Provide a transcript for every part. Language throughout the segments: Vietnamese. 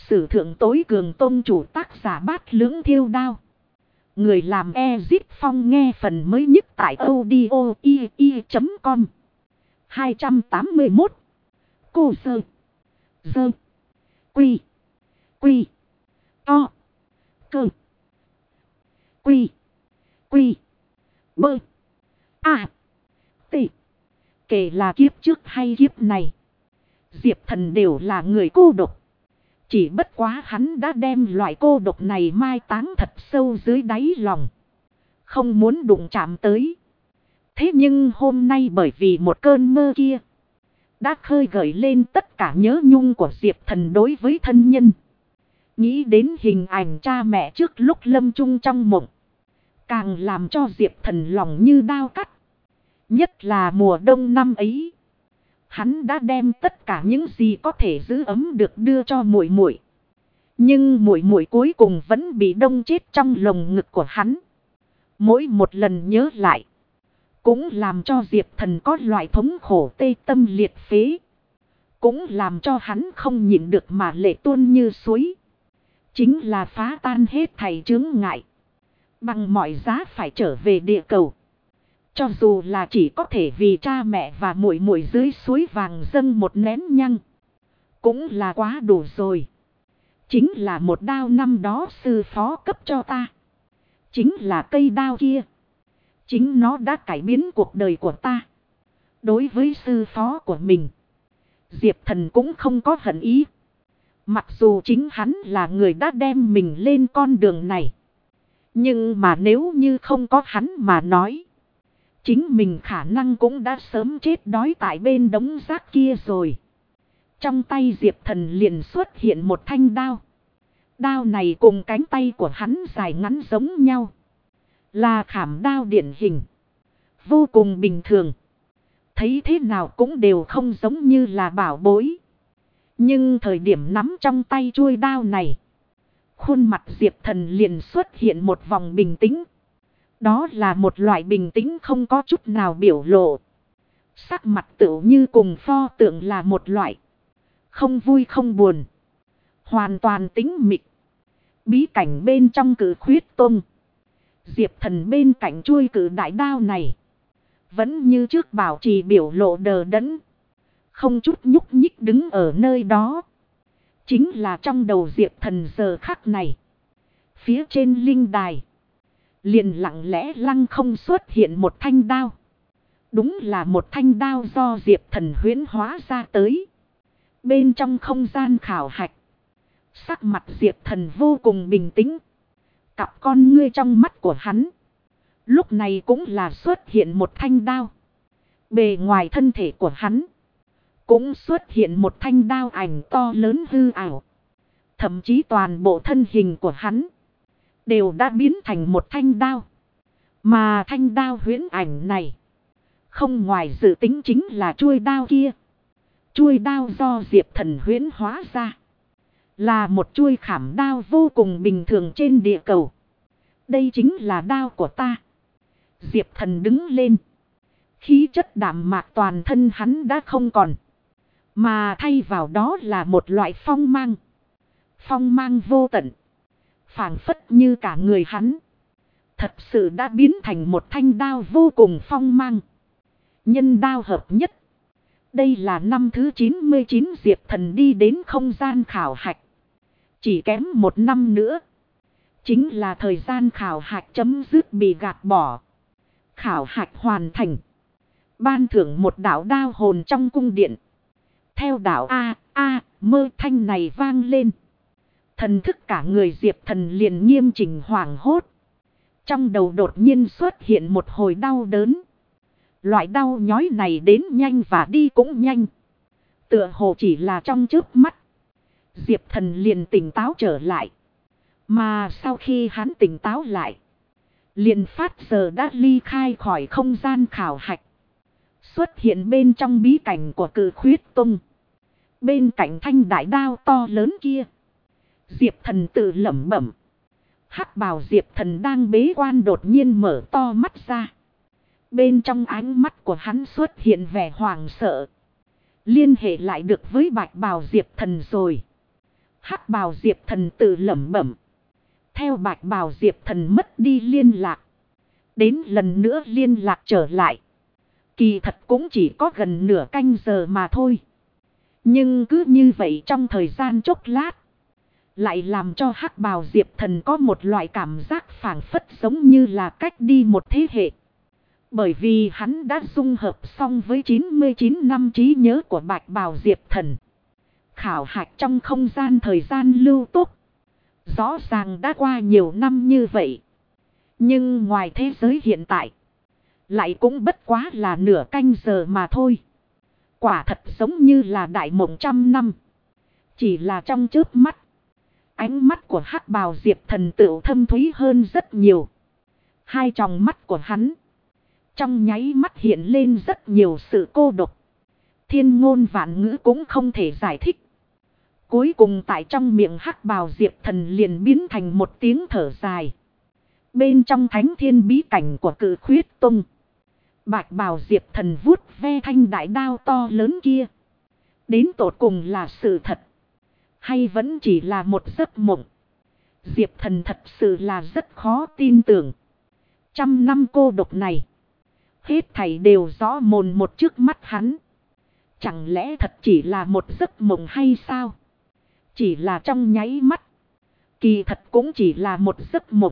sử thượng tối cường tôn chủ, tác giả Bát Lưỡng Thiêu Đao. Người làm Ezip Phong, nghe phần mới nhất tại audio i.com. 281. Cô sơ. Dơ. Quy. Quy. To. Cơ. Quy. Quy. Bơ. À. Tị. Kể là kiếp trước hay kiếp này, Diệp Thần đều là người cô độc. Chỉ bất quá hắn đã đem loại cô độc này mai táng thật sâu dưới đáy lòng, không muốn đụng chạm tới. Thế nhưng hôm nay bởi vì một cơn mơ kia, đã khơi gợi lên tất cả nhớ nhung của Diệp Thần đối với thân nhân. Nghĩ đến hình ảnh cha mẹ trước lúc lâm chung trong mộng, càng làm cho Diệp Thần lòng như đao cắt. Nhất là mùa đông năm ấy, hắn đã đem tất cả những gì có thể giữ ấm được đưa cho muội muội. Nhưng muội muội cuối cùng vẫn bị đông chết trong lồng ngực của hắn. Mỗi một lần nhớ lại, cũng làm cho Diệp Thần có loại thống khổ tê tâm liệt phế. Cũng làm cho hắn không nhịn được mà lệ tuôn như suối. Chính là phá tan hết thảy chướng ngại, bằng mọi giá phải trở về địa cầu. Cho dù là chỉ có thể vì cha mẹ và muội muội dưới suối vàng dâng một nén nhang, cũng là quá đủ rồi. Chính là một đao năm đó sư phó cấp cho ta. Chính là cây đao kia. Chính nó đã cải biến cuộc đời của ta. Đối với sư phó của mình, Diệp Thần cũng không có hận ý. Mặc dù chính hắn là người đã đem mình lên con đường này, nhưng mà nếu như không có hắn mà nói, chính mình khả năng cũng đã sớm chết đói tại bên đống rác kia rồi. Trong tay Diệp Thần liền xuất hiện một thanh đao. Đao này cùng cánh tay của hắn dài ngắn giống nhau, là khảm đao điển hình, vô cùng bình thường. Thấy thế nào cũng đều không giống như là bảo bối. Nhưng thời điểm nắm trong tay chuôi đao này, khuôn mặt Diệp Thần liền xuất hiện một vòng bình tĩnh. Đó là một loại bình tĩnh không có chút nào biểu lộ. Sắc mặt tựu như cùng pho tượng là một loại, không vui không buồn, hoàn toàn tĩnh mịch. Bí cảnh bên trong Cử Khuyết Tông, Diệp Thần bên cạnh chuôi cử đại đao này, vẫn như trước bảo trì biểu lộ đờ đẫn, không chút nhúc nhích đứng ở nơi đó. Chính là trong đầu Diệp Thần giờ khắc này, phía trên linh đài liền lặng lẽ lăng không xuất hiện một thanh đao. Đúng là một thanh đao do Diệp Thần huyễn hóa ra tới. Bên trong không gian khảo hạch, sắc mặt Diệp Thần vô cùng bình tĩnh. Cặp con ngươi trong mắt của hắn lúc này cũng là xuất hiện một thanh đao. Bề ngoài thân thể của hắn cũng xuất hiện một thanh đao ảnh to lớn hư ảo. Thậm chí toàn bộ thân hình của hắn đều đã biến thành một thanh đao. Mà thanh đao huyễn ảnh này, không ngoài dự tính chính là chuôi đao kia. Chuôi đao do Diệp Thần huyễn hóa ra, là một chuôi khảm đao vô cùng bình thường trên địa cầu. Đây chính là đao của ta. Diệp Thần đứng lên. Khí chất đạm mạc toàn thân hắn đã không còn, mà thay vào đó là một loại phong mang. Phong mang vô tận, phảng phất như cả người hắn thật sự đã biến thành một thanh đao vô cùng phong mang. Nhân đao hợp nhất. Đây là năm thứ 99 Diệp Thần đi đến không gian khảo hạch. Chỉ kém một năm nữa, chính là thời gian khảo hạch chấm dứt bị gạt bỏ. Khảo hạch hoàn thành, ban thưởng một đạo đao hồn trong cung điện. Theo đạo mơ thanh này vang lên, thần thức cả người Diệp Thần liền nghiêm chỉnh hoảng hốt. Trong đầu đột nhiên xuất hiện một hồi đau đớn. Loại đau nhói này đến nhanh và đi cũng nhanh, tựa hồ chỉ là trong chớp mắt, Diệp Thần liền tỉnh táo trở lại. Mà sau khi hắn tỉnh táo lại, liền phát giờ đã ly khai khỏi không gian khảo hạch, xuất hiện bên trong bí cảnh của Cử Khuyết Tông. Bên cạnh thanh đại đao to lớn kia, Diệp Thần tự lẩm bẩm. Hắc bào Diệp Thần đang bế quan đột nhiên mở to mắt ra. Bên trong ánh mắt của hắn xuất hiện vẻ hoảng sợ. Liên hệ lại được với bạch bào Diệp Thần rồi. Hắc bào Diệp Thần tự lẩm bẩm. Theo bạch bào Diệp Thần mất đi liên lạc. Đến lần nữa liên lạc trở lại. Kỳ thật cũng chỉ có gần nửa canh giờ mà thôi. Nhưng cứ như vậy trong thời gian chốc lát. Lại làm cho hắc bào Diệp Thần có một loại cảm giác phảng phất giống như là cách đi một thế hệ. Bởi vì hắn đã dung hợp xong với 99 năm trí nhớ của bạch bào Diệp Thần. Khảo hạch trong không gian thời gian lưu túc. Rõ ràng đã qua nhiều năm như vậy. Nhưng ngoài thế giới hiện tại. Lại cũng bất quá là nửa canh giờ mà thôi. Quả thật giống như là đại mộng trăm năm. Chỉ là trong chớp mắt. Ánh mắt của hắc bào Diệp Thần tựu thâm thúy hơn rất nhiều. Hai tròng mắt của hắn. Trong nháy mắt hiện lên rất nhiều sự cô độc. Thiên ngôn vạn ngữ cũng không thể giải thích. Cuối cùng tại trong miệng hắc bào Diệp Thần liền biến thành một tiếng thở dài. Bên trong thánh thiên bí cảnh của Cự Khuyết Tông. Bạch bào Diệp Thần vuốt ve thanh đại đao to lớn kia. Đến tột cùng là sự thật. Hay vẫn chỉ là một giấc mộng. Diệp Thần thật sự là rất khó tin tưởng. Trăm năm cô độc này. Hết thảy đều rõ mồn một trước mắt hắn. Chẳng lẽ thật chỉ là một giấc mộng hay sao? Chỉ là trong nháy mắt. Kỳ thật cũng chỉ là một giấc mộng.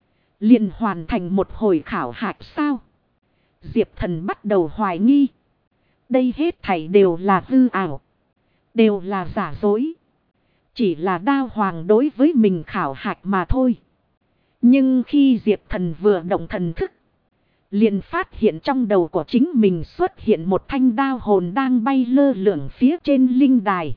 Liền hoàn thành một hồi khảo hạch sao? Diệp Thần bắt đầu hoài nghi. Đây hết thảy đều là hư ảo. Đều là giả dối. Chỉ là đao hoàng đối với mình khảo hạch mà thôi. Nhưng khi Diệp Thần vừa động thần thức. Liền phát hiện trong đầu của chính mình xuất hiện một thanh đao hồn đang bay lơ lửng phía trên linh đài.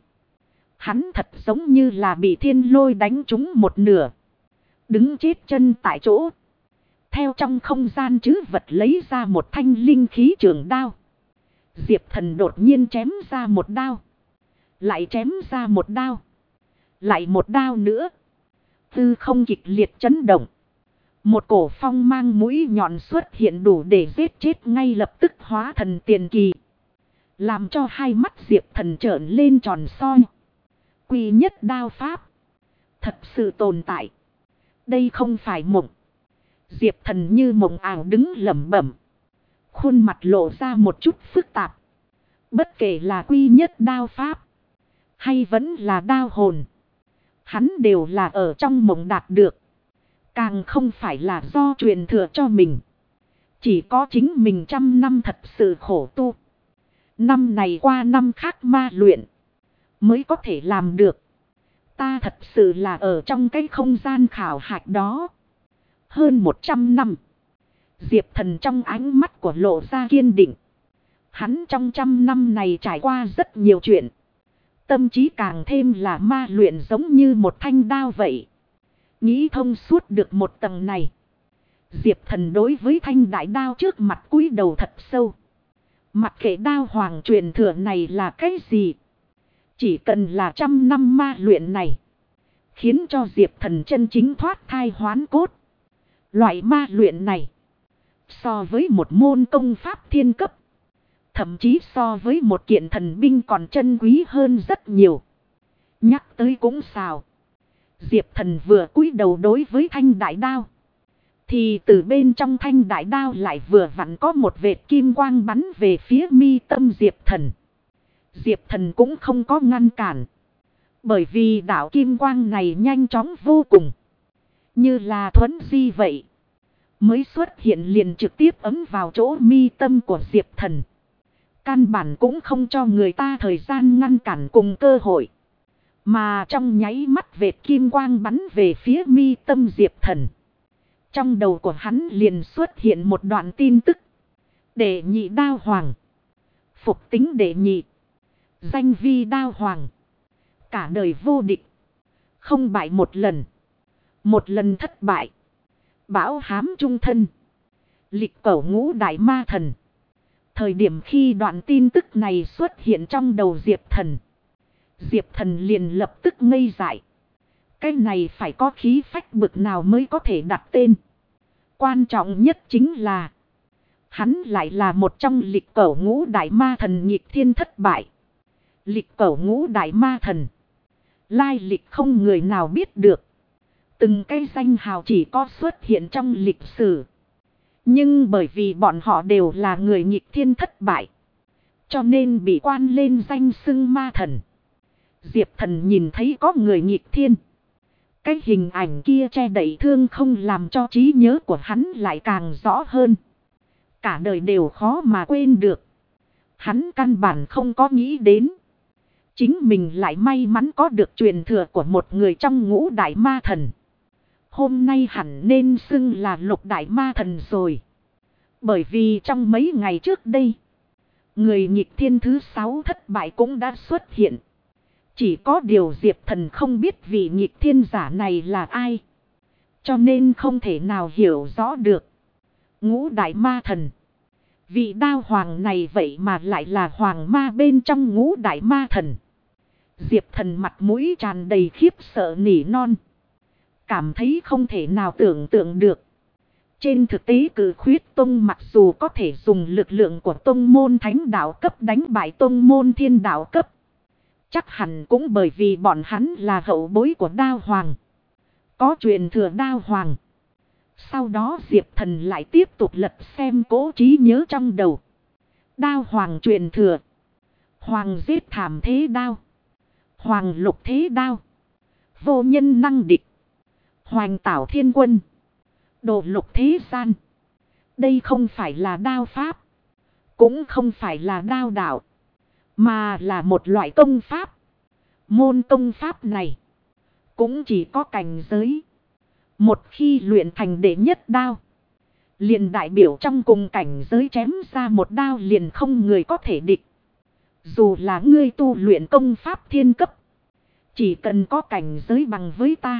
Hắn thật giống như là bị thiên lôi đánh trúng một nửa. Đứng chết chân tại chỗ. Theo trong không gian trữ vật lấy ra một thanh linh khí trường đao. Diệp Thần đột nhiên chém ra một đao. Lại chém ra một đao. Lại một đao nữa. Tư không kịch liệt chấn động. Một cổ phong mang mũi nhọn xuất hiện đủ để giết chết ngay lập tức hóa thần tiền kỳ. Làm cho hai mắt Diệp Thần trợn lên tròn soi. Quy nhất đao pháp. Thật sự tồn tại. Đây không phải mộng. Diệp Thần như mộng ảo đứng lẩm bẩm. Khuôn mặt lộ ra một chút phức tạp. Bất kể là quy nhất đao pháp. Hay vẫn là đao hồn. Hắn đều là ở trong mộng đạt được. Càng không phải là do truyền thừa cho mình. Chỉ có chính mình trăm năm thật sự khổ tu. Năm này qua năm khác ma luyện. Mới có thể làm được. Ta thật sự là ở trong cái không gian khảo hạch đó. Hơn 100 năm. Diệp Thần trong ánh mắt của lộ ra kiên định. Hắn trong trăm năm này trải qua rất nhiều chuyện. Tâm trí càng thêm là ma luyện giống như một thanh đao vậy. Nghĩ thông suốt được một tầng này. Diệp Thần đối với thanh đại đao trước mặt cúi đầu thật sâu. Mặc kệ đao hoàng truyền thừa này là cái gì. Chỉ cần là trăm năm ma luyện này. Khiến cho Diệp Thần chân chính thoát thai hoán cốt. Loại ma luyện này. So với một môn công pháp thiên cấp. Thậm chí so với một kiện thần binh còn chân quý hơn rất nhiều. Nhắc tới cũng xào. Diệp Thần vừa cúi đầu đối với thanh đại đao. Thì từ bên trong thanh đại đao lại vừa vặn có một vệt kim quang bắn về phía mi tâm Diệp Thần. Diệp Thần cũng không có ngăn cản. Bởi vì đạo kim quang này nhanh chóng vô cùng. Như là thuấn di vậy. Mới xuất hiện liền trực tiếp ấm vào chỗ mi tâm của Diệp Thần. Căn bản cũng không cho người ta thời gian ngăn cản cùng cơ hội. Mà trong nháy mắt vệt kim quang bắn về phía mi tâm Diệp Thần. Trong đầu của hắn liền xuất hiện một đoạn tin tức. Đệ nhị đao hoàng. Phục tính đệ nhị. Danh vi đao hoàng. Cả đời vô địch. Không bại một lần. Một lần thất bại. Bão hám trung thân. Lịch cẩu ngũ đại ma thần. Thời điểm khi đoạn tin tức này xuất hiện trong đầu Diệp Thần. Diệp Thần liền lập tức ngây dại. Cái này phải có khí phách bực nào mới có thể đặt tên. Quan trọng nhất chính là. Hắn lại là một trong lịch cẩu ngũ đại ma thần nghịch thiên thất bại. Lịch cẩu ngũ đại ma thần. Lai lịch không người nào biết được. Từng cái danh hào chỉ có xuất hiện trong lịch sử. Nhưng bởi vì bọn họ đều là người nghịch thiên thất bại, cho nên bị quan lên danh xưng ma thần. Diệp Thần nhìn thấy có người nghịch thiên. Cái hình ảnh kia che đậy thương không làm cho trí nhớ của hắn lại càng rõ hơn. Cả đời đều khó mà quên được. Hắn căn bản không có nghĩ đến. Chính mình lại may mắn có được truyền thừa của một người trong ngũ đại ma thần. Hôm nay hẳn nên xưng là lục đại ma thần rồi. Bởi vì trong mấy ngày trước đây, người nghịch thiên thứ 6 thất bại cũng đã xuất hiện. Chỉ có điều Diệp Thần không biết vị nghịch thiên giả này là ai, cho nên không thể nào hiểu rõ được. Ngũ đại ma thần. Vị đao hoàng này vậy mà lại là hoàng ma bên trong ngũ đại ma thần. Diệp Thần mặt mũi tràn đầy khiếp sợ nỉ non. Cảm thấy không thể nào tưởng tượng được. Trên thực tế Cử Khuyết Tông mặc dù có thể dùng lực lượng của tông môn thánh đạo cấp đánh bại tông môn thiên đạo cấp, chắc hẳn cũng bởi vì bọn hắn là hậu bối của đao hoàng, có truyền thừa đao hoàng. Sau đó Diệp Thần lại tiếp tục lật xem cố trí nhớ trong đầu. Đao hoàng truyền thừa. Hoàng giết thảm thế đao. Hoàng lục thế đao. Vô nhân năng địch. Hoành tảo thiên quân. Đồ lục thế gian. Đây không phải là đao pháp, cũng không phải là đao đạo, mà là một loại công pháp. Môn công pháp này cũng chỉ có cảnh giới. Một khi luyện thành đệ nhất đao, liền đại biểu trong cùng cảnh giới chém ra một đao liền không người có thể địch. Dù là ngươi tu luyện công pháp thiên cấp, chỉ cần có cảnh giới bằng với ta,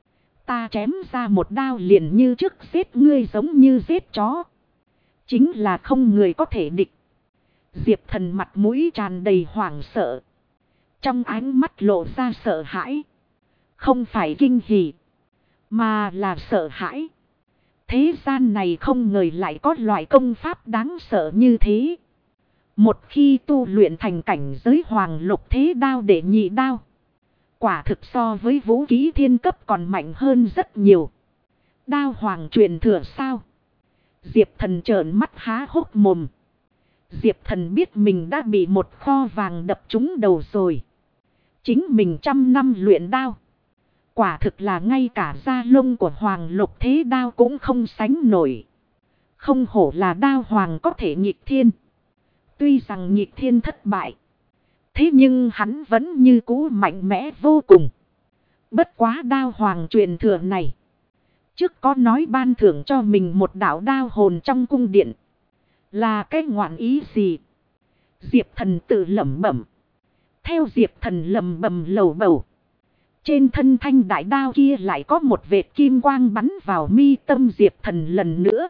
ta chém ra một đao liền như trước giết ngươi giống như giết chó. Chính là không người có thể địch. Diệp Thần mặt mũi tràn đầy hoảng sợ. Trong ánh mắt lộ ra sợ hãi. Không phải kinh hỉ, mà là sợ hãi. Thế gian này không ngờ lại có loại công pháp đáng sợ như thế. Một khi tu luyện thành cảnh giới hoàng lục thế đao để nhị đao, quả thực so với vũ khí thiên cấp còn mạnh hơn rất nhiều. Đao hoàng truyền thừa sao? Diệp Thần trợn mắt há hốc mồm. Diệp Thần biết mình đã bị một kho vàng đập trúng đầu rồi. Chính mình trăm năm luyện đao, quả thực là ngay cả da lông của hoàng lục thế đao cũng không sánh nổi. Không hổ là đao hoàng có thể nghịch thiên. Tuy rằng nghịch thiên thất bại, thế nhưng hắn vẫn như cũ mạnh mẽ vô cùng. Bất quá đao hoàng truyền thừa này, trước có nói ban thưởng cho mình một đạo đao hồn trong cung điện, là cái ngoạn ý gì? Diệp Thần tự lẩm bẩm. Theo Diệp Thần lẩm bẩm lầu bầu, trên thân thanh đại đao kia lại có một vệt kim quang bắn vào mi tâm Diệp Thần lần nữa.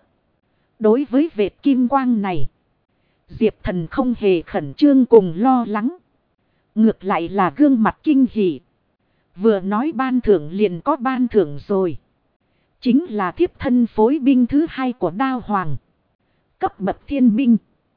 Đối với vệt kim quang này, Diệp Thần không hề khẩn trương cùng lo lắng, ngược lại là gương mặt kinh hỉ. Vừa nói ban thưởng liền có ban thưởng rồi. Chính là thiếp thân phối binh thứ 2 của đao hoàng, cấp bậc thiên binh.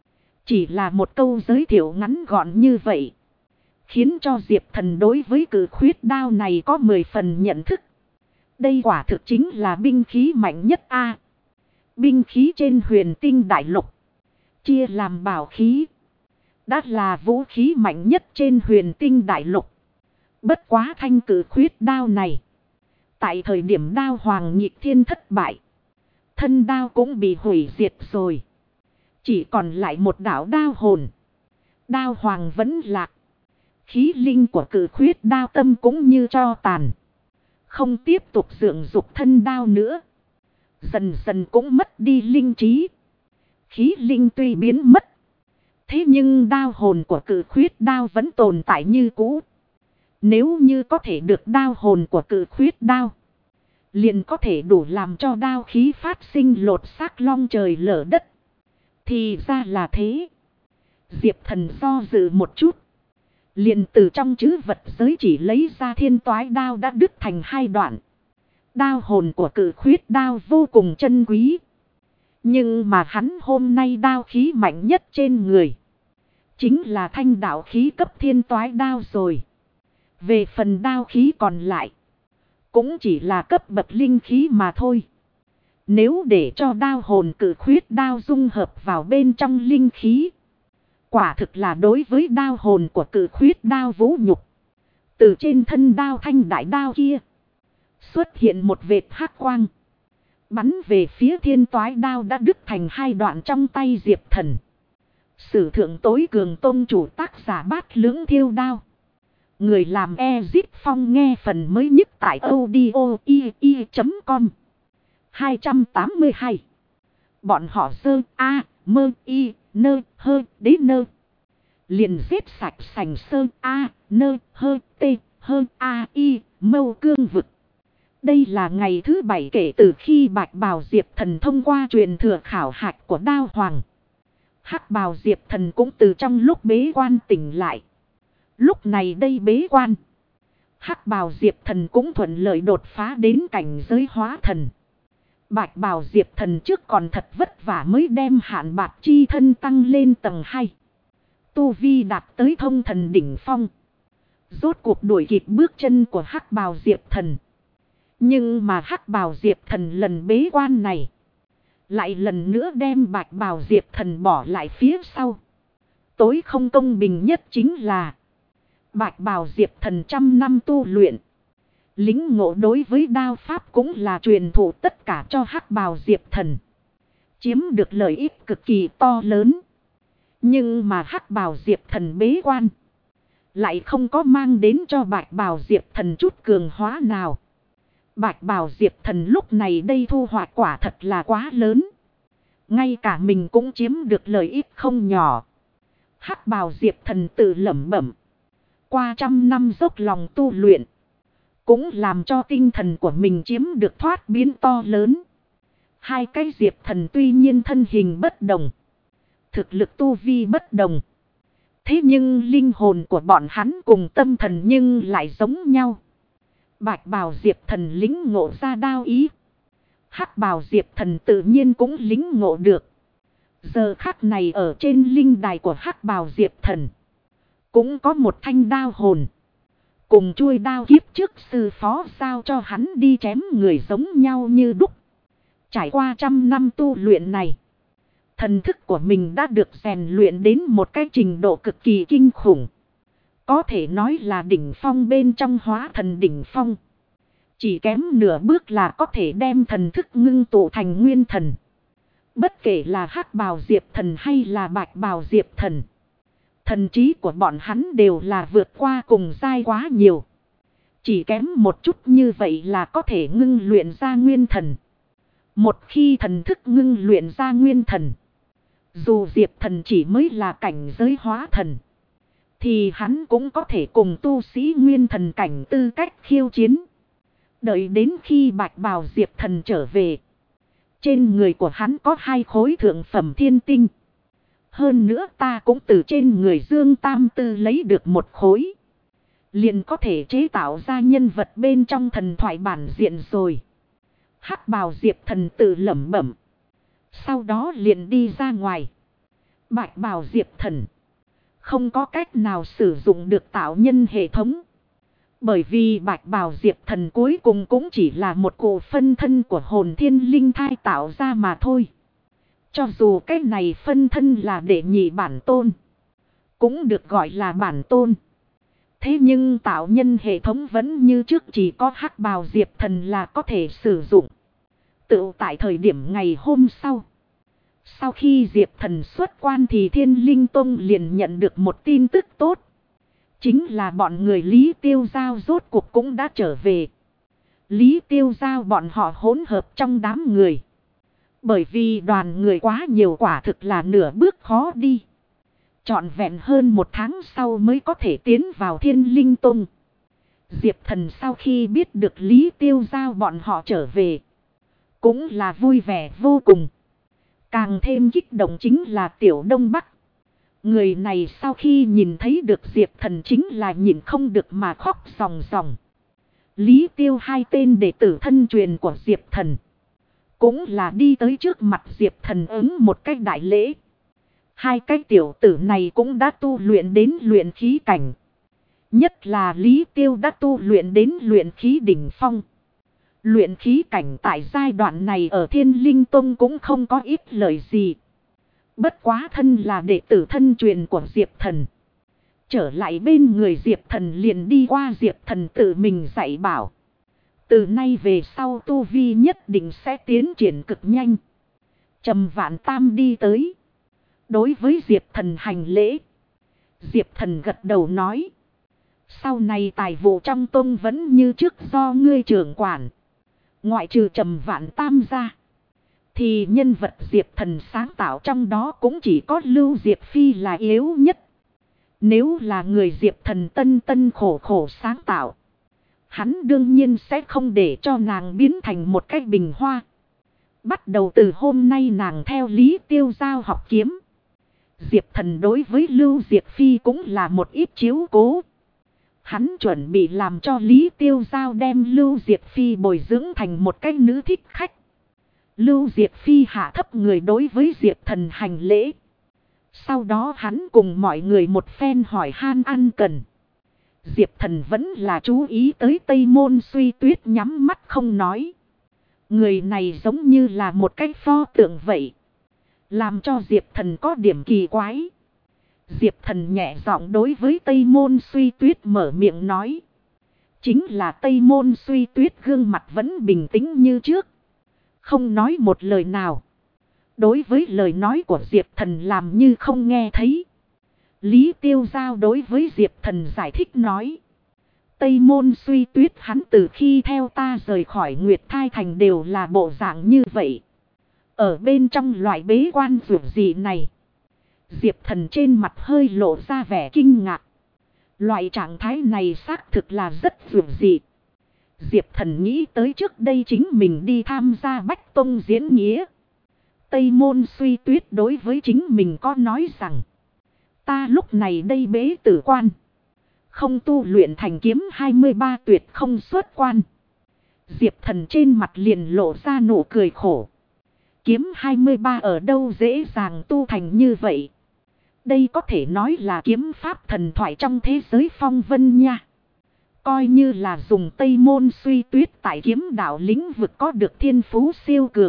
Chỉ là một câu giới thiệu ngắn gọn như vậy, khiến cho Diệp Thần đối với Cử Khuyết đao này có 10 phần nhận thức. Đây quả thực chính là binh khí mạnh nhất a. Binh khí trên huyền tinh đại lục, chia làm bảo khí, đã là vũ khí mạnh nhất trên huyền tinh đại lục. Bất quá thanh Cử Khuyết đao này, tại thời điểm đao hoàng nghịch thiên thất bại, thân đao cũng bị hủy diệt rồi. Chỉ còn lại một đạo đao hồn. Đao hoàng vẫn lạc. Khí linh của Cử Khuyết đao tâm cũng như tro tàn, không tiếp tục dưỡng dục thân đao nữa. Dần dần cũng mất đi linh trí. Khí linh tuy biến mất, thế nhưng đao hồn của Cử Khuyết đao vẫn tồn tại như cũ. Nếu như có thể được đao hồn của Cử Khuyết đao, liền có thể đủ làm cho đao khí phát sinh lột xác long trời lở đất. Thì ra là thế. Diệp Thần do dự một chút, liền từ trong trữ vật giới chỉ lấy ra thiên toái đao đã đứt thành 2 đoạn. Đao hồn của Cử Khuyết đao vô cùng chân quý. Nhưng mà hắn hôm nay đao khí mạnh nhất trên người, chính là thanh đạo khí cấp thiên toái đao rồi. Về phần đao khí còn lại, cũng chỉ là cấp bậc linh khí mà thôi. Nếu để cho đao hồn cự khuyết đao dung hợp vào bên trong linh khí, quả thực là đối với đao hồn của cự khuyết đao vũ nhục. Từ trên thân đao thanh đại đao kia, xuất hiện một vệt hắc quang. Bắn về phía thiên toái đao đã đứt thành hai đoạn trong tay Diệp Thần. Sử thượng tối cường tôn chủ tác giả Bát Lưỡng Thiêu Đao. Người làm Ezip Phong nghe phần mới nhất tại audio.com 282. Bọn họ sơ A, mơ y, nơ, hơ, đế nơ. Liền giết sạch sành sơ A, nơ, hơ, tê, hơ, A, y, mâu cương vực. Đây là ngày thứ 7 kể từ khi Bạch Bào Diệp Thần thông qua truyền thừa khảo hạch của Đao Hoàng. Hắc Bào Diệp Thần cũng từ trong lúc bế quan tỉnh lại. Lúc này đây bế quan, Hắc Bào Diệp Thần cũng thuận lợi đột phá đến cảnh giới hóa thần. Bạch Bào Diệp Thần trước còn thật vất vả mới đem hạn bạc chi thân tăng lên tầng 2. Tu vi đạt tới thông thần đỉnh phong. Rốt cuộc đuổi kịp bước chân của Hắc Bào Diệp Thần. Nhưng mà Hắc Bào Diệp Thần lần bế quan này, lại lần nữa đem Bạch Bào Diệp Thần bỏ lại phía sau. Tối không công bình nhất chính là Bạch Bào Diệp Thần trăm năm tu luyện, lính ngộ đối với đao pháp cũng là truyền thụ tất cả cho Hắc Bào Diệp Thần, chiếm được lợi ích cực kỳ to lớn. Nhưng mà Hắc Bào Diệp Thần bế quan, lại không có mang đến cho Bạch Bào Diệp Thần chút cường hóa nào. Bạch Bào Diệp Thần lúc này đây thu hoạch quả thật là quá lớn. Ngay cả mình cũng chiếm được lợi ích không nhỏ. Hắc Bào Diệp Thần tự lẩm bẩm. Qua trăm năm dốc lòng tu luyện, cũng làm cho tinh thần của mình chiếm được thoát biến to lớn. Hai cái Diệp Thần tuy nhiên thân hình bất đồng, thực lực tu vi bất đồng. Thế nhưng linh hồn của bọn hắn cùng tâm thần nhưng lại giống nhau. Bạch Bào Diệp Thần lính ngộ ra đao ý, Hắc Bào Diệp Thần tự nhiên cũng lính ngộ được. Giờ khắc này ở trên linh đài của Hắc Bào Diệp Thần, cũng có một thanh đao hồn, cùng chuôi đao kiếp trước sư phó sao cho hắn đi chém người giống nhau như đúc. Trải qua trăm năm tu luyện này, thần thức của mình đã được rèn luyện đến một cái trình độ cực kỳ kinh khủng. Có thể nói là đỉnh phong bên trong hóa thần đỉnh phong. Chỉ kém nửa bước là có thể đem thần thức ngưng tụ thành nguyên thần. Bất kể là Hắc Bào Diệp Thần hay là Bạch Bào Diệp Thần, thần trí của bọn hắn đều là vượt qua cùng giai quá nhiều. Chỉ kém một chút như vậy là có thể ngưng luyện ra nguyên thần. Một khi thần thức ngưng luyện ra nguyên thần, dù Diệp Thần chỉ mới là cảnh giới hóa thần, thì hắn cũng có thể cùng tu sĩ nguyên thần cảnh tư cách khiêu chiến. Đợi đến khi Bạch Bào Diệp Thần trở về, trên người của hắn có 2 khối thượng phẩm thiên tinh. Hơn nữa ta cũng từ trên người Dương Tam Tư lấy được 1 khối. Liền có thể chế tạo ra nhân vật bên trong thần thoại bản diện rồi. Hắc Bào Diệp Thần tự lẩm bẩm. Sau đó liền đi ra ngoài. Bạch Bào Diệp Thần không có cách nào sử dụng được tạo nhân hệ thống. Bởi vì Bạch Bào Diệp Thần cuối cùng cũng chỉ là một cụ phân thân của hồn thiên linh thai tạo ra mà thôi. Cho dù cái này phân thân là đệ nhị bản tôn, cũng được gọi là bản tôn. Thế nhưng tạo nhân hệ thống vẫn như trước, chỉ có Hắc Bào Diệp Thần là có thể sử dụng. Tự tại thời điểm ngày hôm sau, sau khi Diệp Thần xuất quan thì Thiên Linh Tông liền nhận được một tin tức tốt. Chính là bọn người Lý Tiêu Giao rốt cuộc cũng đã trở về. Lý Tiêu Giao bọn họ hỗn hợp trong đám người. Bởi vì đoàn người quá nhiều quả thực là nửa bước khó đi. Trọn vẹn hơn 1 tháng sau mới có thể tiến vào Thiên Linh Tông. Diệp Thần sau khi biết được Lý Tiêu Giao bọn họ trở về, cũng là vui vẻ vô cùng. Càng thêm kích động chính là Tiểu Đông Bắc. Người này sau khi nhìn thấy được Diệp Thần chính là nhìn không được mà khóc ròng ròng. Lý Tiêu 2 tên đệ tử thân truyền của Diệp Thần, cũng là đi tới trước mặt Diệp Thần ứng một cách đại lễ. 2 cái tiểu tử này cũng đã tu luyện đến luyện khí cảnh. Nhất là Lý Tiêu đã tu luyện đến luyện khí đỉnh phong. Luyện khí cảnh tại giai đoạn này ở Thiên Linh Tông cũng không có ít lời gì. Bất quá thân là đệ tử thân truyền của Diệp Thần. Trở lại bên người Diệp Thần liền đi qua Diệp Thần tự mình dạy bảo. Từ nay về sau tu vi nhất định sẽ tiến triển cực nhanh. Trầm Vạn Tam đi tới. Đối với Diệp Thần hành lễ. Diệp Thần gật đầu nói. Sau này tài vụ trong tông vẫn như trước do ngươi trưởng quản. Ngoại trừ Trầm Vạn Tam ra. Thì nhân vật Diệp Thần sáng tạo trong đó cũng chỉ có Lưu Diệp Phi là yếu nhất. Nếu là người Diệp Thần tân khổ khổ sáng tạo. Hắn đương nhiên sẽ không để cho nàng biến thành một cái bình hoa. Bắt đầu từ hôm nay nàng theo Lý Tiêu Giao học kiếm. Diệp Thần đối với Lưu Diệp Phi cũng là một ít chiếu cố. Hắn chuẩn bị làm cho Lý Tiêu Giao đem Lưu Diệp Phi bồi dưỡng thành một cái nữ thích khách. Lưu Diệp Phi hạ thấp người đối với Diệp Thần hành lễ. Sau đó hắn cùng mọi người một phen hỏi han ăn cần. Diệp Thần vẫn là chú ý tới Tây Môn Suy Tuyết nhắm mắt không nói. Người này giống như là một cái pho tượng vậy. Làm cho Diệp Thần có điểm kỳ quái. Diệp Thần nhẹ giọng đối với Tây Môn Suy Tuyết mở miệng nói. Chính là Tây Môn Suy Tuyết gương mặt vẫn bình tĩnh như trước. Không nói một lời nào. Đối với lời nói của Diệp Thần làm như không nghe thấy. Lý Tiêu Giao đối với Diệp Thần giải thích nói. Tây Môn Suy Tuyết hắn từ khi theo ta rời khỏi Nguyệt Thai Thành đều là bộ dạng như vậy. Ở bên trong loại bế quan rủi gì này. Diệp Thần trên mặt hơi lộ ra vẻ kinh ngạc. Loại trạng thái này xác thực là rất rủi dị. Diệp Thần nghĩ tới trước đây chính mình đi tham gia Bách Tông diễn nghĩa. Tây Môn Suy Tuyết đối với chính mình có nói rằng. Ta lúc này đây bế tử quan. Không tu luyện thành kiếm 23 tuyệt không xuất quan. Diệp Thần trên mặt liền lộ ra nụ cười khổ. Kiếm 23 ở đâu dễ dàng tu thành như vậy. Đây có thể nói là kiếm pháp thần thoại trong thế giới phong vân nha. Coi như là dùng Tây Môn Suy Tuyết tại kiếm đạo lĩnh vực có được thiên phú siêu cường.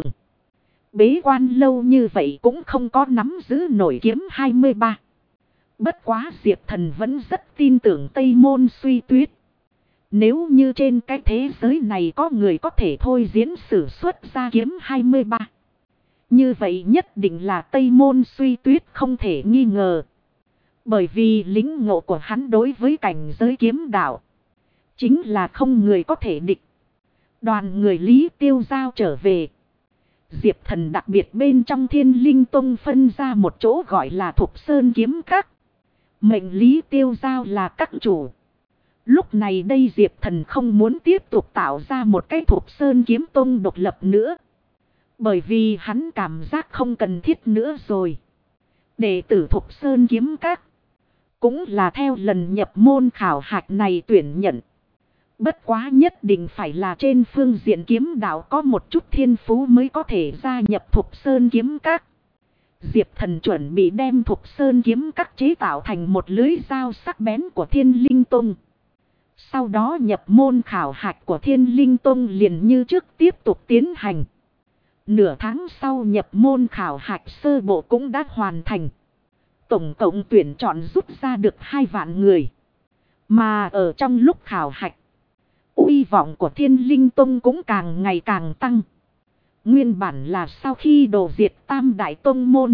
Bế quan lâu như vậy cũng không có nắm giữ nổi kiếm 23. Bất quá Diệp Thần vẫn rất tin tưởng Tây Môn Suy Tuyết. Nếu như trên cái thế giới này có người có thể thôi diễn sử xuất ra kiếm 23. Như vậy nhất định là Tây Môn Suy Tuyết không thể nghi ngờ. Bởi vì lĩnh ngộ của hắn đối với cảnh giới kiếm đạo. Chính là không người có thể địch. Đoàn người Lý Tiêu Giao trở về. Diệp Thần đặc biệt bên trong Thiên Linh Tông phân ra một chỗ gọi là Thục Sơn Kiếm Các. Mệnh Lý Tiêu Giao là các chủ. Lúc này đây Diệp Thần không muốn tiếp tục tạo ra một cái Thục Sơn Kiếm Tông độc lập nữa. Bởi vì hắn cảm giác không cần thiết nữa rồi. Đệ tử Thục Sơn Kiếm Các. Cũng là theo lần nhập môn khảo hạch này tuyển nhận. Bất quá nhất định phải là trên phương diện kiếm đạo có một chút thiên phú mới có thể gia nhập Thục Sơn Kiếm Các. Diệp Thần chuẩn bị đem Thục Sơn Kiếm Các chế tạo thành một lưới dao sắc bén của Thiên Linh Tông. Sau đó nhập môn khảo hạch của Thiên Linh Tông liền như trước tiếp tục tiến hành. Nửa tháng sau nhập môn khảo hạch sơ bộ cũng đã hoàn thành. Tổng cộng tuyển chọn rút ra được 2 vạn người. Mà ở trong lúc khảo hạch, uy vọng của Thiên Linh Tông cũng càng ngày càng tăng. Nguyên bản là sau khi đổ diệt Tam Đại Tông môn.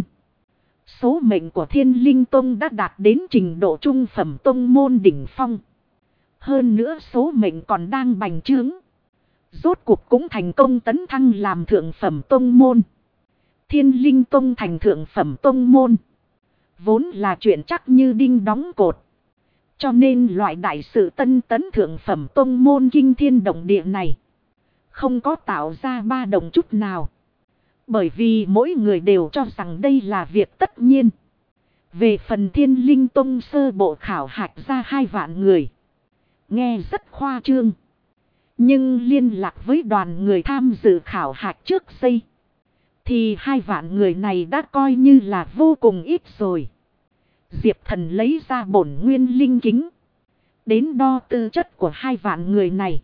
Số mệnh của Thiên Linh Tông đã đạt đến trình độ trung phẩm tông môn đỉnh phong. Hơn nữa số mệnh còn đang bành trướng. Rốt cuộc cũng thành công tấn thăng làm thượng phẩm tông môn. Thiên Linh Tông thành thượng phẩm tông môn. Vốn là chuyện chắc như đinh đóng cột. Cho nên loại đại sự tân tấn thượng phẩm tông môn kinh thiên động địa này. Không có tạo ra ba động chút nào. Bởi vì mỗi người đều cho rằng đây là việc tất nhiên. Về phần Thiên Linh Tông sơ bộ khảo hạch ra 2 vạn người. Nghe rất khoa trương. Nhưng liên lạc với đoàn người tham dự khảo hạch trước đây. Thì 2 vạn người này đã coi như là vô cùng ít rồi. Diệp Thần lấy ra bổn nguyên linh kính. đến đo tư chất của 2 vạn người này.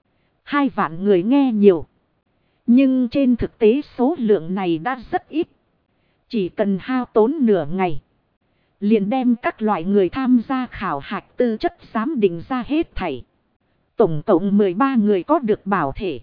2 vạn người nghe nhiều. Nhưng trên thực tế số lượng này đã rất ít. Chỉ cần hao tốn nửa ngày. Liền đem các loại người tham gia khảo hạch tư chất giám định ra hết thảy. Tổng cộng 13 người có được bảo thể.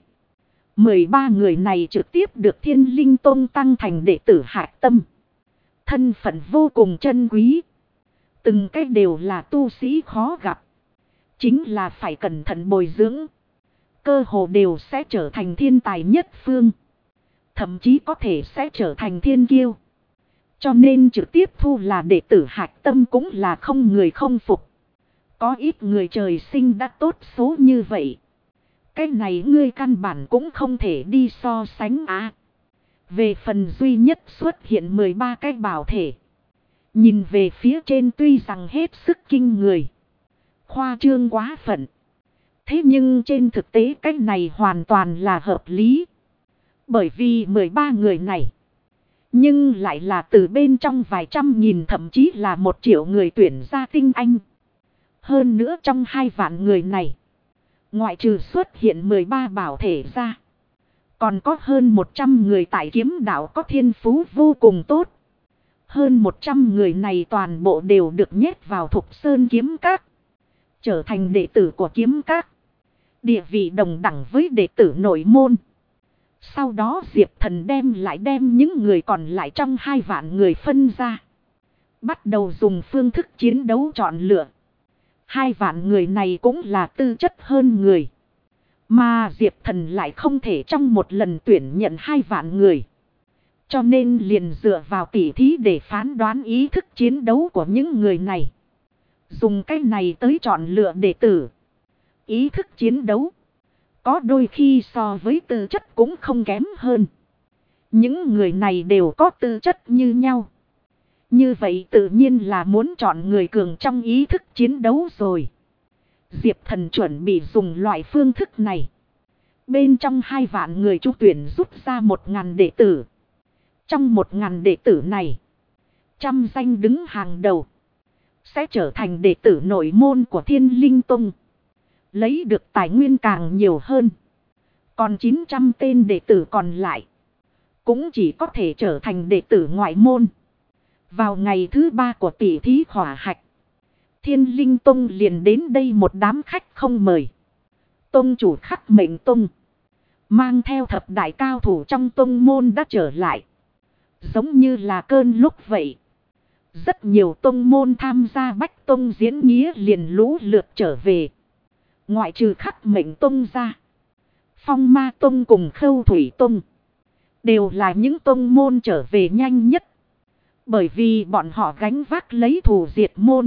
13 người này trực tiếp được Thiên Linh Tông tăng thành đệ tử hạch tâm. Thân phận vô cùng chân quý. Từng cách đều là tu sĩ khó gặp. Chính là phải cẩn thận bồi dưỡng. Cơ hồ đều sẽ trở thành thiên tài nhất phương. Thậm chí có thể sẽ trở thành thiên kiêu. Cho nên trực tiếp thu là đệ tử hạch tâm cũng là không người không phục. Có ít người trời sinh đã tốt số như vậy. Cái này ngươi căn bản cũng không thể đi so sánh á. Về phần duy nhất xuất hiện 13 cái bảo thể. Nhìn về phía trên tuy rằng hết sức kinh người. Khoa trương quá phận. Thế nhưng trên thực tế cái này hoàn toàn là hợp lý. Bởi vì 13 người này. Nhưng lại là từ bên trong vài trăm nghìn thậm chí là 1 triệu người tuyển ra tinh anh. Hơn nữa trong 2 vạn người này. Ngoại trừ xuất hiện 13 bảo thể ra. Còn có hơn 100 người tại kiếm đạo có thiên phú vô cùng tốt. Hơn 100 người này toàn bộ đều được nhét vào Thục Sơn kiếm các. Trở thành đệ tử của kiếm các. Địa vị đồng đẳng với đệ tử nội môn. Sau đó Diệp Thần đem những người còn lại trong 2 vạn người phân ra. Bắt đầu dùng phương thức chiến đấu chọn lựa. 2 vạn người này cũng là tư chất hơn người. Mà Diệp Thần lại không thể trong một lần tuyển nhận 2 vạn người. Cho nên liền dựa vào tỉ thí để phán đoán ý thức chiến đấu của những người này. Dùng cái này tới chọn lựa đệ tử. Ý thức chiến đấu. Có đôi khi so với tư chất cũng không kém hơn. Những người này đều có tư chất như nhau. Như vậy tự nhiên là muốn chọn người cường trong ý thức chiến đấu rồi. Diệp Thần chuẩn bị dùng loại phương thức này. Bên trong 2 vạn người trúng tuyển rút ra 1.000 đệ tử. Trong 1.000 đệ tử này, 100 danh đứng hàng đầu. Sẽ trở thành đệ tử nội môn của Thiên Linh Tông. Lấy được tài nguyên càng nhiều hơn. Còn 900 tên đệ tử còn lại. Cũng chỉ có thể trở thành đệ tử ngoại môn. Vào ngày thứ 3 của tỷ thí khỏa hạch. Thiên Linh Tông liền đến đây một đám khách không mời. Tông chủ Khắc Mệnh Tông. Mang theo thập đại cao thủ trong tông môn đã trở lại. Giống như là cơn lúc vậy. Rất nhiều tông môn tham gia Bách Tông diễn nghĩa liền lũ lượt trở về. Ngoại trừ Khắc Mệnh Tông ra. Phong Ma Tông cùng Khâu Thủy Tông. Đều là những tông môn trở về nhanh nhất. Bởi vì bọn họ gánh vác lấy thù diệt môn.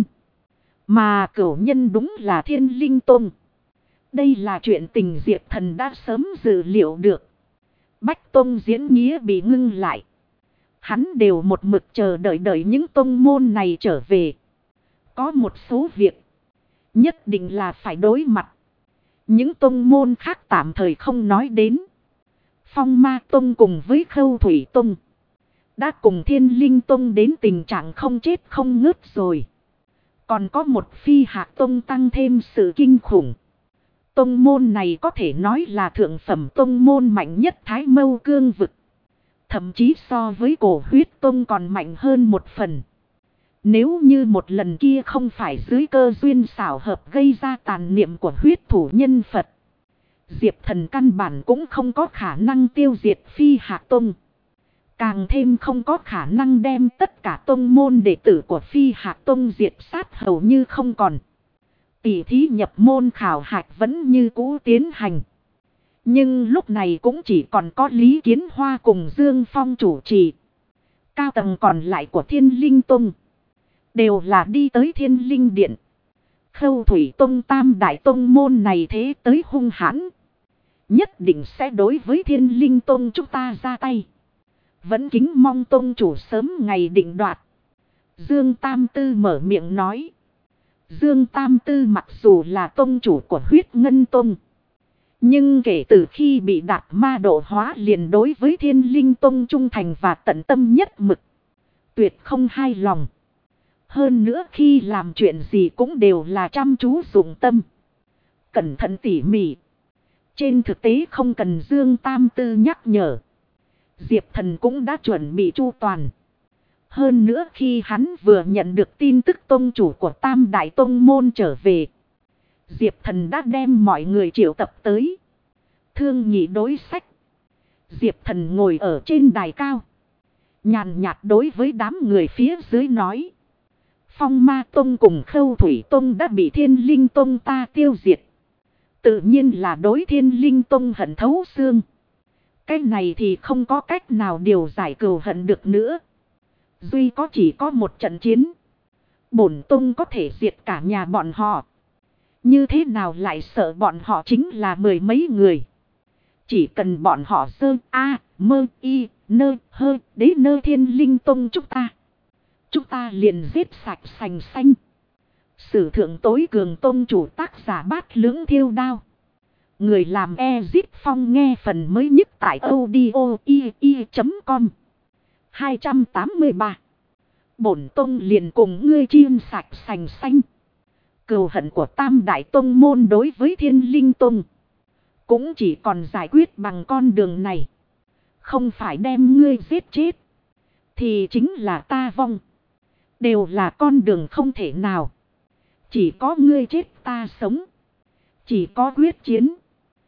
Mà cửu nhân đúng là Thiên Linh Tông. Đây là chuyện tình Diệp Thần đã sớm dự liệu được. Bách Tông diễn nghĩa bị ngưng lại. Hắn đều một mực chờ đợi những tông môn này trở về. Có một số việc nhất định là phải đối mặt. Những tông môn khác tạm thời không nói đến. Phong Ma Tông cùng với Khâu Thủy Tông đã cùng Thiên Linh Tông đến tình trạng không chết không ngớt rồi. Còn có một Phi Hạc Tông tăng thêm sự kinh khủng. Tông môn này có thể nói là thượng phẩm tông môn mạnh nhất Thái Mâu Cương vực. Thậm chí so với Cổ Huyết Tông còn mạnh hơn một phần. Nếu như một lần kia không phải dưới cơ duyên xảo hợp gây ra tàn niệm của huyết thủ nhân Phật. Diệp Thần căn bản cũng không có khả năng tiêu diệt Phi Hạc Tông. Càng thêm không có khả năng đem tất cả tông môn đệ tử của Phi Hạc Tông diệt sát hầu như không còn. Tỷ thí nhập môn khảo hạch vẫn như cũ tiến hành. Nhưng lúc này cũng chỉ còn có Lý Kiến Hoa cùng Dương Phong chủ trì. Cao tầng còn lại của Thiên Linh Tông đều là đi tới Thiên Linh Điện. Khâu Thủy Tông tam đại tông môn này thế tới hung hãn. Nhất định sẽ đối với Thiên Linh Tông chúng ta ra tay. Vẫn kính mong tông chủ sớm ngày định đoạt. Dương Tam Tư mở miệng nói. Dương Tam Tư mặc dù là tông chủ của Huyết Ngân Tông. Nhưng kể từ khi bị Đạt Ma độ hóa liền đối với Thiên Linh Tông trung thành và tận tâm nhất mực. Tuyệt không hai lòng. Hơn nữa khi làm chuyện gì cũng đều là chăm chú dụng tâm. Cẩn thận tỉ mỉ. Trên thực tế không cần Dương Tam Tư nhắc nhở. Diệp Thần cũng đã chuẩn bị chu toàn. Hơn nữa khi hắn vừa nhận được tin tức tông chủ của Tam Đại Tông Môn trở về. Diệp Thần đã đem mọi người triệu tập tới. Thương nhị đối sách. Diệp Thần ngồi ở trên đài cao. Nhàn nhạt đối với đám người phía dưới nói. Phong Ma Tông cùng Khâu Thủy Tông đã bị Thiên Linh Tông ta tiêu diệt. Tự nhiên là đối Thiên Linh Tông hận thấu xương. Cái này thì không có cách nào điều giải cừu hận được nữa. Duy có chỉ có một trận chiến. Bổn Tông có thể diệt cả nhà bọn họ. Như thế nào lại sợ bọn họ chính là mười mấy người. Chỉ cần bọn họ sơ a mơ y nơ hơ đế nơ Thiên Linh Tông chúng ta liền giết sạch sành xanh. Sử thượng tối cường tông chủ tác giả Bát Lưỡng Thiêu Đao. Người làm Ezip Phong nghe phần mới nhất tại audio.com 283. Bổn tông liền cùng ngươi chiên sạch sành xanh. Cừu hận của Tam Đại Tông Môn đối với Thiên Linh Tông cũng chỉ còn giải quyết bằng con đường này. Không phải đem ngươi giết chết thì chính là ta vong. Đều là con đường không thể nào. Chỉ có ngươi chết ta sống. Chỉ có quyết chiến.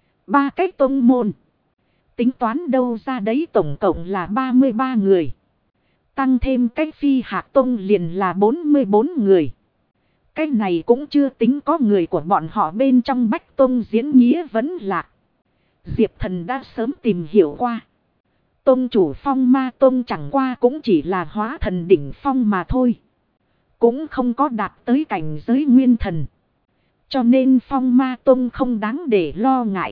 Ba cái tông môn. Tính toán đâu ra đấy tổng cộng là 33 người. Tăng thêm cái Phi Hạc Tông liền là 44 người. Cái này cũng chưa tính có người của bọn họ bên trong Bách Tông diễn nghĩa vẫn lạc. Diệp Thần đã sớm tìm hiểu qua. Tông chủ Phong Ma Tông chẳng qua cũng chỉ là hóa thần đỉnh phong mà thôi. Cũng không có đạt tới cảnh giới nguyên thần. Cho nên Phong Ma Tông không đáng để lo ngại.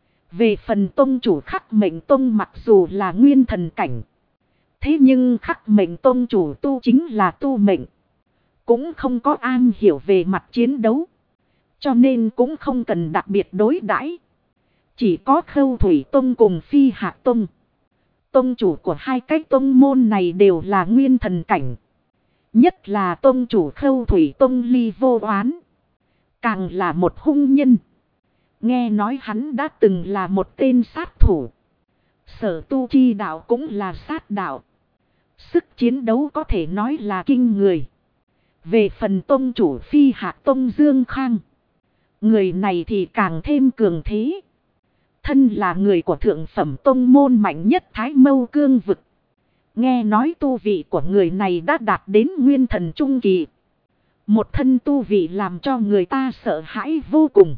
Về phần tông chủ Khắc Mệnh Tông mặc dù là nguyên thần cảnh. Thế nhưng Khắc Mệnh Tông chủ tu chính là tu mệnh. Cũng không có am hiểu về mặt chiến đấu. Cho nên cũng không cần đặc biệt đối đãi. Chỉ có Khâu Thủy Tông cùng Phi Hạc Tông. Tông chủ của hai cái tông môn này đều là nguyên thần cảnh. Nhất là tông chủ Khâu Thủy Tông Ly Vô Oán. Càng là một hung nhân. Nghe nói hắn đã từng là một tên sát thủ. Sở tu chi đạo cũng là sát đạo. Sức chiến đấu có thể nói là kinh người. Về phần tông chủ Phi Hạc Tông Dương Khang. Người này thì càng thêm cường thế. Thân là người của thượng phẩm tông môn mạnh nhất Thái Mâu Cương vực. Nghe nói tu vị của người này đã đạt đến nguyên thần trung kỳ. Một thân tu vị làm cho người ta sợ hãi vô cùng.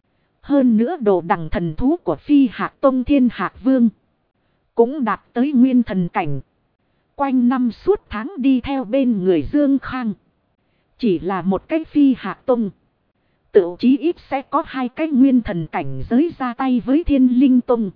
Hơn nữa đồ đằng thần thú của Phi Hạc Tông Thiên Hạc Vương. Cũng đạt tới nguyên thần cảnh. Quanh năm suốt tháng đi theo bên người Dương Khang. Chỉ là một cái Phi Hạc Tông. Tự chí ít sẽ có hai cái nguyên thần cảnh giới ra tay với Thiên Linh Tông.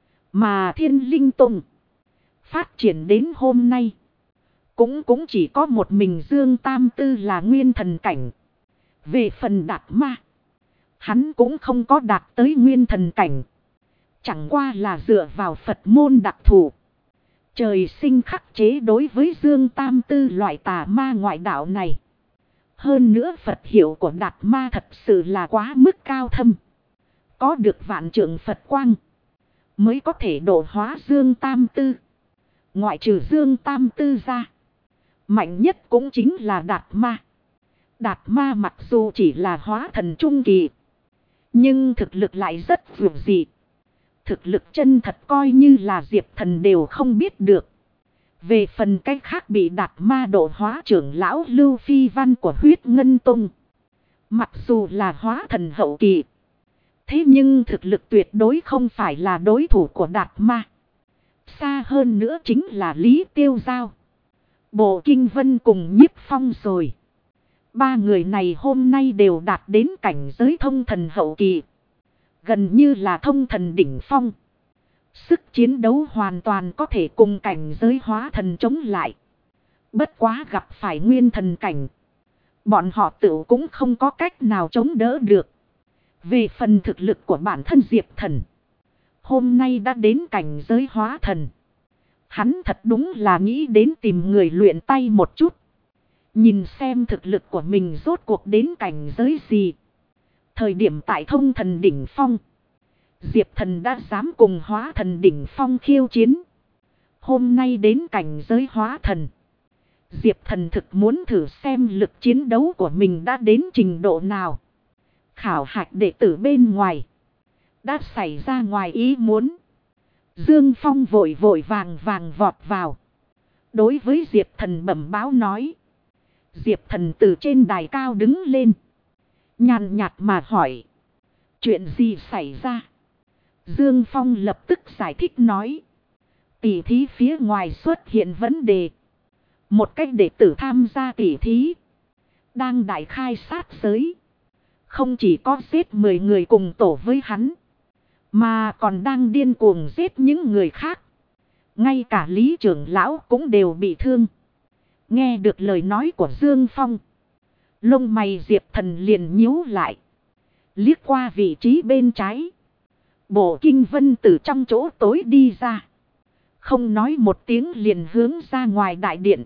Mà Thiên Linh Tông phát triển đến hôm nay. Cũng chỉ có một mình Dương Tam Tư là nguyên thần cảnh. Về phần Đạt Ma. Hắn cũng không có đạt tới nguyên thần cảnh. Chẳng qua là dựa vào Phật môn đặc thù. Trời sinh khắc chế đối với Dương Tam Tư loại tà ma ngoại đạo này. Hơn nữa Phật hiệu của Đạt Ma thật sự là quá mức cao thâm. Có được vạn trượng Phật quang. Mới có thể độ hóa Dương Tam Tư. Ngoại trừ Dương Tam Tư ra. Mạnh nhất cũng chính là Đạt Ma. Đạt Ma mặc dù chỉ là hóa thần trung kỳ. Nhưng thực lực lại rất vượt dị. Thực lực chân thật coi như là Diệp Thần đều không biết được. Về phần cách khác bị Đạt Ma độ hóa trưởng lão Lưu Phi Văn của Huyết Ngân Tông. Mặc dù là hóa thần hậu kỳ. Thế nhưng thực lực tuyệt đối không phải là đối thủ của Đạt Ma. Xa hơn nữa chính là Lý Tiêu Giao. Bộ Kinh Vân cùng Nhiếp Phong rồi. Ba người này hôm nay đều đạt đến cảnh giới thông thần hậu kỳ. Gần như là thông thần đỉnh phong. Sức chiến đấu hoàn toàn có thể cùng cảnh giới hóa thần chống lại. Bất quá gặp phải nguyên thần cảnh. Bọn họ tự cũng không có cách nào chống đỡ được. Về phần thực lực của bản thân Diệp Thần. Hôm nay đã đến cảnh giới hóa thần. Hắn thật đúng là nghĩ đến tìm người luyện tay một chút. Nhìn xem thực lực của mình rốt cuộc đến cảnh giới gì. Thời điểm tại thông thần đỉnh phong, Diệp Thần đã dám cùng hóa thần đỉnh phong khiêu chiến. Hôm nay đến cảnh giới hóa thần, Diệp Thần thực muốn thử xem lực chiến đấu của mình đã đến trình độ nào. Khảo hạch đệ tử bên ngoài đã xảy ra ngoài ý muốn. Dương Phong vội vội vàng vàng vọt vào, đối với Diệp Thần bẩm báo nói. Diệp Thần từ trên đài cao đứng lên, nhàn nhạt mà hỏi. Chuyện gì xảy ra? Dương Phong lập tức giải thích nói. Tỷ thí phía ngoài xuất hiện vấn đề. Một cách đệ tử tham gia tỷ thí đang đại khai sát giới. Không chỉ có giết 10 người cùng tổ với hắn, mà còn đang điên cuồng giết những người khác. Ngay cả Lý trưởng lão cũng đều bị thương. Nghe được lời nói của Dương Phong, lông mày Diệp Thần liền nhíu lại. Liếc qua vị trí bên trái, Bộ Kinh Vân từ trong chỗ tối đi ra. Không nói một tiếng liền hướng ra ngoài đại điện.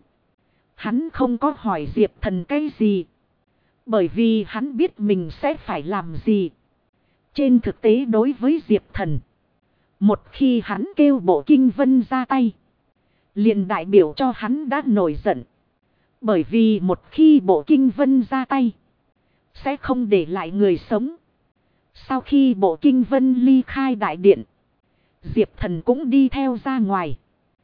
Hắn không có hỏi Diệp Thần cái gì, bởi vì hắn biết mình sẽ phải làm gì. Trên thực tế đối với Diệp Thần, một khi hắn kêu Bộ Kinh Vân ra tay, liền đại biểu cho hắn đã nổi giận. Bởi vì một khi Bộ Kinh Vân ra tay, sẽ không để lại người sống. Sau khi Bộ Kinh Vân ly khai đại điện, Diệp Thần cũng đi theo ra ngoài.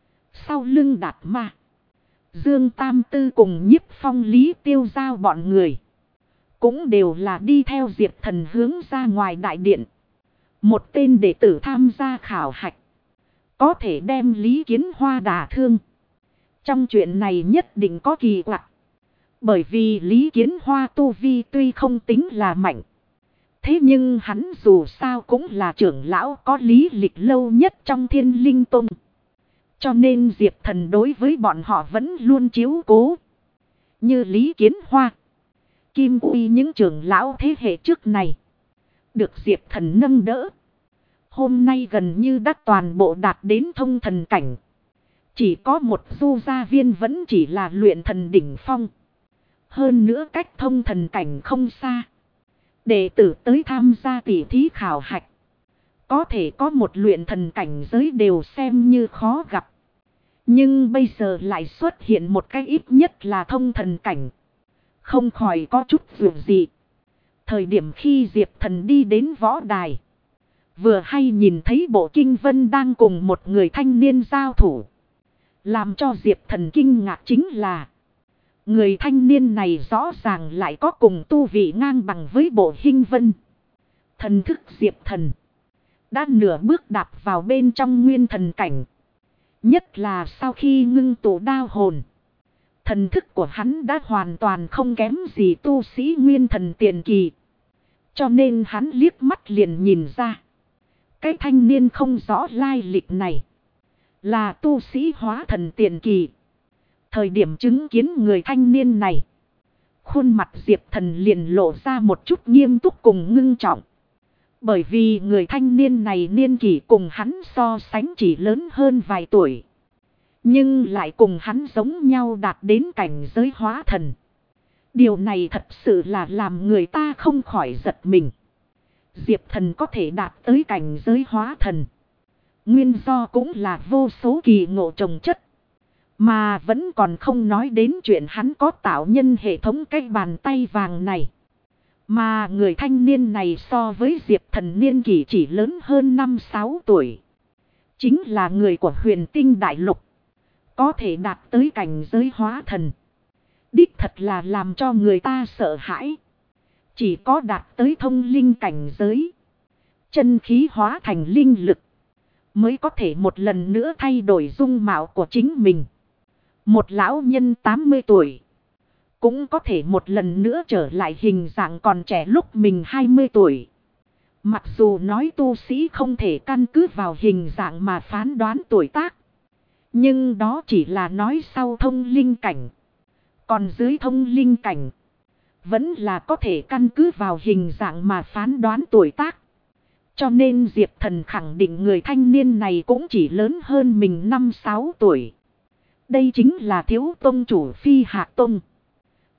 Sau lưng Đạt Ma, Dương Tam Tư cùng Nhiếp Phong, Lý Tiêu Giao bọn người cũng đều là đi theo Diệp Thần hướng ra ngoài đại điện. Một tên đệ tử tham gia khảo hạch có thể đem Lý Kiến Hoa đả thương. Trong chuyện này nhất định có kỳ quặc. Bởi vì Lý Kiến Hoa tu vi tuy không tính là mạnh, thế nhưng hắn dù sao cũng là trưởng lão có lý lịch lâu nhất trong Thiên Linh Tông. Cho nên Diệp Thần đối với bọn họ vẫn luôn chiếu cố. Như Lý Kiến Hoa, Kim Uy những trưởng lão thế hệ trước này, được Diệp Thần nâng đỡ. Hôm nay gần như đã toàn bộ đạt đến thông thần cảnh. Chỉ có một Du Gia Viên vẫn chỉ là luyện thần đỉnh phong. Hơn nữa cách thông thần cảnh không xa. Đệ tử tới tham gia tỷ thí khảo hạch, có thể có một luyện thần cảnh giới đều xem như khó gặp. Nhưng bây giờ lại xuất hiện một cái ít nhất là thông thần cảnh. Không khỏi có chút dường gì. Thời điểm khi Diệp Thần đi đến võ đài, vừa hay nhìn thấy Bộ Kinh Vân đang cùng một người thanh niên giao thủ. Làm cho Diệp Thần kinh ngạc chính là, người thanh niên này rõ ràng lại có cùng tu vị ngang bằng với Bộ Kinh Vân. Thần thức Diệp Thần đã nửa bước đạp vào bên trong nguyên thần cảnh. Nhất là sau khi ngưng tụ đao hồn, thần thức của hắn đã hoàn toàn không kém gì tu sĩ nguyên thần tiền kỳ. Cho nên hắn liếc mắt liền nhìn ra, cái thanh niên không rõ lai lịch này là tu sĩ hóa thần tiền kỳ. Thời điểm chứng kiến người thanh niên này, khuôn mặt Diệp Thần liền lộ ra một chút nghiêm túc cùng ngưng trọng. Bởi vì người thanh niên này niên kỷ cùng hắn so sánh chỉ lớn hơn vài tuổi, nhưng lại cùng hắn giống nhau đạt đến cảnh giới hóa thần. Điều này thật sự là làm người ta không khỏi giật mình. Diệp Thần có thể đạt tới cảnh giới hóa thần, nguyên do cũng là vô số kỳ ngộ chồng chất. Mà vẫn còn không nói đến chuyện hắn có tạo nhân hệ thống cái bàn tay vàng này. Mà người thanh niên này so với Diệp Thần niên kỷ chỉ lớn hơn 5-6 tuổi. Chính là người của Huyền Tinh Đại Lục, có thể đạt tới cảnh giới hóa thần. Đích thật là làm cho người ta sợ hãi. Chỉ có đạt tới thông linh cảnh giới, chân khí hóa thành linh lực, mới có thể một lần nữa thay đổi dung mạo của chính mình. Một lão nhân 80 tuổi cũng có thể một lần nữa trở lại hình dạng còn trẻ lúc mình 20 tuổi. Mặc dù nói tu sĩ không thể căn cứ vào hình dạng mà phán đoán tuổi tác, nhưng đó chỉ là nói sau thông linh cảnh. Còn dưới thông linh cảnh, vẫn là có thể căn cứ vào hình dạng mà phán đoán tuổi tác. Cho nên Diệp Thần khẳng định người thanh niên này cũng chỉ lớn hơn mình 5-6 tuổi. Đây chính là Thiếu tông chủ Phi Hạc Tông.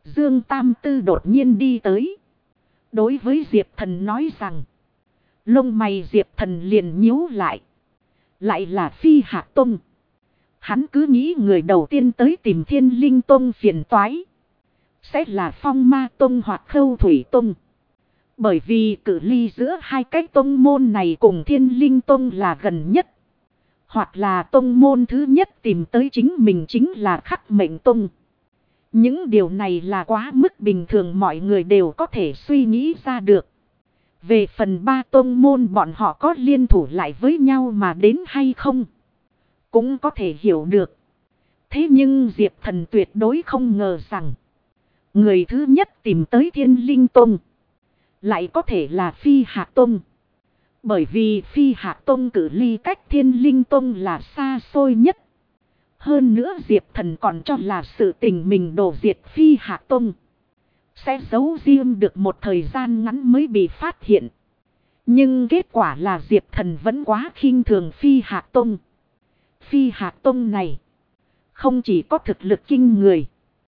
Dương Tam Tư đột nhiên đi tới. Đối với Diệp Thần nói rằng. Lông mày Diệp Thần liền nhíu lại. Lại là Phi Hạc Tông. Hắn cứ nghĩ người đầu tiên tới tìm Thiên Linh Tông phiền toái sẽ là Phong Ma Tông hoặc Khâu Thủy Tông. Bởi vì cự ly giữa hai cái tông môn này cùng Thiên Linh Tông là gần nhất. Hoặc là tông môn thứ nhất tìm tới chính mình chính là Khắc Mệnh Tông. Những điều này là quá mức bình thường, mọi người đều có thể suy nghĩ ra được. Về phần ba tông môn bọn họ có liên thủ lại với nhau mà đến hay không, cũng có thể hiểu được. Thế nhưng Diệp Thần tuyệt đối không ngờ rằng người thứ nhất tìm tới Thiên Linh Tông lại có thể là Phi Hạc Tông. Bởi vì Phi Hạc Tông cự ly cách Thiên Linh Tông là xa xôi nhất. Hơn nữa Diệp Thần còn cho là sự tình mình đổ diệt Phi Hạc Tông sẽ giấu riêng được một thời gian ngắn mới bị phát hiện. Nhưng kết quả là Diệp Thần vẫn quá khinh thường Phi Hạc Tông. Phi Hạc Tông này không chỉ có thực lực kinh người,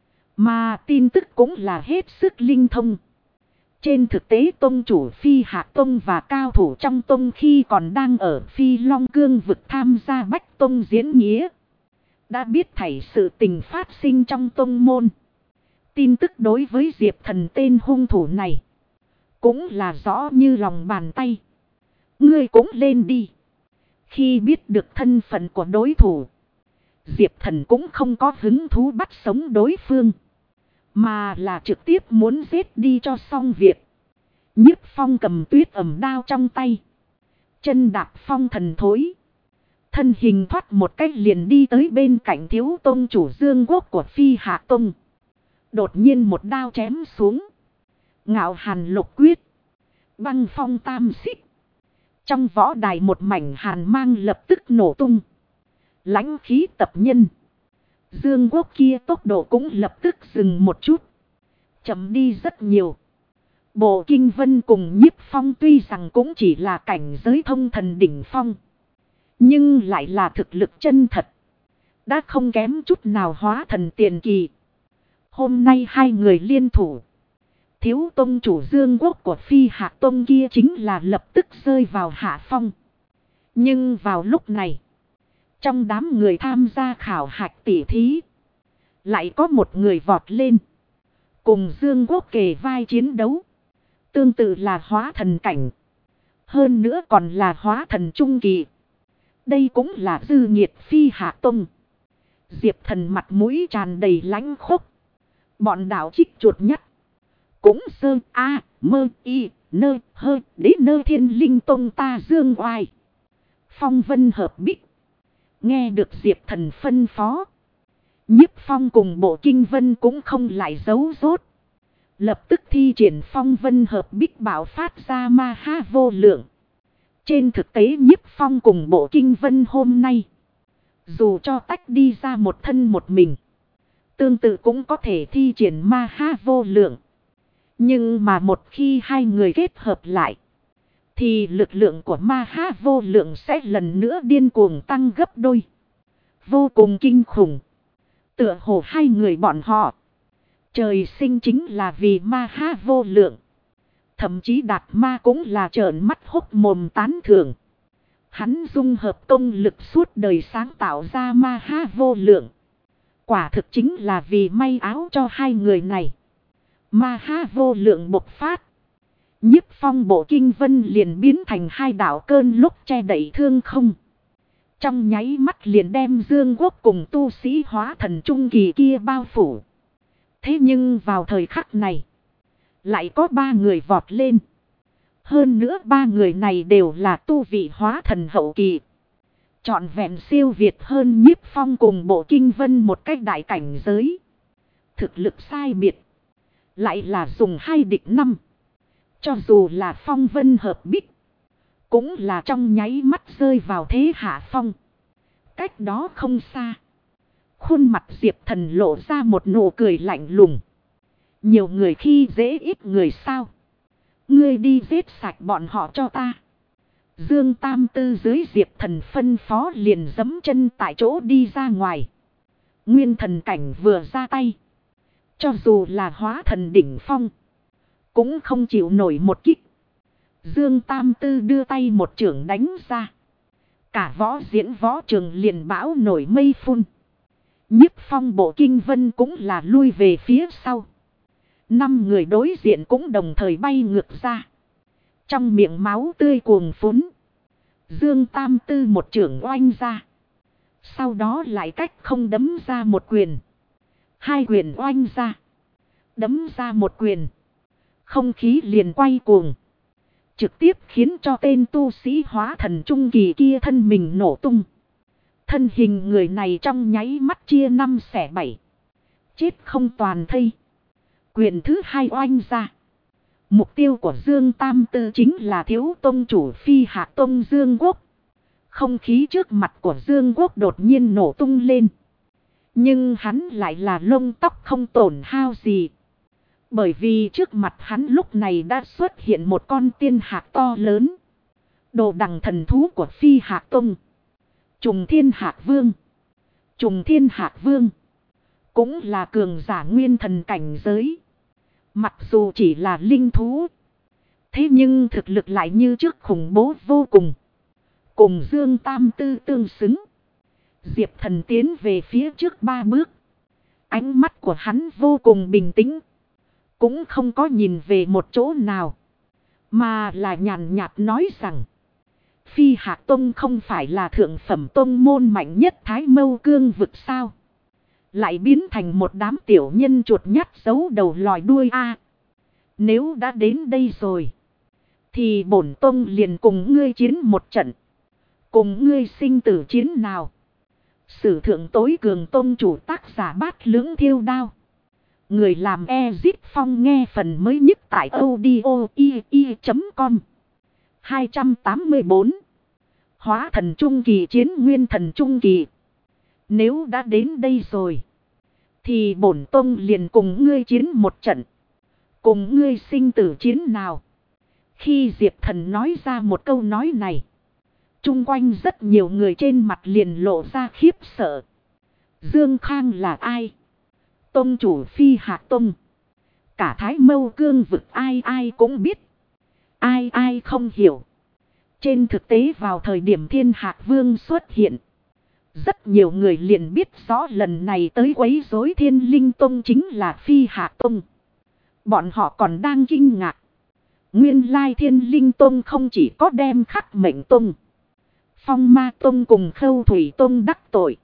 mà tin tức cũng là hết sức linh thông. Trên thực tế tông chủ Phi Hạc Tông và cao thủ trong tông khi còn đang ở Phi Long Cương vực tham gia Bách Tông diễn nghĩa, đã biết thảy sự tình phát sinh trong tông môn. Tin tức đối với Diệp Thần tên hung thủ này cũng là rõ như lòng bàn tay. Ngươi cũng lên đi. Khi biết được thân phận của đối thủ, Diệp Thần cũng không có hứng thú bắt sống đối phương, mà là trực tiếp muốn giết đi cho xong việc. Nhiếp Phong cầm tuyết ẩm đao trong tay, chân đạp phong thần thối, thân hình thoát một cách liền đi tới bên cạnh thiếu tông chủ Dương Quốc của Phi Hạc Tông. Đột nhiên một đao chém xuống. Ngạo hàn lục quyết, băng phong tam xích. Trong võ đài một mảnh hàn mang lập tức nổ tung. Lãnh khí tập nhân. Dương Quốc kia tốc độ cũng lập tức dừng một chút, chậm đi rất nhiều. Bộ Kinh Vân cùng Nhiếp Phong tuy rằng cũng chỉ là cảnh giới thông thần đỉnh phong, nhưng lại là thực lực chân thật, đã không kém chút nào hóa thần tiền kỳ. Hôm nay hai người liên thủ, thiếu tông chủ Dương Quốc của Phi Hạc Tông kia chính là lập tức rơi vào hạ phong. Nhưng vào lúc này, trong đám người tham gia khảo hạch tỉ thí, lại có một người vọt lên, cùng Dương Quốc kề vai chiến đấu. Tương tự là hóa thần cảnh, hơn nữa còn là hóa thần trung kỳ. Đây cũng là dư nghiệt Phi Hạc Tông. Diệp Thần mặt mũi tràn đầy lãnh khốc. Bọn đạo trích chuột nhắt cũng sơ a mơ y nơ hơ đế nơ Thiên Linh Tông ta Dương oai. Phong vân hợp bích. Nghe được Diệp Thần phân phó, Nhiếp Phong cùng Bộ Kinh Vân cũng không lại giấu rốt, lập tức thi triển phong vân hợp bích bạo phát ra ma ha vô lượng. Trên thực tế Nhiếp Phong cùng Bộ Kinh Vân hôm nay, dù cho tách đi ra một thân một mình, tương tự cũng có thể thi triển ma ha vô lượng. Nhưng mà một khi hai người kết hợp lại, thì lực lượng của ma ha vô lượng sẽ lần nữa điên cuồng tăng gấp đôi. Vô cùng kinh khủng. Tựa hồ hai người bọn họ trời sinh chính là vì ma ha vô lượng. Thậm chí Đạt Ma cũng là trợn mắt hốc mồm tán thưởng. Hắn dung hợp công lực suốt đời sáng tạo ra ma ha vô lượng, quả thực chính là vì may áo cho hai người này. Ma ha vô lượng bộc phát, Nhiếp Phong Bộ Kinh Vân liền biến thành hai đạo cơn lúc che đậy thương không. Trong nháy mắt liền đem Dương Quốc cùng tu sĩ hóa thần trung kỳ kia bao phủ. Thế nhưng vào thời khắc này, lại có ba người vọt lên. Hơn nữa ba người này đều là tu vị hóa thần hậu kỳ. Trọn vẹn siêu việt hơn Nhiếp Phong cùng Bộ Kinh Vân một cách đại cảnh giới. Thực lực sai biệt, lại là dùng 2 địch 5. Cho dù là phong vân hợp bích, cũng là trong nháy mắt rơi vào thế hạ phong. Cách đó không xa, khuôn mặt Diệp Thần lộ ra một nụ cười lạnh lùng. Nhiều người khi dễ ít người sao? Ngươi đi giết sạch bọn họ cho ta. Dương Tam Tư dưới Diệp Thần phân phó liền giẫm chân tại chỗ đi ra ngoài. Nguyên thần cảnh vừa ra tay, Cho dù là hóa thần đỉnh phong, cũng không chịu nổi một kích. Dương Tam Tư đưa tay một chưởng đánh ra. Cả võ diễn võ trường liền bão nổi mây phun. Nhiếp phong bộ kinh vân cũng là lui về phía sau. 5 người đối diện cũng đồng thời bay ngược ra. Trong miệng máu tươi cuồng phún. Dương Tam Tư một chưởng oanh ra. Sau đó lại cách không đấm ra một quyền. 2 quyền oanh ra. Đấm ra một quyền. Không khí liền quay cuồng. Trực tiếp khiến cho tên tu sĩ hóa thần trung kỳ kia thân mình nổ tung. Thân hình người này trong nháy mắt chia 5 xẻ 7. Chết không toàn thây. Quyền thứ 2 oanh ra. Mục tiêu của Dương Tam Tư chính là thiếu tông chủ Phi Hạc Tông Dương Quốc. Không khí trước mặt của Dương Quốc đột nhiên nổ tung lên. Nhưng hắn lại là lông tóc không tổn hao gì. Bởi vì trước mặt hắn lúc này đã xuất hiện một con tiên hạc to lớn. Đồ đằng thần thú của Phi Hạc Tông. Trùng Thiên Hạc Vương. Trùng Thiên Hạc Vương cũng là cường giả nguyên thần cảnh giới. Mặc dù chỉ là linh thú, thế nhưng thực lực lại như trước khủng bố vô cùng. Cùng Dương Tam Tư tương xứng. Diệp Thần tiến về phía trước 3 bước. Ánh mắt của hắn vô cùng bình tĩnh. Cũng không có nhìn về một chỗ nào. Mà là nhàn nhạt nói rằng. Phi Hạc Tông không phải là thượng phẩm tông môn mạnh nhất Thái Mâu Cương vực sao. Lại biến thành một đám tiểu nhân chuột nhắt giấu đầu lòi đuôi a. Nếu đã đến đây rồi, thì bổn tông liền cùng ngươi chiến một trận. Cùng ngươi sinh tử chiến nào. Sử thượng tối cường tông chủ tác giả Bát Lưỡng Thiêu Đao. Người làm Ezip Phong nghe phần mới nhất tại audio.com. 284. Hóa thần trung kỳ chiến nguyên thần trung kỳ. Nếu đã đến đây rồi, thì bổn tông liền cùng ngươi chiến một trận. Cùng ngươi sinh tử chiến nào. Khi Diệp Thần nói ra một câu nói này, chung quanh rất nhiều người trên mặt liền lộ ra khiếp sợ. Dương Khang là ai? Tông chủ Phi Hạc Tông. Cả Thái Mâu Cương vực ai ai cũng biết. Ai ai không hiểu. Trên thực tế vào thời điểm Thiên Hạc Vương xuất hiện, rất nhiều người liền biết rõ lần này tới quấy rối Thiên Linh Tông chính là Phi Hạc Tông. Bọn họ còn đang kinh ngạc. Nguyên lai Thiên Linh Tông không chỉ có đem Khắc Mệnh Tông, Phong Ma Tông cùng Khâu Thủy Tông đắc tội,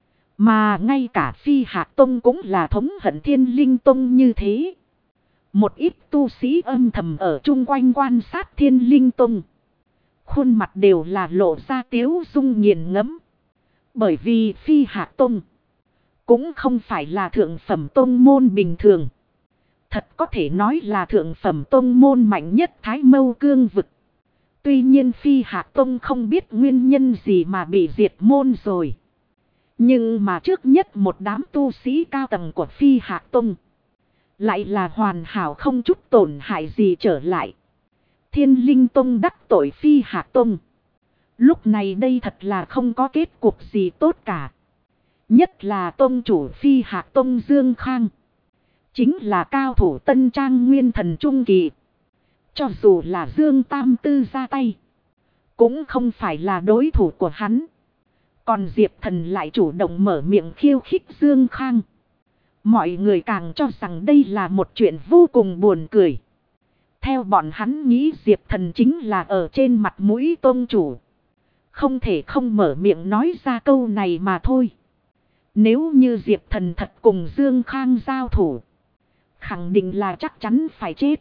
mà ngay cả Phi Hạc Tông cũng là thống hận Thiên Linh Tông như thế. Một ít tu sĩ âm thầm ở chung quanh quan sát Thiên Linh Tông, khuôn mặt đều là lộ ra tiếu dung nghiền ngẫm. Bởi vì Phi Hạc Tông cũng không phải là thượng phẩm tông môn bình thường. Thật có thể nói là thượng phẩm tông môn mạnh nhất Thái Mâu Cương vực. Tuy nhiên Phi Hạc Tông không biết nguyên nhân gì mà bị diệt môn rồi. Nhưng mà trước nhất một đám tu sĩ cao tầng của Phi Hạc Tông lại là hoàn hảo không chút tổn hại gì trở lại. Thiên Linh Tông đắc tội Phi Hạc Tông. Lúc này đây thật là không có kết cục gì tốt cả. Nhất là tông chủ Phi Hạc Tông Dương Khang. Chính là cao thủ tân trang nguyên thần trung kỳ. Cho dù là Dương Tam Tư ra tay, cũng không phải là đối thủ của hắn. Còn Diệp Thần lại chủ động mở miệng khiêu khích Dương Khang. Mọi người càng cho rằng đây là một chuyện vô cùng buồn cười. Theo bọn hắn nghĩ Diệp Thần chính là ở trên mặt mũi tôn chủ. Không thể không mở miệng nói ra câu này mà thôi. Nếu như Diệp Thần thật cùng Dương Khang giao thủ, khẳng định là chắc chắn phải chết.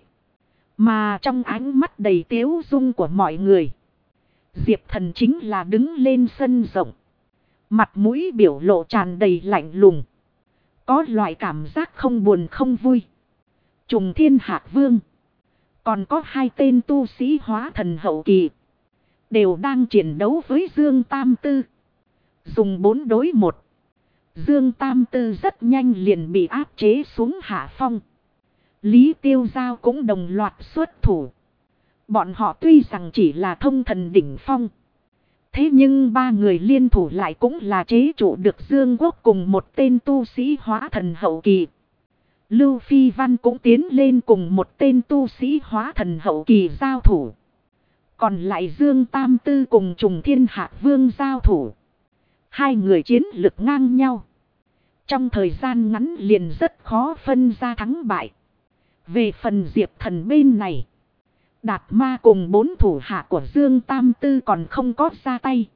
Mà trong ánh mắt đầy tiếu dung của mọi người, Diệp Thần chính là đứng lên sân rộng. Mặt mũi biểu lộ tràn đầy lạnh lùng. Có loại cảm giác không buồn không vui. Trùng Thiên Hạc Vương, còn có 2 tên tu sĩ hóa thần hậu kỳ, đều đang chiến đấu với Dương Tam Tư. Dùng 4 đối 1. Dương Tam Tư rất nhanh liền bị áp chế xuống hạ phong. Lý Tiêu Giao cũng đồng loạt xuất thủ. Bọn họ tuy rằng chỉ là thông thần đỉnh phong, thế nhưng 3 người liên thủ lại cũng là chế trụ được Dương Quốc cùng một tên tu sĩ hóa thần hậu kỳ. Lưu Phi Văn cũng tiến lên cùng một tên tu sĩ hóa thần hậu kỳ giao thủ. Còn lại Dương Tam Tư cùng Trùng Thiên Hạc Vương giao thủ. Hai người chiến lực ngang nhau. Trong thời gian ngắn liền rất khó phân ra thắng bại. Về phần Diệp Thần bên này, Đạt Ma cùng 4 thủ hạ của Dương Tam Tư còn không có ra tay.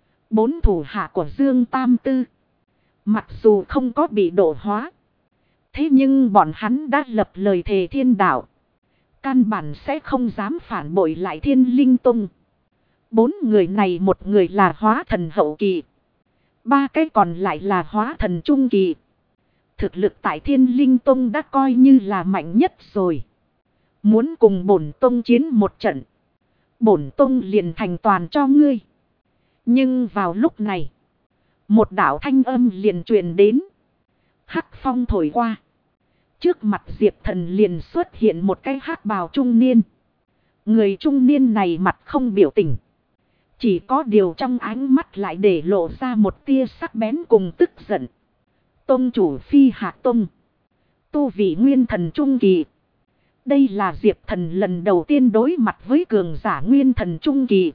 4 thủ hạ của Dương Tam Tư, mặc dù không có bị độ hóa, thế nhưng bọn hắn đã lập lời thề thiên đạo. Căn bản sẽ không dám phản bội lại Thiên Linh Tông. 4 người này, một người là hóa thần hậu kỳ, 3 cái còn lại là hóa thần trung kỳ. Thực lực tại Thiên Linh Tông đã coi như là mạnh nhất rồi. Muốn cùng bổn tông chiến một trận, bổn tông liền thành toàn cho ngươi. Nhưng vào lúc này, một đạo thanh âm liền truyền đến. Hắc phong thổi qua. Trước mặt Diệp Thần liền xuất hiện một cái hắc bào trung niên. Người trung niên này mặt không biểu tình. Chỉ có điều trong ánh mắt lại để lộ ra một tia sắc bén cùng tức giận. Tông chủ Phi Hạc Tông, tu vị nguyên thần trung kỳ. Đây là Diệp Thần lần đầu tiên đối mặt với cường giả nguyên thần trung kỳ.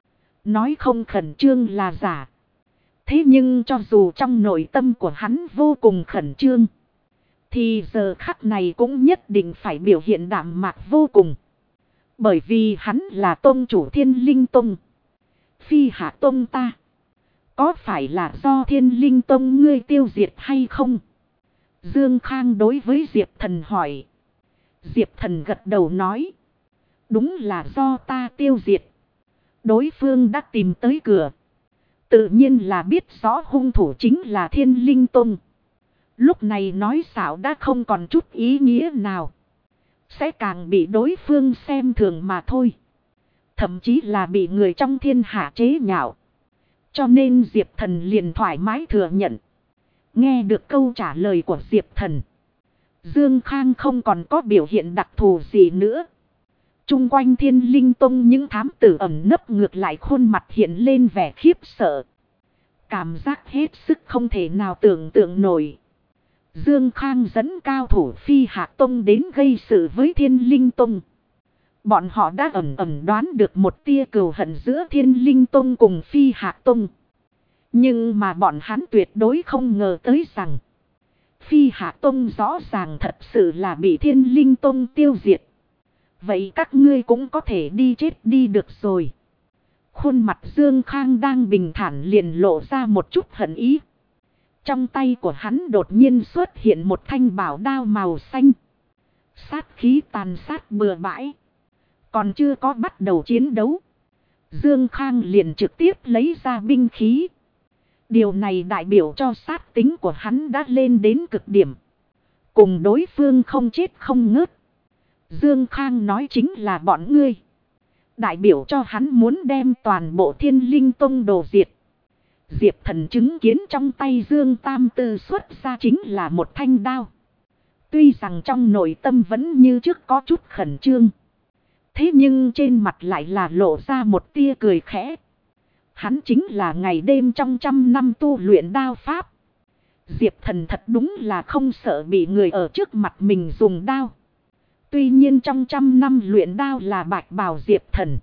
Nói không khẩn trương là giả. Thế nhưng cho dù trong nội tâm của hắn vô cùng khẩn trương, thì giờ khắc này cũng nhất định phải biểu hiện đạm mạc vô cùng. Bởi vì hắn là tông chủ Thiên Linh Tông. Phi Hạc Tông ta, có phải là do Thiên Linh Tông ngươi tiêu diệt hay không? Dương Khang đối với Diệp Thần hỏi. Diệp Thần gật đầu nói. Đúng là do ta tiêu diệt. Đối phương đã tìm tới cửa. Tự nhiên là biết rõ hung thủ chính là Thiên Linh Tông. Lúc này nói xạo đã không còn chút ý nghĩa nào. Sẽ càng bị đối phương xem thường mà thôi. Thậm chí là bị người trong thiên hạ chế nhạo. Cho nên Diệp Thần liền thoải mái thừa nhận. Nghe được câu trả lời của Diệp Thần, Dương Khang không còn có biểu hiện đặc thù gì nữa. Trung quanh Thiên Linh Tông những thám tử ẩn nấp ngược lại khuôn mặt hiện lên vẻ khiếp sợ. Cảm giác hết sức không thể nào tưởng tượng nổi. Dương Khang dẫn cao thủ Phi Hạc Tông đến gây sự với Thiên Linh Tông. Bọn họ đã ẩn đoán được một tia cừu hận giữa Thiên Linh Tông cùng Phi Hạc Tông. Nhưng mà bọn hắn tuyệt đối không ngờ tới rằng Phi Hạc Tông rõ ràng thật sự là bị Thiên Linh Tông tiêu diệt. Vậy các ngươi cũng có thể đi chết đi được rồi. Khuôn mặt Dương Khang đang bình thản liền lộ ra một chút hận ý. Trong tay của hắn đột nhiên xuất hiện một thanh bảo đao màu xanh. Sát khí tàn sát bừa bãi. Còn chưa có bắt đầu chiến đấu, Dương Khang liền trực tiếp lấy ra binh khí. Điều này đại biểu cho sát tính của hắn đã lên đến cực điểm. Cùng đối phương không chết không ngớt. Dương Khang nói chính là bọn ngươi. Đại biểu cho hắn muốn đem toàn bộ Thiên Linh Tông đồ diệt. Diệp Thần chứng kiến trong tay Dương Tam Tư xuất ra chính là một thanh đao. Tuy rằng trong nội tâm vẫn như trước có chút khẩn trương, thế nhưng trên mặt lại là lộ ra một tia cười khẽ. Hắn chính là ngày đêm trong 100 năm tu luyện đao pháp. Diệp Thần thật đúng là không sợ bị người ở trước mặt mình dùng đao. Tuy nhiên trong 100 năm luyện đao là bạch bào Diệp Thần.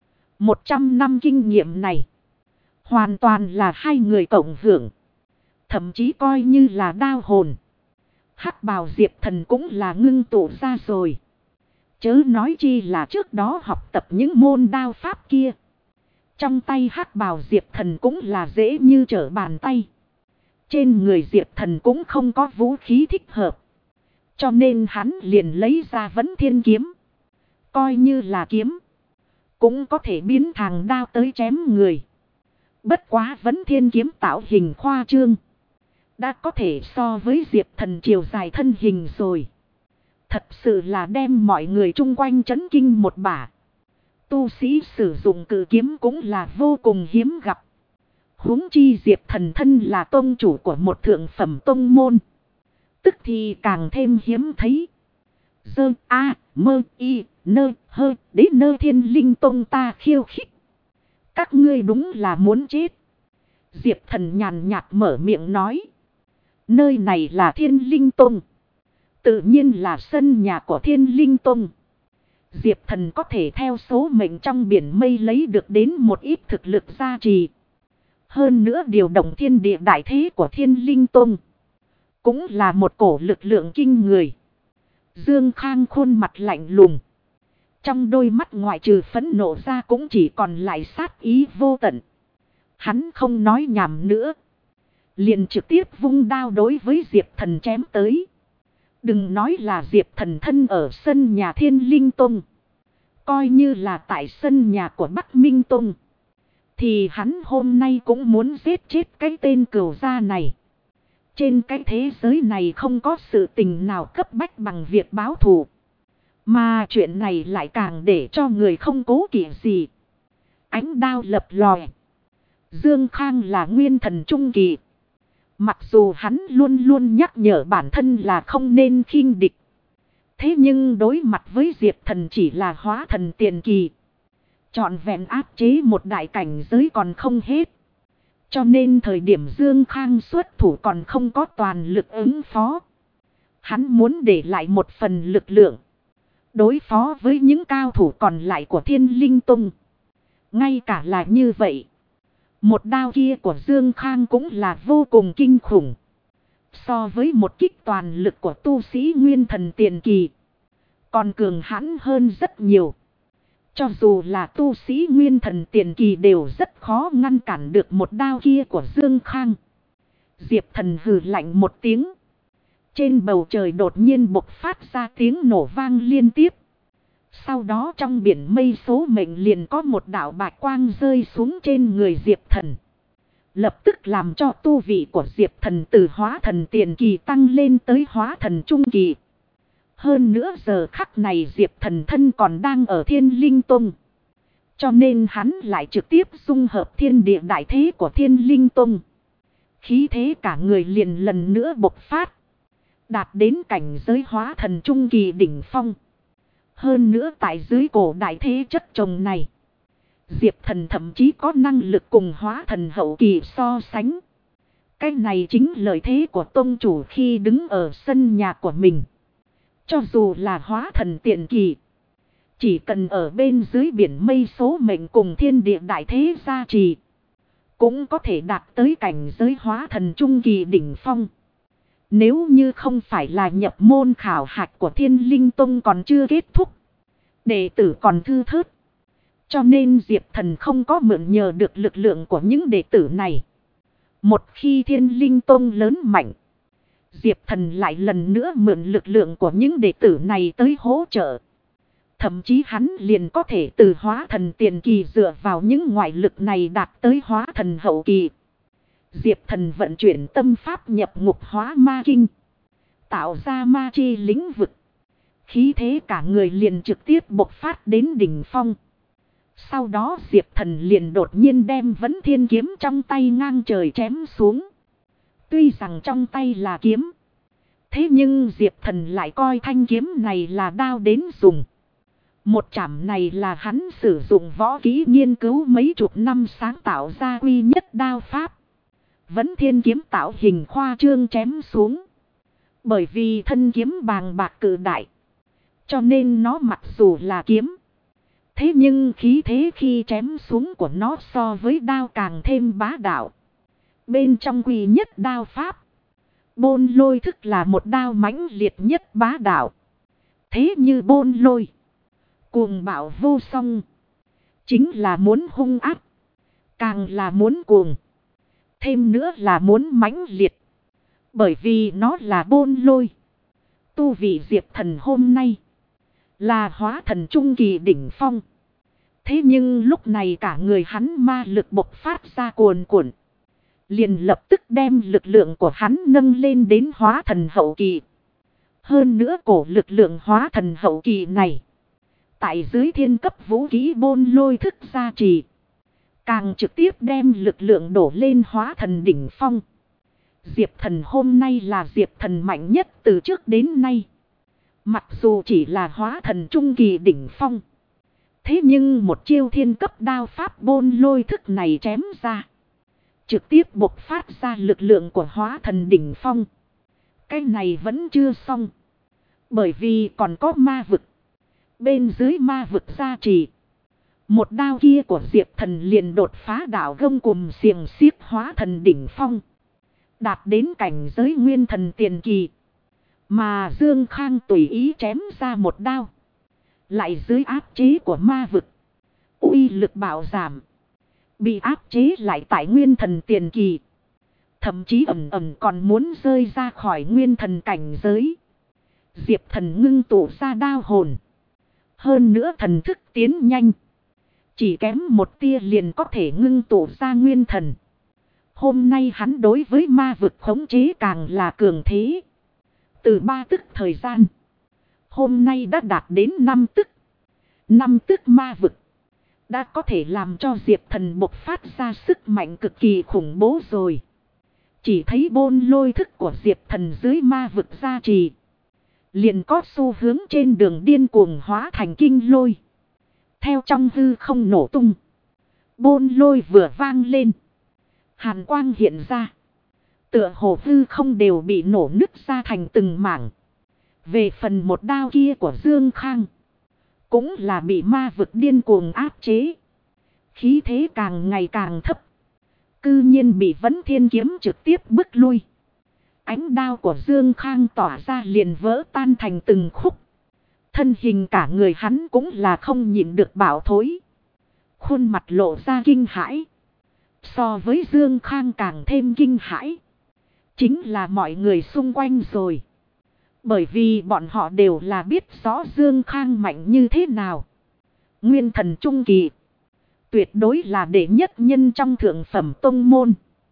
100 năm kinh nghiệm này hoàn toàn là hai người cộng hưởng. Thậm chí coi như là đao hồn, hắc bào Diệp Thần cũng là ngưng tụ ra rồi. Chớ nói chi là trước đó học tập những môn đao pháp kia. Trong tay hắc bào Diệp Thần cũng là dễ như trở bàn tay. Trên người Diệp Thần cũng không có vũ khí thích hợp. Cho nên hắn liền lấy ra Vấn Thiên kiếm. Coi như là kiếm, cũng có thể biến thành đao tới chém người. Bất quá Vấn Thiên kiếm tạo hình khoa trương, đã có thể so với Diệp Thần chiều dài thân hình rồi. Thật sự là đem mọi người chung quanh chấn kinh một bả. Tu sĩ sử dụng cự kiếm cũng là vô cùng hiếm gặp. Huống chi Diệp Thần thân là tông chủ của một thượng phẩm tông môn, tức thì càng thêm hiếm thấy. Dơ a mơ y nơ hơ đế nơ Thiên Linh Tông ta khiêu khích. Các ngươi đúng là muốn chết. Diệp Thần nhàn nhạt mở miệng nói. Nơi này là Thiên Linh Tông, tự nhiên là sân nhà của Thiên Linh Tông. Diệp Thần có thể theo số mệnh trong biển mây lấy được đến một ít thực lực gia trì. Hơn nữa điều động thiên địa đại thế của Thiên Linh Tông cũng là một cổ lực lượng kinh người. Dương Khang khuôn mặt lạnh lùng. Trong đôi mắt ngoại trừ phẫn nộ ra cũng chỉ còn lại sát ý vô tận. Hắn không nói nhảm nữa. Liền trực tiếp vung đao đối với Diệp Thần chém tới. Đừng nói là Diệp Thần thân ở sân nhà Thiên Linh Tông. Coi như là tại sân nhà của Bắc Minh Tông. Thì hắn hôm nay cũng muốn giết chết cái tên cửu gia này. Trên cái thế giới này không có sự tình nào cấp bách bằng việc báo thù. Mà chuyện này lại càng để cho người không cố kỵ gì. Ánh đao lập lòe. Dương Khang là nguyên thần trung kỳ. Mặc dù hắn luôn luôn nhắc nhở bản thân là không nên khinh địch. Thế nhưng đối mặt với Diệp Thần chỉ là hóa thần tiền kỳ. Trọn vẹn áp chế một đại cảnh giới còn không hết. Cho nên thời điểm Dương Khang xuất thủ còn không có toàn lực ứng phó. Hắn muốn để lại một phần lực lượng. Đối phó với những cao thủ còn lại của Thiên Linh Tông. Ngay cả là như vậy. Một đao kia của Dương Khang cũng là vô cùng kinh khủng. So với một kích toàn lực của tu sĩ nguyên thần tiền kỳ. Còn cường hãn hơn rất nhiều. Cho dù là tu sĩ nguyên thần tiền kỳ đều rất khó ngăn cản được một đao kia của Dương Khang. Diệp Thần hừ lạnh một tiếng. Trên bầu trời đột nhiên bộc phát ra tiếng nổ vang liên tiếp. Sau đó trong biển mây số mệnh liền có một đạo bạch quang rơi xuống trên người Diệp Thần. Lập tức làm cho tu vị của Diệp Thần từ hóa thần tiền kỳ tăng lên tới hóa thần trung kỳ. Hơn nữa giờ khắc này Diệp Thần thân còn đang ở Thiên Linh Tông. Cho nên hắn lại trực tiếp dung hợp thiên địa đại thế của Thiên Linh Tông. Khí thế cả người liền lần nữa bộc phát. Đạt đến cảnh giới hóa thần trung kỳ đỉnh phong. Hơn nữa tại dưới cổ đại thế chất chồng này. Diệp Thần thậm chí có năng lực cùng hóa thần hậu kỳ so sánh. Cái này chính lợi thế của tông chủ khi đứng ở sân nhà của mình. Cho dù là hóa thần tiền kỳ. Chỉ cần ở bên dưới biển mây số mệnh cùng thiên địa đại thế gia trì. Cũng có thể đạt tới cảnh giới hóa thần trung kỳ đỉnh phong. Nếu như không phải là nhập môn khảo hạch của Thiên Linh Tông còn chưa kết thúc. Đệ tử còn thư thớt. Cho nên Diệp Thần không có mượn nhờ được lực lượng của những đệ tử này. Một khi Thiên Linh Tông lớn mạnh. Diệp Thần lại lần nữa mượn lực lượng của những đệ tử này tới hỗ trợ. Thậm chí hắn liền có thể từ hóa thần tiền kỳ dựa vào những ngoại lực này đạt tới hóa thần hậu kỳ. Diệp Thần vận chuyển tâm pháp nhập ngục hóa ma kinh. Tạo ra ma chi lĩnh vực. Khí thế cả người liền trực tiếp bộc phát đến đỉnh phong. Sau đó Diệp Thần liền đột nhiên đem Vấn Thiên kiếm trong tay ngang trời chém xuống. Tuy rằng trong tay là kiếm. Thế nhưng Diệp Thần lại coi thanh kiếm này là đao đến dùng. Một chảm này là hắn sử dụng võ kỹ nghiên cứu mấy chục năm sáng tạo ra quy nhất đao pháp. Vấn Thiên kiếm tạo hình khoa trương chém xuống. Bởi vì thân kiếm bàng bạc cự đại. Cho nên nó mặc dù là kiếm. Thế nhưng khí thế khi chém xuống của nó so với đao càng thêm bá đạo. Bên trong quy nhất đao pháp. Bôn lôi thức là một đao mãnh liệt nhất bá đạo. Thế như bôn lôi. Cuồng bạo vô song. Chính là muốn hung ác. Càng là muốn cuồng. Thêm nữa là muốn mãnh liệt. Bởi vì nó là bôn lôi. Tu vị Diệp Thần hôm nay. Là hóa thần trung kỳ đỉnh phong. Thế nhưng lúc này cả người hắn ma lực bộc phát ra cuồn cuộn. Liền lập tức đem lực lượng của hắn nâng lên đến hóa thần hậu kỳ. Hơn nữa cổ lực lượng hóa thần hậu kỳ này. Tại dưới thiên cấp vũ khí bôn lôi thức gia trì. Càng trực tiếp đem lực lượng đổ lên hóa thần đỉnh phong. Diệp Thần hôm nay là Diệp Thần mạnh nhất từ trước đến nay. Mặc dù chỉ là hóa thần trung kỳ đỉnh phong. Thế nhưng một chiêu thiên cấp đao pháp bôn lôi thức này chém ra. Trực tiếp bộc phát ra lực lượng của hóa thần đỉnh phong. Cái này vẫn chưa xong. Bởi vì còn có ma vực. Bên dưới ma vực gia trì. Một đao kia của Diệp Thần liền đột phá đạo gông cùm xiềng xiếc hóa thần đỉnh phong. Đạt đến cảnh giới nguyên thần tiền kỳ. Mà Dương Khang tùy ý chém ra một đao. Lại dưới áp chế của ma vực. Uy lực bạo giảm. Bị áp chế lại tại nguyên thần tiền kỳ. Thậm chí ẩn ẩn còn muốn rơi ra khỏi nguyên thần cảnh giới. Diệp Thần ngưng tụ ra đao hồn. Hơn nữa thần thức tiến nhanh. Chỉ kém một tia liền có thể ngưng tụ ra nguyên thần. Hôm nay hắn đối với ma vực khống chế càng là cường thế. Từ 3 tức thời gian. Hôm nay đã đạt đến 5 tức. 5 tức ma vực. Đã có thể làm cho Diệp Thần bộc phát ra sức mạnh cực kỳ khủng bố rồi. Chỉ thấy bôn lôi thức của Diệp Thần dưới ma vực gia trì. Liền có xu hướng trên đường điên cuồng hóa thành kinh lôi. Theo trong hư không nổ tung. Bôn lôi vừa vang lên. Hàn quang hiện ra. Tựa hồ hư không đều bị nổ nứt ra thành từng mảng. Về phần một đao kia của Dương Khang. Cũng là bị ma vực điên cuồng áp chế. Khí thế càng ngày càng thấp. Cư nhiên bị Vấn Thiên Kiếm trực tiếp bức lui. Ánh đao của Dương Khang tỏa ra liền vỡ tan thành từng khúc. Thân hình cả người hắn cũng là không nhịn được bảo thối. Khuôn mặt lộ ra kinh hãi. So với Dương Khang càng thêm kinh hãi. Chính là mọi người xung quanh rồi. Bởi vì bọn họ đều là biết rõ Dương Khang mạnh như thế nào. Nguyên thần trung kỳ. Tuyệt đối là đệ nhất nhân trong thượng phẩm tông môn.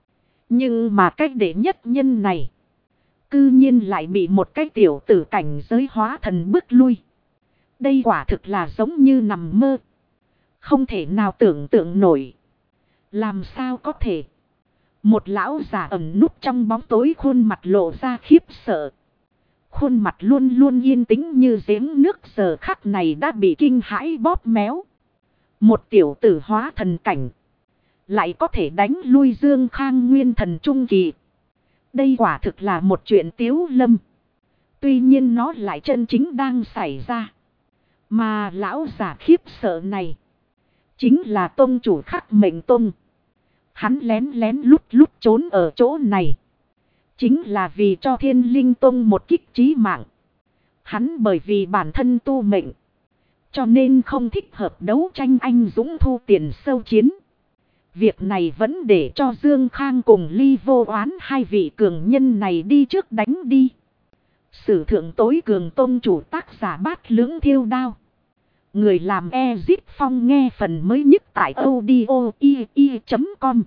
Nhưng mà cách đệ nhất nhân này. Cư nhiên lại bị một cái tiểu tử cảnh giới hóa thần bức lui. Đây quả thực là giống như nằm mơ. Không thể nào tưởng tượng nổi. Làm sao có thể. Một lão già ẩn núp trong bóng tối khuôn mặt lộ ra khiếp sợ. Khuôn mặt luôn luôn yên tĩnh như giếng nước giờ khắc này đã bị kinh hãi bóp méo. Một tiểu tử hóa thần cảnh. Lại có thể đánh lui Dương Khang nguyên thần trung kỳ. Đây quả thực là một chuyện tiếu lâm. Tuy nhiên nó lại chân chính đang xảy ra. Mà lão giả khiếp sợ này. Chính là tông chủ Khắc Mệnh Tông. Hắn lén lén lút lút trốn ở chỗ này. Chính là vì cho Thiên Linh Tông một kích chí mạng. Hắn bởi vì bản thân tu mệnh. Cho nên không thích hợp đấu tranh anh dũng thu tiền sâu chiến. Việc này vẫn để cho Dương Khang cùng Ly Vô Oán hai vị cường nhân này đi trước đánh đi. Sử thượng tối cường tông chủ tác giả Bát Lưỡng Thiêu Đao. Người làm Ezit Phong nghe phần mới nhất tại audio.com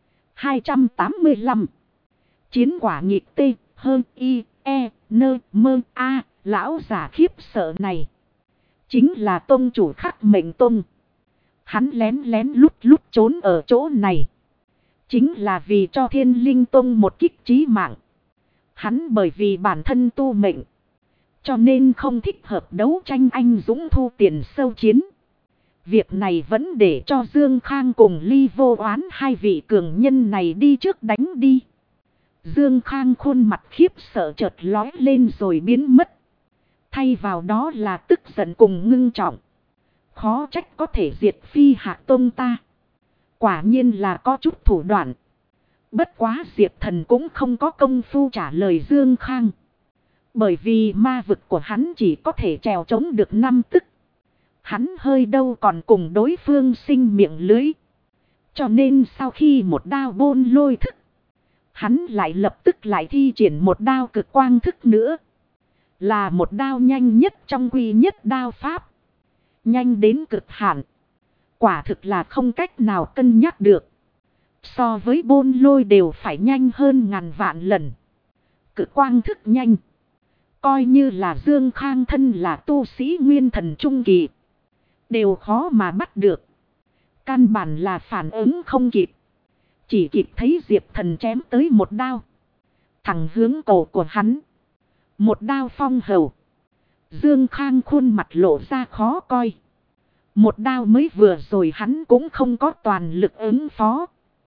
285. Chiến quả nghịch tê hơn y e nơ mơ a. Lão giả khiếp sợ này. Chính là tông chủ Khắc Mệnh Tông. Hắn lén lén lút lút trốn ở chỗ này. Chính là vì cho Thiên Linh Tông một kích chí mạng. Hắn bởi vì bản thân tu mệnh. Cho nên không thích hợp đấu tranh anh dũng thu tiền sâu chiến. Việc này vẫn để cho Dương Khang cùng Ly Vô Oán hai vị cường nhân này đi trước đánh đi. Dương Khang khuôn mặt khiếp sợ chợt lói lên rồi biến mất. Thay vào đó là tức giận cùng ngưng trọng. Khó trách có thể diệt Phi Hạc Tông ta. Quả nhiên là có chút thủ đoạn. Bất quá Diệp Thần cũng không có công phu trả lời Dương Khang. Bởi vì ma vực của hắn chỉ có thể trèo chống được 5 tức. Hắn hơi đâu còn cùng đối phương sinh miệng lưới. Cho nên sau khi một đao bôn lôi thức. Hắn lại lập tức lại thi triển một đao cực quang thức nữa. Là một đao nhanh nhất trong quy nhất đao pháp. Nhanh đến cực hạn. Quả thực là không cách nào cân nhắc được. So với bôn lôi đều phải nhanh hơn ngàn vạn lần. Cực quang thức nhanh. Coi như là Dương Khang thân là tu sĩ nguyên thần trung kỳ. Đều khó mà bắt được. Căn bản là phản ứng không kịp. Chỉ kịp thấy Diệp Thần chém tới một đao. Thẳng hướng cổ của hắn. Một đao phong hầu. Dương Khang khuôn mặt lộ ra khó coi. Một đao mới vừa rồi hắn cũng không có toàn lực ứng phó.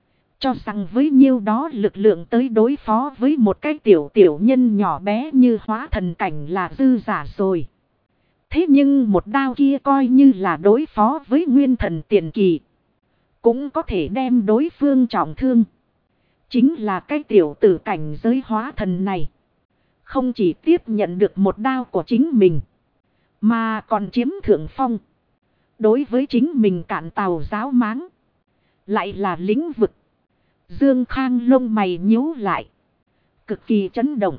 Cho rằng với nhiêu đó lực lượng tới đối phó với một cái tiểu nhân nhỏ bé như hóa thần cảnh là dư giả rồi. Thế nhưng một đao kia coi như là đối phó với nguyên thần tiền kỳ, cũng có thể đem đối phương trọng thương. Chính là cái tiểu tử cảnh giới hóa thần này, không chỉ tiếp nhận được một đao của chính mình, mà còn chiếm thượng phong. Đối với chính mình cản tàu giáo máng, lại là lĩnh vực. Dương Khang lông mày nhíu lại, cực kỳ chấn động.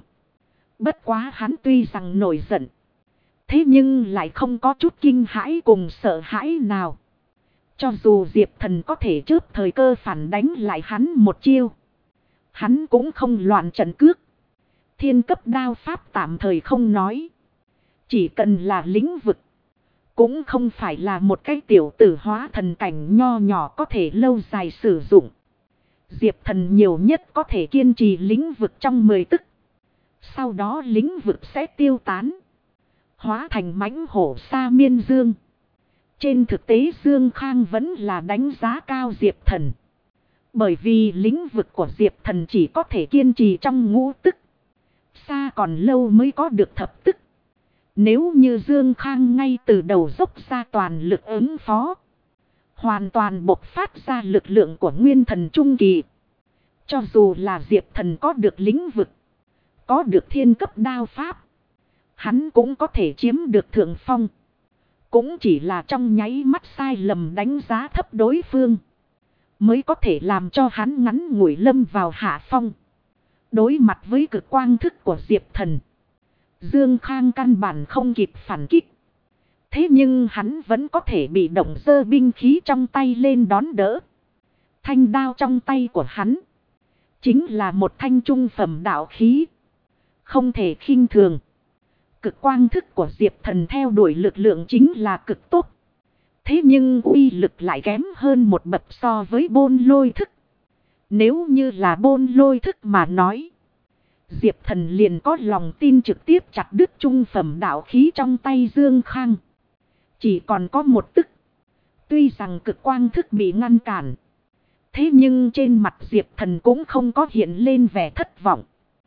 Bất quá hắn tuy rằng nổi giận, thế nhưng lại không có chút kinh hãi cùng sợ hãi nào. Cho dù Diệp Thần có thể chớp thời cơ phản đánh lại hắn một chiêu, hắn cũng không loạn trận cước. Thiên cấp đao pháp tạm thời không nói, chỉ cần là lĩnh vực, cũng không phải là một cái tiểu tử hóa thần cảnh nho nhỏ có thể lâu dài sử dụng. Diệp Thần nhiều nhất có thể kiên trì lĩnh vực trong 10 tức. Sau đó lĩnh vực sẽ tiêu tán, hóa thành mãnh hổ sa miên dương. Trên thực tế Dương Khang vẫn là đánh giá cao Diệp Thần. Bởi vì lĩnh vực của Diệp Thần chỉ có thể kiên trì trong ngũ tức, xa còn lâu mới có được thập tức. Nếu như Dương Khang ngay từ đầu dốc ra toàn lực ứng phó, hoàn toàn bộc phát ra lực lượng của nguyên thần trung kỳ, cho dù là Diệp Thần có được lĩnh vực, có được thiên cấp đao pháp, hắn cũng có thể chiếm được thượng phong. Cũng chỉ là trong nháy mắt sai lầm đánh giá thấp đối phương, mới có thể làm cho hắn ngắn ngủi lâm vào hạ phong. Đối mặt với cực quang thức của Diệp Thần, Dương Khang căn bản không kịp phản kích. Thế nhưng hắn vẫn có thể bị động giơ binh khí trong tay lên đón đỡ. Thanh đao trong tay của hắn chính là một thanh trung phẩm đạo khí, không thể khinh thường. Cực quang thức của Diệp Thần theo đuổi lực lượng chính là cực tốt. Thế nhưng uy lực lại kém hơn một bậc so với bôn lôi thức. Nếu như là bôn lôi thức mà nói, Diệp Thần liền có lòng tin trực tiếp chặt đứt trung phẩm đạo khí trong tay Dương Khang. Chỉ còn có một tức. Tuy rằng cực quang thức bị ngăn cản, thế nhưng trên mặt Diệp Thần cũng không có hiện lên vẻ thất vọng,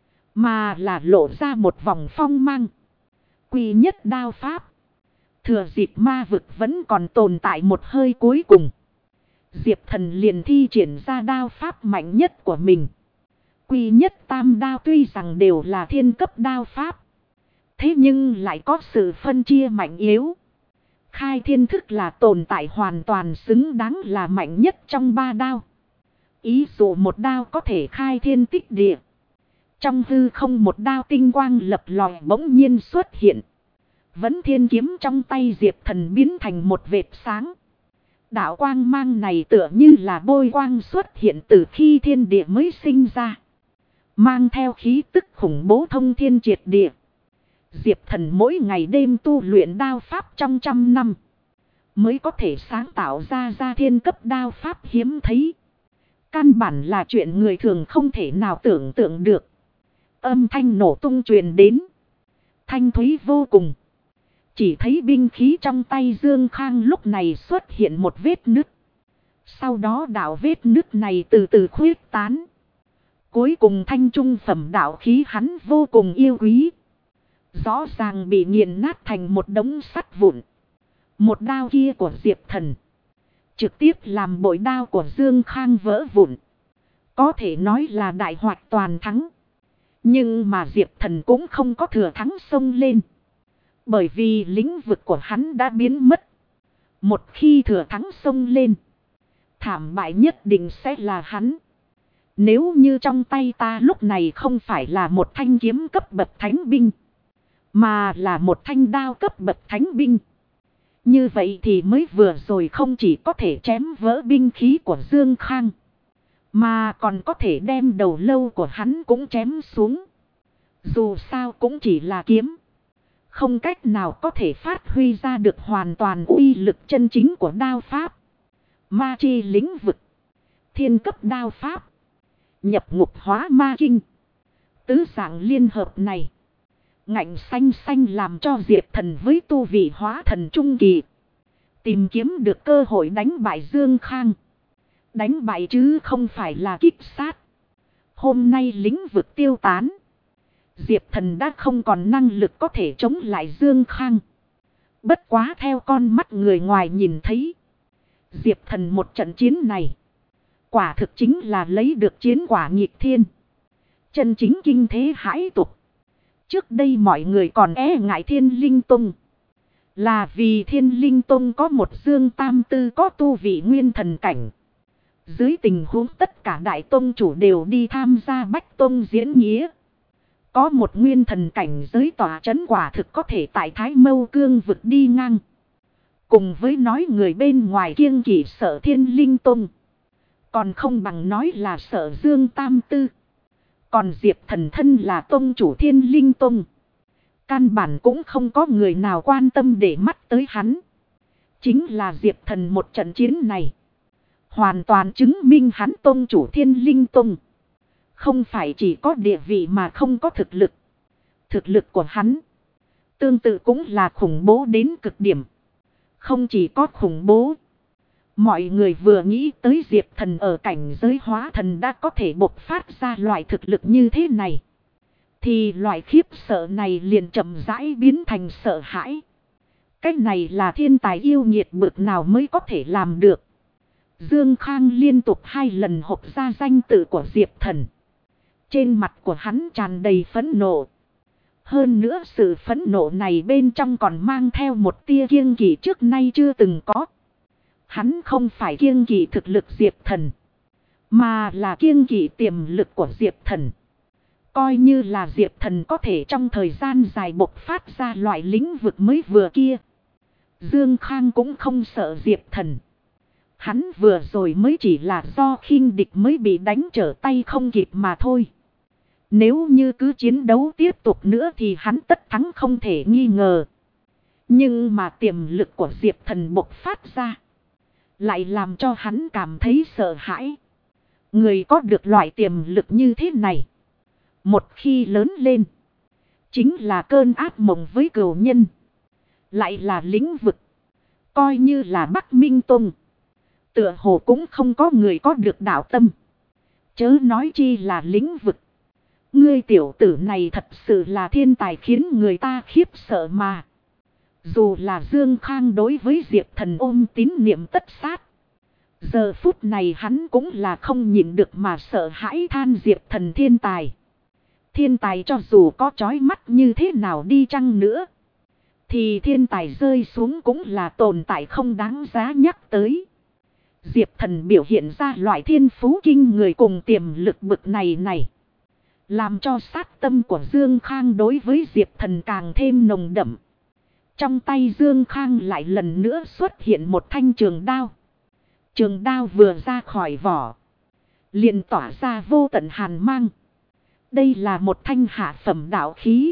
mà là lộ ra một vòng phong mang. Quy nhất đao pháp. Thừa dịp ma vực vẫn còn tồn tại một hơi cuối cùng, Diệp Thần liền thi triển ra đao pháp mạnh nhất của mình. Quy nhất tam đao tuy rằng đều là thiên cấp đao pháp, thế nhưng lại có sự phân chia mạnh yếu. Khai thiên thức là tồn tại hoàn toàn xứng đáng là mạnh nhất trong ba đao. Ý dụ một đao có thể khai thiên tích địa. Trong hư không một đao tinh quang lập lòe bỗng nhiên xuất hiện. Vẫn thiên kiếm trong tay Diệp Thần biến thành một vệt sáng. Đạo quang mang này tựa như là bôi quang xuất hiện từ khi thiên địa mới sinh ra, mang theo khí tức khủng bố thông thiên triệt địa. Diệp Thần mỗi ngày đêm tu luyện đao pháp trong 100 năm, mới có thể sáng tạo ra thiên cấp đao pháp hiếm thấy. Căn bản là chuyện người thường không thể nào tưởng tượng được. Âm thanh nổ tung truyền đến, thanh thúy vô cùng. Chỉ thấy binh khí trong tay Dương Khang lúc này xuất hiện một vết nứt. Sau đó đạo vết nứt này từ từ khuyết tán. Cuối cùng thanh trung phẩm đạo khí hắn vô cùng yêu quý, rõ ràng bị nghiền nát thành một đống sắt vụn. Một đao kia của Diệp Thần trực tiếp làm bội đao của Dương Khang vỡ vụn. Có thể nói là đại hoạt toàn thắng. Nhưng mà Diệp Thần cũng không có thừa thắng xông lên, bởi vì lĩnh vực của hắn đã biến mất. Một khi thừa thắng xông lên, thảm bại nhất định sẽ là hắn. Nếu như trong tay ta lúc này không phải là một thanh kiếm cấp bậc thánh binh, mà là một thanh đao cấp bậc thánh binh, như vậy thì mới vừa rồi không chỉ có thể chém vỡ binh khí của Dương Khang, mà còn có thể đem đầu lâu của hắn cũng chém xuống. Dù sao cũng chỉ là kiếm, không cách nào có thể phát huy ra được hoàn toàn uy lực chân chính của đao pháp. Ma chi lĩnh vực, thiên cấp đao pháp, nhập ngục hóa ma kinh. Tứ dạng liên hợp này, ngạnh xanh xanh làm cho Diệp Thần với tu vị hóa thần trung kỳ tìm kiếm được cơ hội đánh bại Dương Khang. Đánh bại chứ không phải là kích sát. Hôm nay lĩnh vực tiêu tán. Diệp Thần đã không còn năng lực có thể chống lại Dương Khang. Bất quá theo con mắt người ngoài nhìn thấy. Diệp Thần một trận chiến này. Quả thực chính là lấy được chiến quả nghịch thiên. Chân chính kinh thế hãi tục. Trước đây mọi người còn e ngại Thiên Linh Tông. Là vì Thiên Linh Tông có một Dương Tam Tư có tu vị nguyên thần cảnh. Dưới tình huống tất cả đại tông chủ đều đi tham gia Bách Tông diễn nghĩa. Có một nguyên thần cảnh giới tỏa chấn quả thực có thể tại Thái Mâu Cương vực đi ngang. Cùng với nói người bên ngoài kiêng kỵ sợ Thiên Linh Tông. Còn không bằng nói là sợ Dương Tam Tư. Còn Diệp Thần thân là tông chủ Thiên Linh Tông. Căn bản cũng không có người nào quan tâm để mắt tới hắn. Chính là Diệp Thần một trận chiến này. Hoàn toàn chứng minh hắn tông chủ Thiên Linh Tông. Không phải chỉ có địa vị mà không có thực lực. Thực lực của hắn tương tự cũng là khủng bố đến cực điểm. Không chỉ có khủng bố. Mọi người vừa nghĩ tới Diệp Thần ở cảnh giới hóa thần đã có thể bộc phát ra loại thực lực như thế này. Thì loại khiếp sợ này liền chậm rãi biến thành sợ hãi. Cái này là thiên tài yêu nghiệt bực nào mới có thể làm được. Dương Khang liên tục 2 lần hộc ra danh tự của Diệp Thần. Trên mặt của hắn tràn đầy phẫn nộ. Hơn nữa sự phẫn nộ này bên trong còn mang theo một tia kiêng kỵ trước nay chưa từng có. Hắn không phải kiêng kỵ thực lực Diệp Thần. Mà là kiêng kỵ tiềm lực của Diệp Thần. Coi như là Diệp Thần có thể trong thời gian dài bộc phát ra loại lĩnh vực mới vừa kia. Dương Khang cũng không sợ Diệp Thần. Hắn vừa rồi mới chỉ là do khinh địch mới bị đánh trở tay không kịp mà thôi. Nếu như cứ chiến đấu tiếp tục nữa thì hắn tất thắng không thể nghi ngờ. Nhưng mà tiềm lực của Diệp Thần bộc phát ra. Lại làm cho hắn cảm thấy sợ hãi. Người có được loại tiềm lực như thế này. Một khi lớn lên. Chính là cơn ác mộng với cửu nhân. Lại là lĩnh vực. Coi như là Bắc Minh Tông. Tựa hồ cũng không có người có được đạo tâm. Chớ nói chi là lĩnh vực. Ngươi tiểu tử này thật sự là thiên tài khiến người ta khiếp sợ mà. Dù là Dương Khang đối với Diệp Thần ôm tín niệm tất sát. Giờ phút này hắn cũng là không nhịn được mà sợ hãi than Diệp Thần thiên tài. Thiên tài cho dù có chói mắt như thế nào đi chăng nữa. Thì thiên tài rơi xuống cũng là tồn tại không đáng giá nhắc tới. Diệp Thần biểu hiện ra loại thiên phú kinh người cùng tiềm lực bực này. Làm cho sát tâm của Dương Khang đối với Diệp Thần càng thêm nồng đậm. Trong tay Dương Khang lại lần nữa xuất hiện một thanh trường đao. Trường đao vừa ra khỏi vỏ. Liền tỏa ra vô tận hàn mang. Đây là một thanh hạ phẩm đạo khí.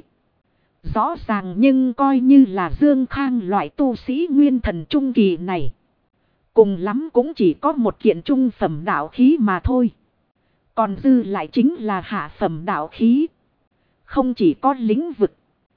Rõ ràng nhưng coi như là Dương Khang loại tu sĩ nguyên thần trung kỳ này. Cùng lắm cũng chỉ có một kiện trung phẩm đạo khí mà thôi. Còn dư lại chính là hạ phẩm đạo khí. Không chỉ có lĩnh vực.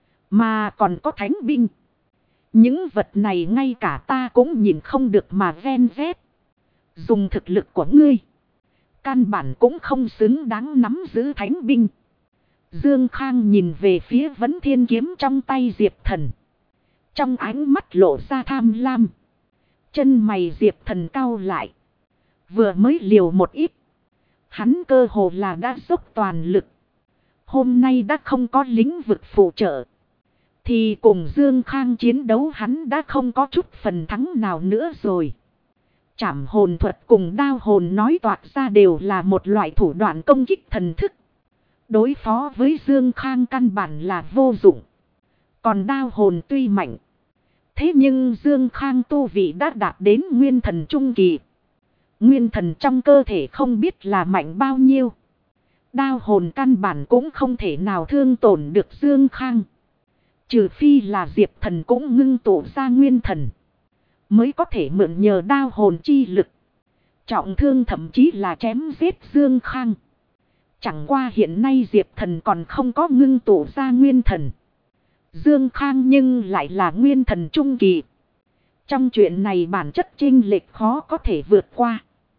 Mà còn có thánh binh. Những vật này ngay cả ta cũng nhìn không được mà ven vét. Dùng thực lực của ngươi. Căn bản cũng không xứng đáng nắm giữ thánh binh. Dương Khang nhìn về phía Vấn Thiên kiếm trong tay Diệp Thần. Trong ánh mắt lộ ra tham lam. Chân mày Diệp Thần cau lại. Vừa mới liều một ít. Hắn cơ hồ là đã dốc toàn lực. Hôm nay đã không có lĩnh vực phụ trợ. Thì cùng Dương Khang chiến đấu hắn đã không có chút phần thắng nào nữa rồi. Trảm hồn thuật cùng đao hồn nói toạc ra đều là một loại thủ đoạn công kích thần thức. Đối phó với Dương Khang căn bản là vô dụng. Còn đao hồn tuy mạnh. Thế nhưng Dương Khang tu vị đã đạt đến nguyên thần trung kỳ. Nguyên thần trong cơ thể không biết là mạnh bao nhiêu. Đao hồn căn bản cũng không thể nào thương tổn được Dương Khang. Trừ phi là Diệp Thần cũng ngưng tụ ra nguyên thần. Mới có thể mượn nhờ đao hồn chi lực. Trọng thương thậm chí là chém giết Dương Khang. Chẳng qua hiện nay Diệp Thần còn không có ngưng tụ ra nguyên thần. Dương Khang nhưng lại là nguyên thần trung kỳ. Trong chuyện này bản chất chênh lệch khó có thể vượt qua.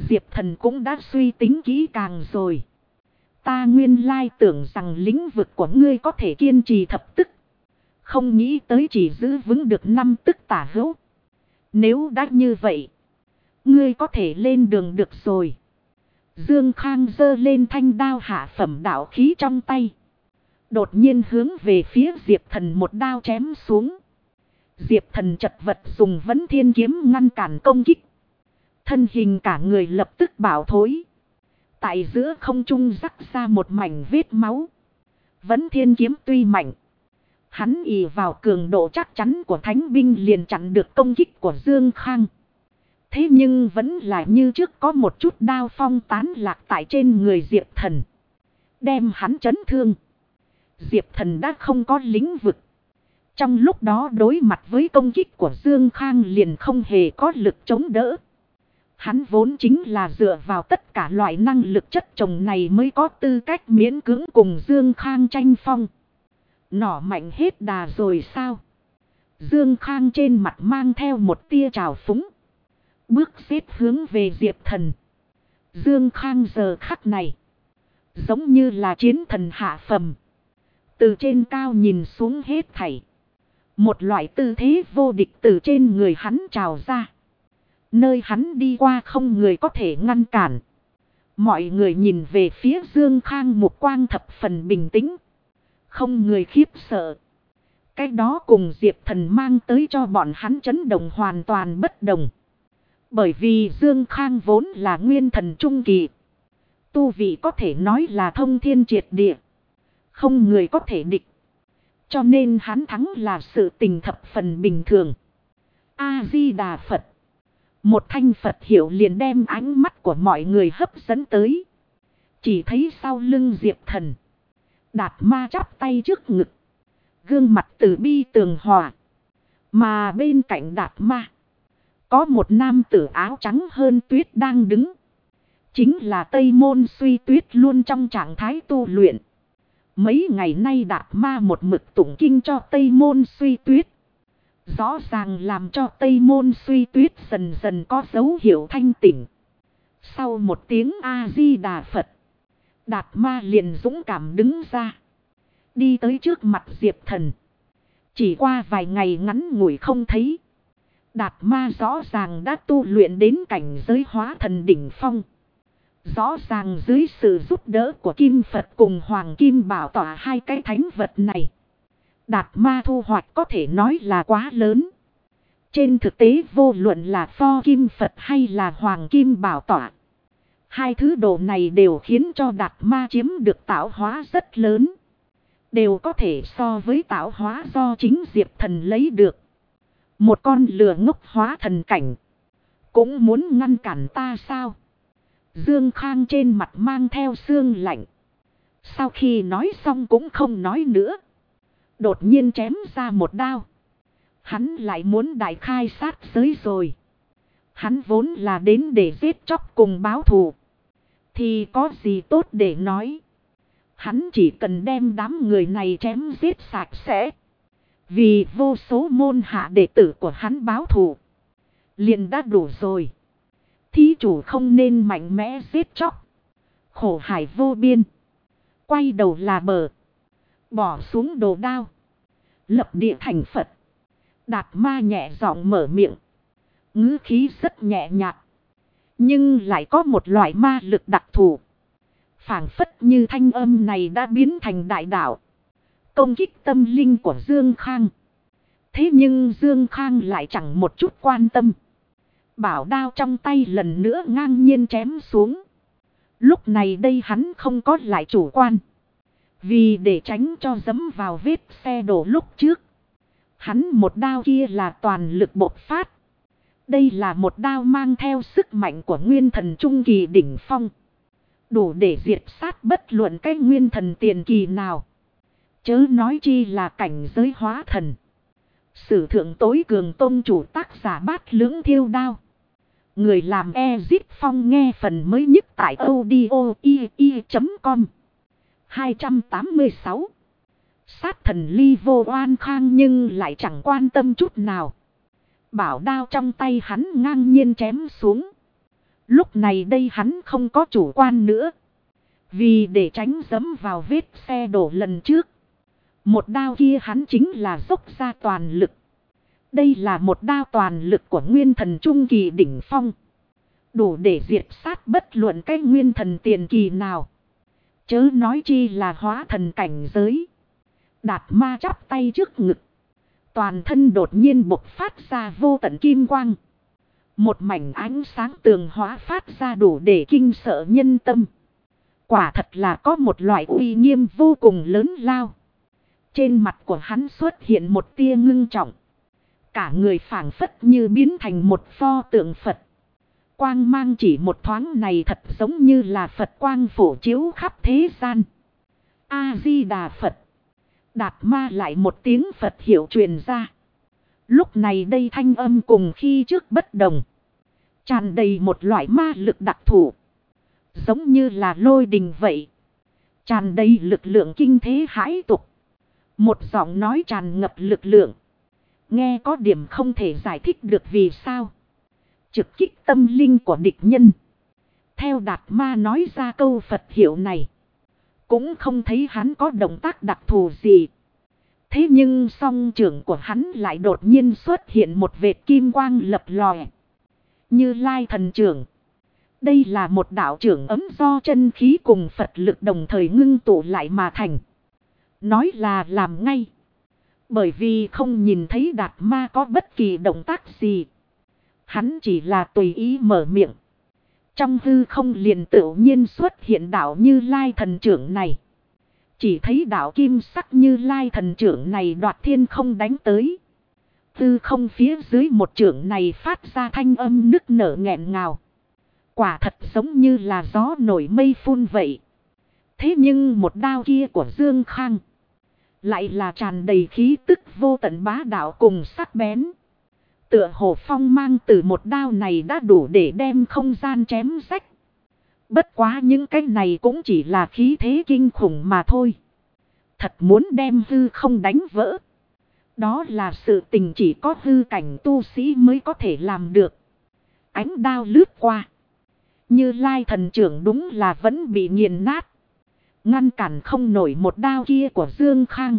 Diệp Thần cũng đã suy tính kỹ càng rồi. Ta nguyên lai tưởng rằng lĩnh vực của ngươi có thể kiên trì thập tức. Không nghĩ tới chỉ giữ vững được 5 tức tả hữu. Nếu đã như vậy, ngươi có thể lên đường được rồi. Dương Khang giơ lên thanh đao hạ phẩm đạo khí trong tay. Đột nhiên hướng về phía Diệp Thần một đao chém xuống. Diệp Thần chật vật dùng Vấn Thiên kiếm ngăn cản công kích. Thân hình cả người lập tức bảo thối. Tại giữa không trung rắc ra một mảnh vết máu. Vấn Thiên kiếm tuy mạnh, hắn ỷ vào cường độ chắc chắn của thánh binh liền chặn được công kích của Dương Khang. Thế nhưng vẫn là như trước có một chút đao phong tán lạc tại trên người Diệp Thần, đem hắn chấn thương. Diệp Thần đã không có lĩnh vực. Trong lúc đó đối mặt với công kích của Dương Khang liền không hề có lực chống đỡ. Hắn vốn chính là dựa vào tất cả loại năng lực chất chồng này mới có tư cách miễn cưỡng cùng Dương Khang tranh phong. Nỏ mạnh hết đà rồi sao? Dương Khang trên mặt mang theo một tia trào phúng. Bước xếp hướng về Diệp Thần. Dương Khang giờ khắc này giống như là chiến thần hạ phàm. Từ trên cao nhìn xuống hết thảy. Một loại tư thế vô địch từ trên người hắn trào ra. Nơi hắn đi qua không người có thể ngăn cản. Mọi người nhìn về phía Dương Khang một quang thập phần bình tĩnh. Không người khiếp sợ. Cái đó cùng Diệp Thần mang tới cho bọn hắn chấn động hoàn toàn bất đồng. Bởi vì Dương Khang vốn là nguyên thần trung kỳ. Tu vị có thể nói là thông thiên triệt địa. Không người có thể địch. Cho nên hắn thắng là sự tình thập phần bình thường. A-di-đà Phật. Một thanh Phật hiệu liền đem ánh mắt của mọi người hấp dẫn tới. Chỉ thấy sau lưng Diệp Thần, Đạt Ma chắp tay trước ngực, gương mặt từ bi tường hòa. Mà bên cạnh Đạt Ma, có một nam tử áo trắng hơn tuyết đang đứng. Chính là Tây Môn Suy Tuyết luôn trong trạng thái tu luyện. Mấy ngày nay Đạt Ma một mực tụng kinh cho Tây Môn Suy Tuyết. Rõ ràng làm cho Tây Môn Suy Tuyết dần dần có dấu hiệu thanh tỉnh. Sau một tiếng A-di-đà Phật, Đạt Ma liền dũng cảm đứng ra. Đi tới trước mặt Diệp Thần. Chỉ qua vài ngày ngắn ngủi không thấy, Đạt Ma rõ ràng đã tu luyện đến cảnh giới hóa thần đỉnh phong. Rõ ràng dưới sự giúp đỡ của Kim Phật cùng Hoàng Kim Bảo Tọa hai cái thánh vật này, Đạt Ma thu hoạch có thể nói là quá lớn. Trên thực tế vô luận là Pho Kim Phật hay là Hoàng Kim Bảo Tọa, hai thứ đồ này đều khiến cho Đạt Ma chiếm được tạo hóa rất lớn. Đều có thể so với tạo hóa do chính Diệp Thần lấy được. Một con lừa ngốc hóa thần cảnh, cũng muốn ngăn cản ta sao? Dương Khang trên mặt mang theo sương lạnh. Sau khi nói xong cũng không nói nữa. Đột nhiên chém ra một đao. Hắn lại muốn đại khai sát giới rồi. Hắn vốn là đến để giết chóc cùng báo thù. Thì có gì tốt để nói. Hắn chỉ cần đem đám người này chém giết sạch sẽ. Vì vô số môn hạ đệ tử của hắn báo thù, liền đã đủ rồi. Thí chủ không nên mạnh mẽ giết chóc. Khổ hải vô biên. Quay đầu là bờ. Bỏ xuống đồ đao. Lập địa thành Phật. Đạt Ma nhẹ giọng mở miệng. Ngữ khí rất nhẹ nhạt. Nhưng lại có một loại ma lực đặc thù. Phảng phất như thanh âm này đã biến thành đại đạo. Công kích tâm linh của Dương Khang. Thế nhưng Dương Khang lại chẳng một chút quan tâm. Bảo đao trong tay lần nữa ngang nhiên chém xuống. Lúc này đây hắn không có lại chủ quan. Vì để tránh cho dẫm vào vết xe đổ lúc trước, hắn một đao kia là toàn lực bộc phát. Đây là một đao mang theo sức mạnh của nguyên thần trung kỳ đỉnh phong. Đủ để diệt sát bất luận cái nguyên thần tiền kỳ nào. Chớ nói chi là cảnh giới hóa thần. Sử thượng tối cường tôn chủ tác giả Bát Lưỡng Thiêu Đao. Người làm Ezit Phong nghe phần mới nhất tại audio.com. 286. Sát thần ly vô oan khang nhưng lại chẳng quan tâm chút nào. Bảo đao trong tay hắn ngang nhiên chém xuống. Lúc này đây hắn không có chủ quan nữa. Vì để tránh dẫm vào vết xe đổ lần trước. Một đao kia hắn chính là dốc ra toàn lực. Đây là một đao toàn lực của nguyên thần trung kỳ đỉnh phong. Đủ để diệt sát bất luận cái nguyên thần tiền kỳ nào. Chớ nói chi là hóa thần cảnh giới. Đạt ma chắp tay trước ngực. Toàn thân đột nhiên bộc phát ra vô tận kim quang. Một mảnh ánh sáng tường hóa phát ra đủ để kinh sợ nhân tâm. Quả thật là có một loại uy nghiêm vô cùng lớn lao. Trên mặt của hắn xuất hiện một tia ngưng trọng. Cả người phảng phất như biến thành một pho tượng Phật. Quang mang chỉ một thoáng này thật giống như là Phật quang phổ chiếu khắp thế gian. A-di-đà Phật. Đạt ma lại một tiếng Phật hiệu truyền ra. Lúc này đây thanh âm cùng khi trước bất đồng. Tràn đầy một loại ma lực đặc thù. Giống như là lôi đình vậy. Tràn đầy lực lượng kinh thế hãi tục. Một giọng nói tràn ngập lực lượng. Nghe có điểm không thể giải thích được vì sao. Trực kích tâm linh của địch nhân. Theo Đạt ma nói ra câu Phật hiệu này. Cũng không thấy hắn có động tác đặc thù gì. Thế nhưng song trưởng của hắn lại đột nhiên xuất hiện một vệt kim quang lập lòe. Như Lai thần trưởng. Đây là một đạo trưởng ấm do chân khí cùng Phật lực đồng thời ngưng tụ lại mà thành. Nói là làm ngay. Bởi vì không nhìn thấy Đạt ma có bất kỳ động tác gì. Hắn chỉ là tùy ý mở miệng. Trong hư không liền tự nhiên xuất hiện đạo Như Lai thần trưởng này. Chỉ thấy đạo kim sắc Như Lai thần trưởng này đoạt thiên không đánh tới. Hư không phía dưới một trưởng này phát ra thanh âm nức nở nghẹn ngào. Quả thật giống như là gió nổi mây phun vậy. Thế nhưng một đao kia của Dương Khang lại là tràn đầy khí tức vô tận bá đạo cùng sắc bén. Tựa hồ phong mang từ một đao này đã đủ để đem không gian chém rách. Bất quá những cái này cũng chỉ là khí thế kinh khủng mà thôi. Thật muốn đem hư không đánh vỡ. Đó là sự tình chỉ có hư cảnh tu sĩ mới có thể làm được. Ánh đao lướt qua. Như Lai thần trưởng đúng là vẫn bị nghiền nát. Ngăn cản không nổi một đao kia của Dương Khang.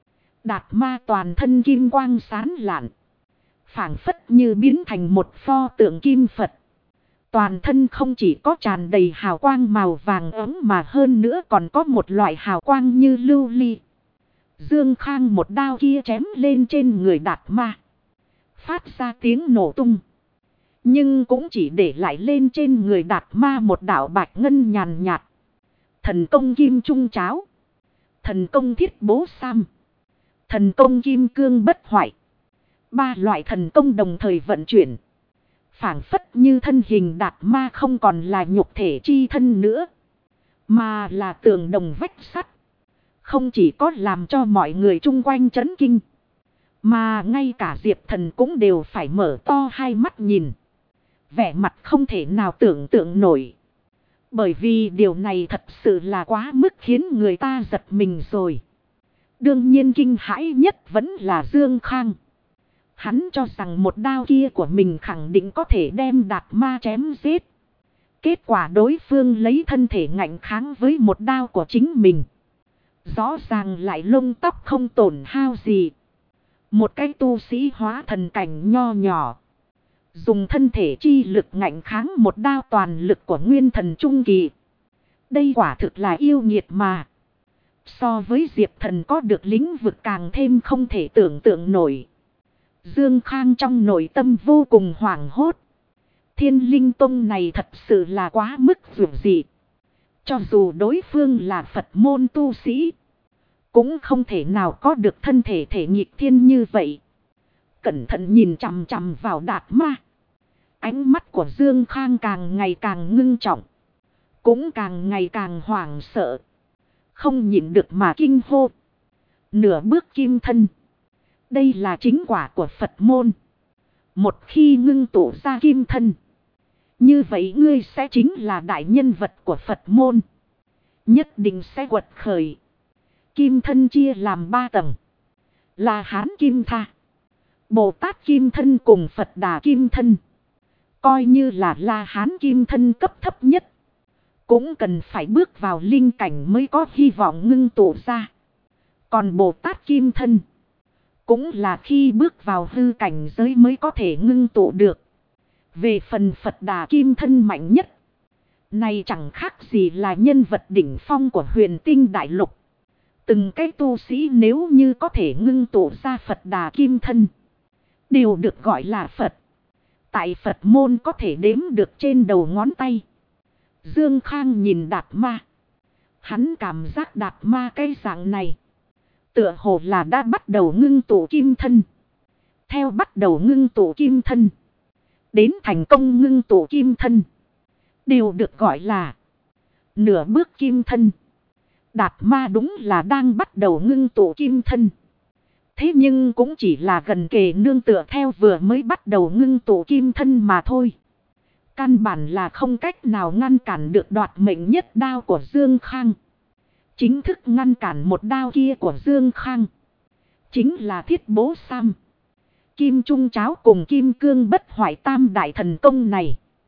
Đạt ma toàn thân kim quang sáng lạn. Phảng phất như biến thành một pho tượng kim Phật. Toàn thân không chỉ có tràn đầy hào quang màu vàng ấm mà hơn nữa còn có một loại hào quang như lưu ly. Dương Khang một đao kia chém lên trên người Đạt ma. Phát ra tiếng nổ tung. Nhưng cũng chỉ để lại lên trên người Đạt ma một đạo bạch ngân nhàn nhạt. Thần công kim trung cháo. Thần công thiết bố sam. Thần công kim cương bất hoại. Ba loại thần công đồng thời vận chuyển. Phảng phất như thân hình Đạt ma không còn là nhục thể chi thân nữa. Mà là tường đồng vách sắt. Không chỉ có làm cho mọi người chung quanh chấn kinh. Mà ngay cả Diệp Thần cũng đều phải mở to hai mắt nhìn. Vẻ mặt không thể nào tưởng tượng nổi. Bởi vì điều này thật sự là quá mức khiến người ta giật mình rồi. Đương nhiên kinh hãi nhất vẫn là Dương Khang. Hắn cho rằng một đao kia của mình khẳng định có thể đem Đạt ma chém giết. Kết quả đối phương lấy thân thể ngạnh kháng với một đao của chính mình. Rõ ràng lại lông tóc không tổn hao gì. Một cái tu sĩ hóa thần cảnh nho nhỏ. Dùng thân thể chi lực ngạnh kháng một đao toàn lực của nguyên thần trung kỳ. Đây quả thực là yêu nghiệt mà. So với Diệp Thần có được lĩnh vực càng thêm không thể tưởng tượng nổi. Dương Khang trong nội tâm vô cùng hoảng hốt. Thiên Linh Tông này thật sự là quá mức dữ dị. Cho dù đối phương là Phật môn tu sĩ. Cũng không thể nào có được thân thể thể nghịch thiên như vậy. Cẩn thận nhìn chằm chằm vào Đạt ma. Ánh mắt của Dương Khang càng ngày càng ngưng trọng. Cũng càng ngày càng hoảng sợ. Không nhịn được mà kinh hô. Nửa bước kim thân. Đây là chính quả của Phật môn. Một khi ngưng tụ ra kim thân. Như vậy ngươi sẽ chính là đại nhân vật của Phật môn. Nhất định sẽ quật khởi. Kim thân chia làm 3 tầng. Là Hán Kim Tha, Bồ Tát Kim Thân cùng Phật Đà Kim Thân. Coi như là La Hán kim thân cấp thấp nhất. Cũng cần phải bước vào linh cảnh mới có hy vọng ngưng tụ ra. Còn Bồ Tát kim thân. Cũng là khi bước vào hư cảnh giới mới có thể ngưng tụ được. Về phần Phật Đà kim thân mạnh nhất. Này chẳng khác gì là nhân vật đỉnh phong của huyền tinh đại lục. Từng cái tu sĩ nếu như có thể ngưng tụ ra Phật Đà kim thân. Đều được gọi là Phật. Tại Phật môn có thể đếm được trên đầu ngón tay. Dương Khang nhìn Đạt Ma. Hắn cảm giác Đạt Ma cái dạng này. Tựa hồ là đã bắt đầu ngưng tụ kim thân. Theo bắt đầu ngưng tụ kim thân. Đến thành công ngưng tụ kim thân. Đều được gọi là nửa bước kim thân. Đạt Ma đúng là đang bắt đầu ngưng tụ kim thân. Thế nhưng cũng chỉ là gần kề nương tựa theo vừa mới bắt đầu ngưng tụ kim thân mà thôi. Căn bản là không cách nào ngăn cản được đoạt mệnh nhất đao của Dương Khang. Chính thức ngăn cản một đao kia của Dương Khang. Chính là Thiết Bố Sam. Kim Trung Cháo cùng Kim Cương Bất Hoại tam đại thần công này.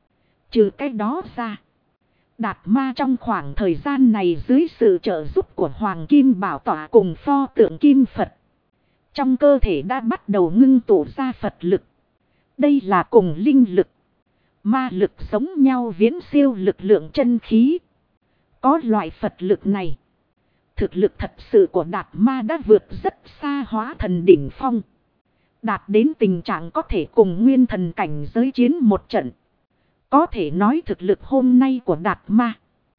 Trừ cái đó ra. Đạt Ma trong khoảng thời gian này dưới sự trợ giúp của Hoàng Kim Bảo Tọa cùng pho tượng Kim Phật. Trong cơ thể đã bắt đầu ngưng tụ ra Phật lực. Đây là cùng linh lực. Ma lực giống nhau viễn siêu lực lượng chân khí. Có loại Phật lực này. Thực lực thật sự của Đạt Ma đã vượt rất xa hóa thần đỉnh phong. Đạt đến tình trạng có thể cùng nguyên thần cảnh giới chiến một trận. Có thể nói thực lực hôm nay của Đạt Ma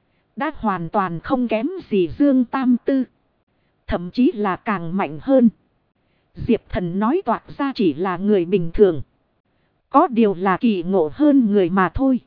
đã hoàn toàn không kém gì Dương Tam Tư. Thậm chí là càng mạnh hơn. Diệp Thần nói toạc ra chỉ là người bình thường. Có điều là kỳ ngộ hơn người mà thôi.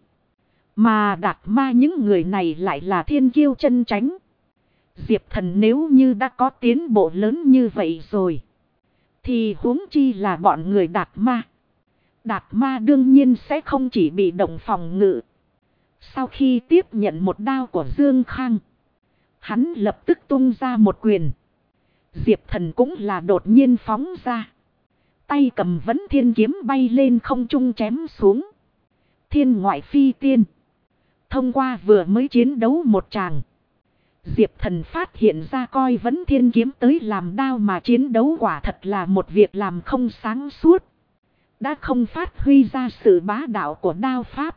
Mà Đạt Ma những người này lại là thiên kiêu chân chánh. Diệp Thần nếu như đã có tiến bộ lớn như vậy rồi. Thì huống chi là bọn người Đạt Ma. Đạt Ma đương nhiên sẽ không chỉ bị động phòng ngự. Sau khi tiếp nhận một đao của Dương Khang. Hắn lập tức tung ra một quyền. Diệp Thần cũng là đột nhiên phóng ra. Tay cầm Vấn Thiên kiếm bay lên không trung chém xuống. Thiên ngoại phi tiên. Thông qua vừa mới chiến đấu một tràng. Diệp Thần phát hiện ra coi Vấn Thiên kiếm tới làm đao mà chiến đấu quả thật là một việc làm không sáng suốt. Đã không phát huy ra sự bá đạo của đao pháp.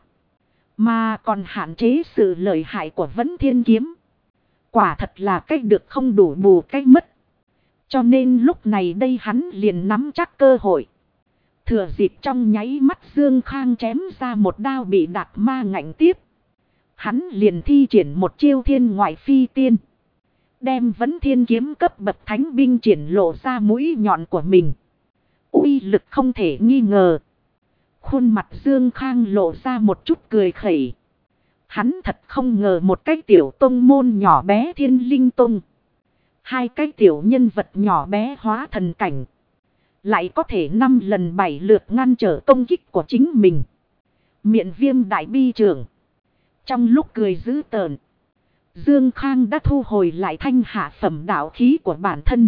Mà còn hạn chế sự lợi hại của Vấn Thiên kiếm. Quả thật là cách được không đủ bù cách mất. Cho nên lúc này đây hắn liền nắm chắc cơ hội. Thừa dịp trong nháy mắt Dương Khang chém ra một đao bị Đạt Ma ngạnh tiếp. Hắn liền thi triển một chiêu thiên ngoại phi tiên. Đem Vấn Thiên kiếm cấp bậc thánh binh triển lộ ra mũi nhọn của mình. Uy lực không thể nghi ngờ. Khuôn mặt Dương Khang lộ ra một chút cười khẩy. Hắn thật không ngờ một cái tiểu tông môn nhỏ bé Thiên Linh Tông. Hai cái tiểu nhân vật nhỏ bé hóa thần cảnh. Lại có thể 5 lần 7 lượt ngăn trở công kích của chính mình. Miệng Viêm đại bi trưởng. Trong lúc cười dữ tợn. Dương Khang đã thu hồi lại thanh hạ phẩm đạo khí của bản thân.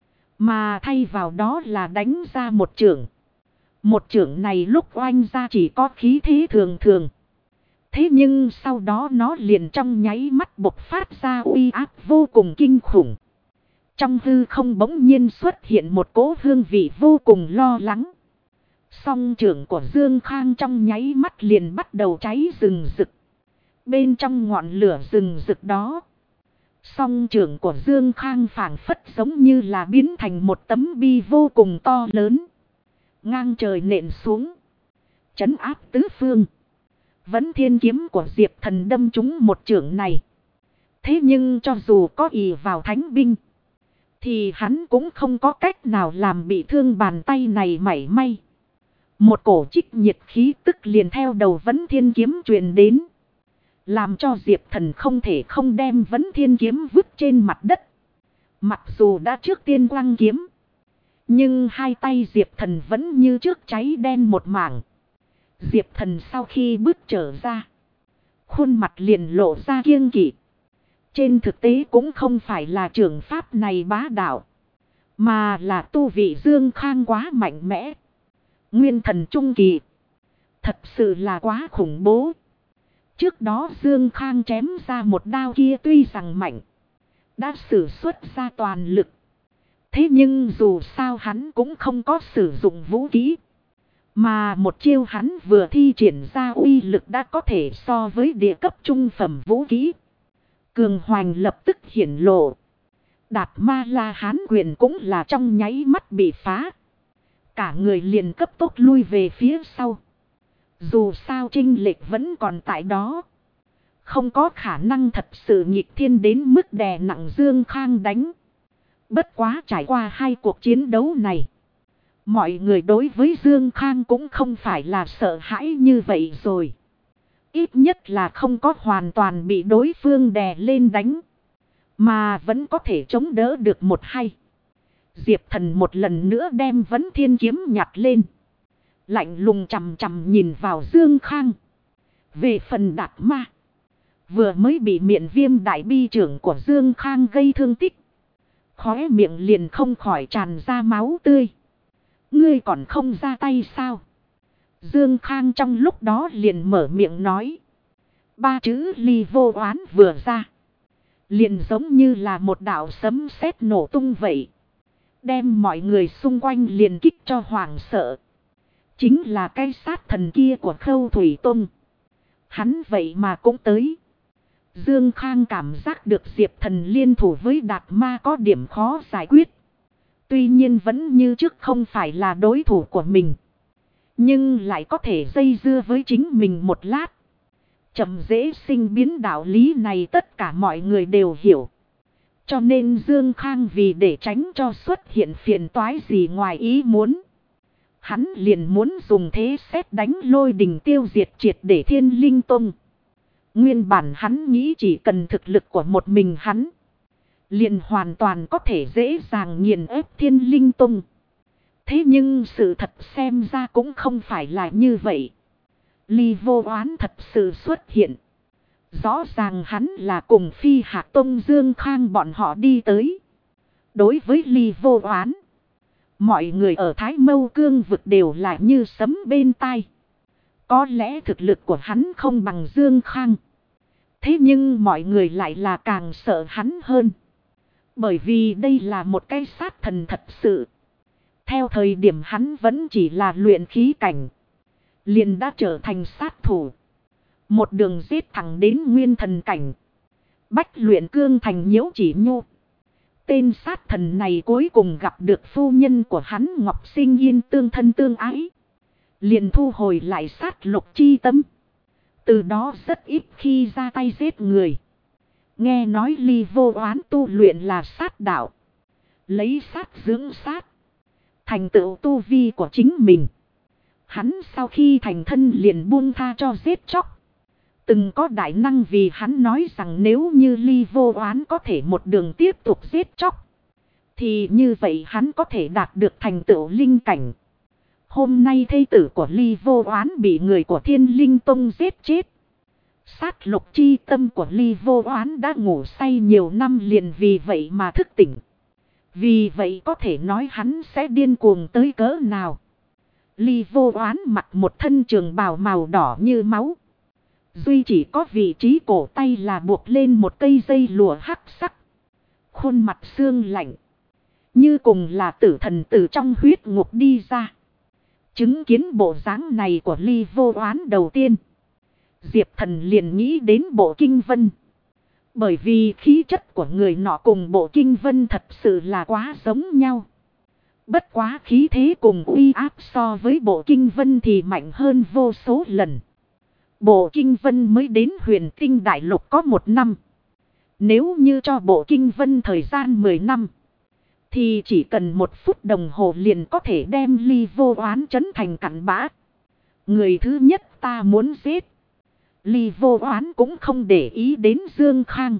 Mà thay vào đó là đánh ra một chưởng. Một chưởng này lúc oanh ra chỉ có khí thế thường thường. Thế nhưng sau đó nó liền trong nháy mắt bộc phát ra uy áp vô cùng kinh khủng. Trong hư không bỗng nhiên xuất hiện một cỗ hương vị vô cùng lo lắng. Song chưởng của Dương Khang trong nháy mắt liền bắt đầu cháy rừng rực. Bên trong ngọn lửa rừng rực đó. Song chưởng của Dương Khang phảng phất giống như là biến thành một tấm bi vô cùng to lớn. Ngang trời nện xuống. Trấn áp tứ phương. Vấn Thiên kiếm của Diệp Thần đâm trúng một chưởng này. Thế nhưng cho dù có ỷ vào thánh binh. Thì hắn cũng không có cách nào làm bị thương bàn tay này mảy may. Một cổ trích nhiệt khí tức liền theo đầu Vấn Thiên kiếm truyền đến. Làm cho Diệp Thần không thể không đem Vấn Thiên kiếm vứt trên mặt đất. Mặc dù đã trước tiên quăng kiếm. Nhưng hai tay Diệp Thần vẫn như trước cháy đen một mảng. Diệp Thần sau khi bước trở ra. Khuôn mặt liền lộ ra kiêng kỵ. Trên thực tế cũng không phải là trưởng pháp này bá đạo. Mà là tu vị Dương Khang quá mạnh mẽ. Nguyên thần trung kỳ. Thật sự là quá khủng bố. Trước đó Dương Khang chém ra một đao kia tuy rằng mạnh, đã sử xuất ra toàn lực. Thế nhưng dù sao hắn cũng không có sử dụng vũ khí. Mà một chiêu hắn vừa thi triển ra uy lực đã có thể so với địa cấp trung phẩm vũ khí. Cường hoành lập tức hiển lộ. Đạt Ma La Hán quyền cũng là trong nháy mắt bị phá. Cả người liền cấp tốc lui về phía sau. Dù sao chênh lệch vẫn còn tại đó. Không có khả năng thật sự nghịch thiên đến mức đè nặng Dương Khang đánh. Bất quá trải qua hai cuộc chiến đấu này. Mọi người đối với Dương Khang cũng không phải là sợ hãi như vậy rồi. Ít nhất là không có hoàn toàn bị đối phương đè lên đánh. Mà vẫn có thể chống đỡ được một hay. Diệp Thần một lần nữa đem Vấn Thiên kiếm nhặt lên. Lạnh lùng chằm chằm nhìn vào Dương Khang. Về phần Đạt Ma. Vừa mới bị miệng viêm đại bi trưởng của Dương Khang gây thương tích. Khóe miệng liền không khỏi tràn ra máu tươi. Ngươi còn không ra tay sao? Dương Khang trong lúc đó liền mở miệng nói. Ba chữ ly vô oán vừa ra. Liền giống như là một đạo sấm sét nổ tung vậy. Đem mọi người xung quanh liền kích cho hoảng sợ. Chính là cái sát thần kia của Khâu Thủy Tông. Hắn vậy mà cũng tới. Dương Khang cảm giác được Diệp Thần liên thủ với Đạt Ma có điểm khó giải quyết. Tuy nhiên vẫn như trước không phải là đối thủ của mình. Nhưng lại có thể dây dưa với chính mình một lát. Chậm dễ sinh biến đạo lý này tất cả mọi người đều hiểu. Cho nên Dương Khang vì để tránh cho xuất hiện phiền toái gì ngoài ý muốn. Hắn liền muốn dùng thế xét đánh lôi đình tiêu diệt triệt để Thiên Linh Tông. Nguyên bản hắn nghĩ chỉ cần thực lực của một mình hắn. Liền hoàn toàn có thể dễ dàng nghiền ép Thiên Linh Tông. Thế nhưng sự thật xem ra cũng không phải là như vậy. Ly Vô Oán thật sự xuất hiện. Rõ ràng hắn là cùng Phi Hạc Tông Dương Khang bọn họ đi tới. Đối với Ly Vô Oán, mọi người ở Thái Mâu Cương vực đều là như sấm bên tai. Có lẽ thực lực của hắn không bằng Dương Khang. Thế nhưng mọi người lại là càng sợ hắn hơn. Bởi vì đây là một cái sát thần thật sự. Theo thời điểm hắn vẫn chỉ là luyện khí cảnh. Liền đã trở thành sát thủ. Một đường giết thẳng đến nguyên thần cảnh. Bách luyện cương thành nhiễu chỉ nhu. Tên sát thần này cuối cùng gặp được phu nhân của hắn Ngọc Sinh Yên tương thân tương ái. Liền thu hồi lại sát lục chi tâm. Từ đó rất ít khi ra tay giết người. Nghe nói Ly Vô Oán tu luyện là sát đạo. Lấy sát dưỡng sát. Thành tựu tu vi của chính mình. Hắn sau khi thành thân liền buông tha cho giết chóc. Từng có đại năng vì hắn nói rằng nếu như Ly Vô Oán có thể một đường tiếp tục giết chóc. Thì như vậy hắn có thể đạt được thành tựu linh cảnh. Hôm nay thê tử của Ly Vô Oán bị người của Thiên Linh Tông giết chết. Sát lục chi tâm của Ly Vô Oán đã ngủ say nhiều năm liền vì vậy mà thức tỉnh. Vì vậy có thể nói hắn sẽ điên cuồng tới cỡ nào. Ly Vô Oán mặc một thân trường bào màu đỏ như máu. Duy chỉ có vị trí cổ tay là buộc lên một cây dây lụa hắc sắc. Khuôn mặt xương lạnh. Như cùng là tử thần từ trong huyết ngục đi ra. Chứng kiến bộ dáng này của Ly Vô Oán đầu tiên. Diệp Thần liền nghĩ đến Bộ Kinh Vân. Bởi vì khí chất của người nọ cùng Bộ Kinh Vân thật sự là quá giống nhau. Bất quá khí thế cùng uy áp so với Bộ Kinh Vân thì mạnh hơn vô số lần. Bộ Kinh Vân mới đến Huyền Tinh Đại Lục có 1 năm. Nếu như cho Bộ Kinh Vân thời gian 10 năm. Thì chỉ cần 1 phút đồng hồ liền có thể đem Ly Vô Oán trấn thành cặn bã. Người thứ nhất ta muốn giết. Ly Vô Oán cũng không để ý đến Dương Khang.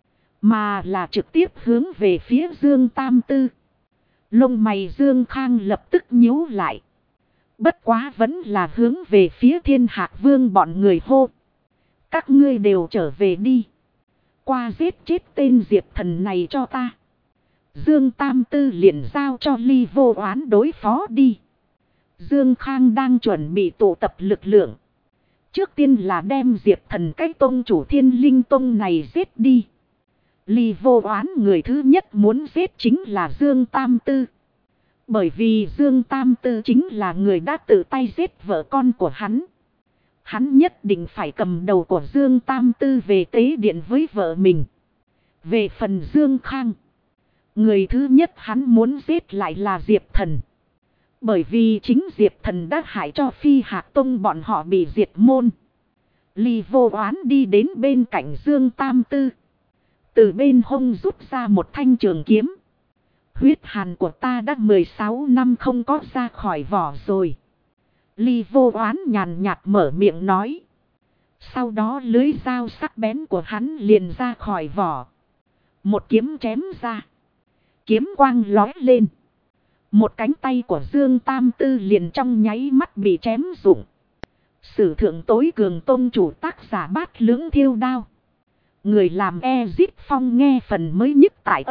Mà là trực tiếp hướng về phía Dương Tam Tư. Lông mày Dương Khang lập tức nhíu lại. Bất quá vẫn là hướng về phía Thiên Hạc Vương bọn người hô. Các ngươi đều trở về đi. Qua giết chết tên Diệp Thần này cho ta. Dương Tam Tư liền giao cho Ly Vô Oán đối phó đi. Dương Khang đang chuẩn bị tụ tập lực lượng. Trước tiên là đem Diệp Thần cái tông chủ Thiên Linh Tông này giết đi. Ly Vô Oán người thứ nhất muốn giết chính là Dương Tam Tư. Bởi vì Dương Tam Tư chính là người đã tự tay giết vợ con của hắn. Hắn nhất định phải cầm đầu của Dương Tam Tư về tế điện với vợ mình. Về phần Dương Khang, người thứ nhất hắn muốn giết lại là Diệp Thần. Bởi vì chính Diệp Thần đã hại cho Phi Hạc Tông bọn họ bị diệt môn. Ly Vô Oán đi đến bên cạnh Dương Tam Tư. Từ bên hông rút ra một thanh trường kiếm. Huyết hàn của ta đã 16 năm không có ra khỏi vỏ rồi. Ly Vô Oán nhàn nhạt mở miệng nói. Sau đó lưới dao sắc bén của hắn liền ra khỏi vỏ. Một kiếm chém ra. Kiếm quang lói lên. Một cánh tay của Dương Tam Tư liền trong nháy mắt bị chém rụng. Sử thượng tối cường tông chủ tác giả Bát Lưỡng Thiêu Đao. Người làm Ezip Phong nghe phần mới nhất tại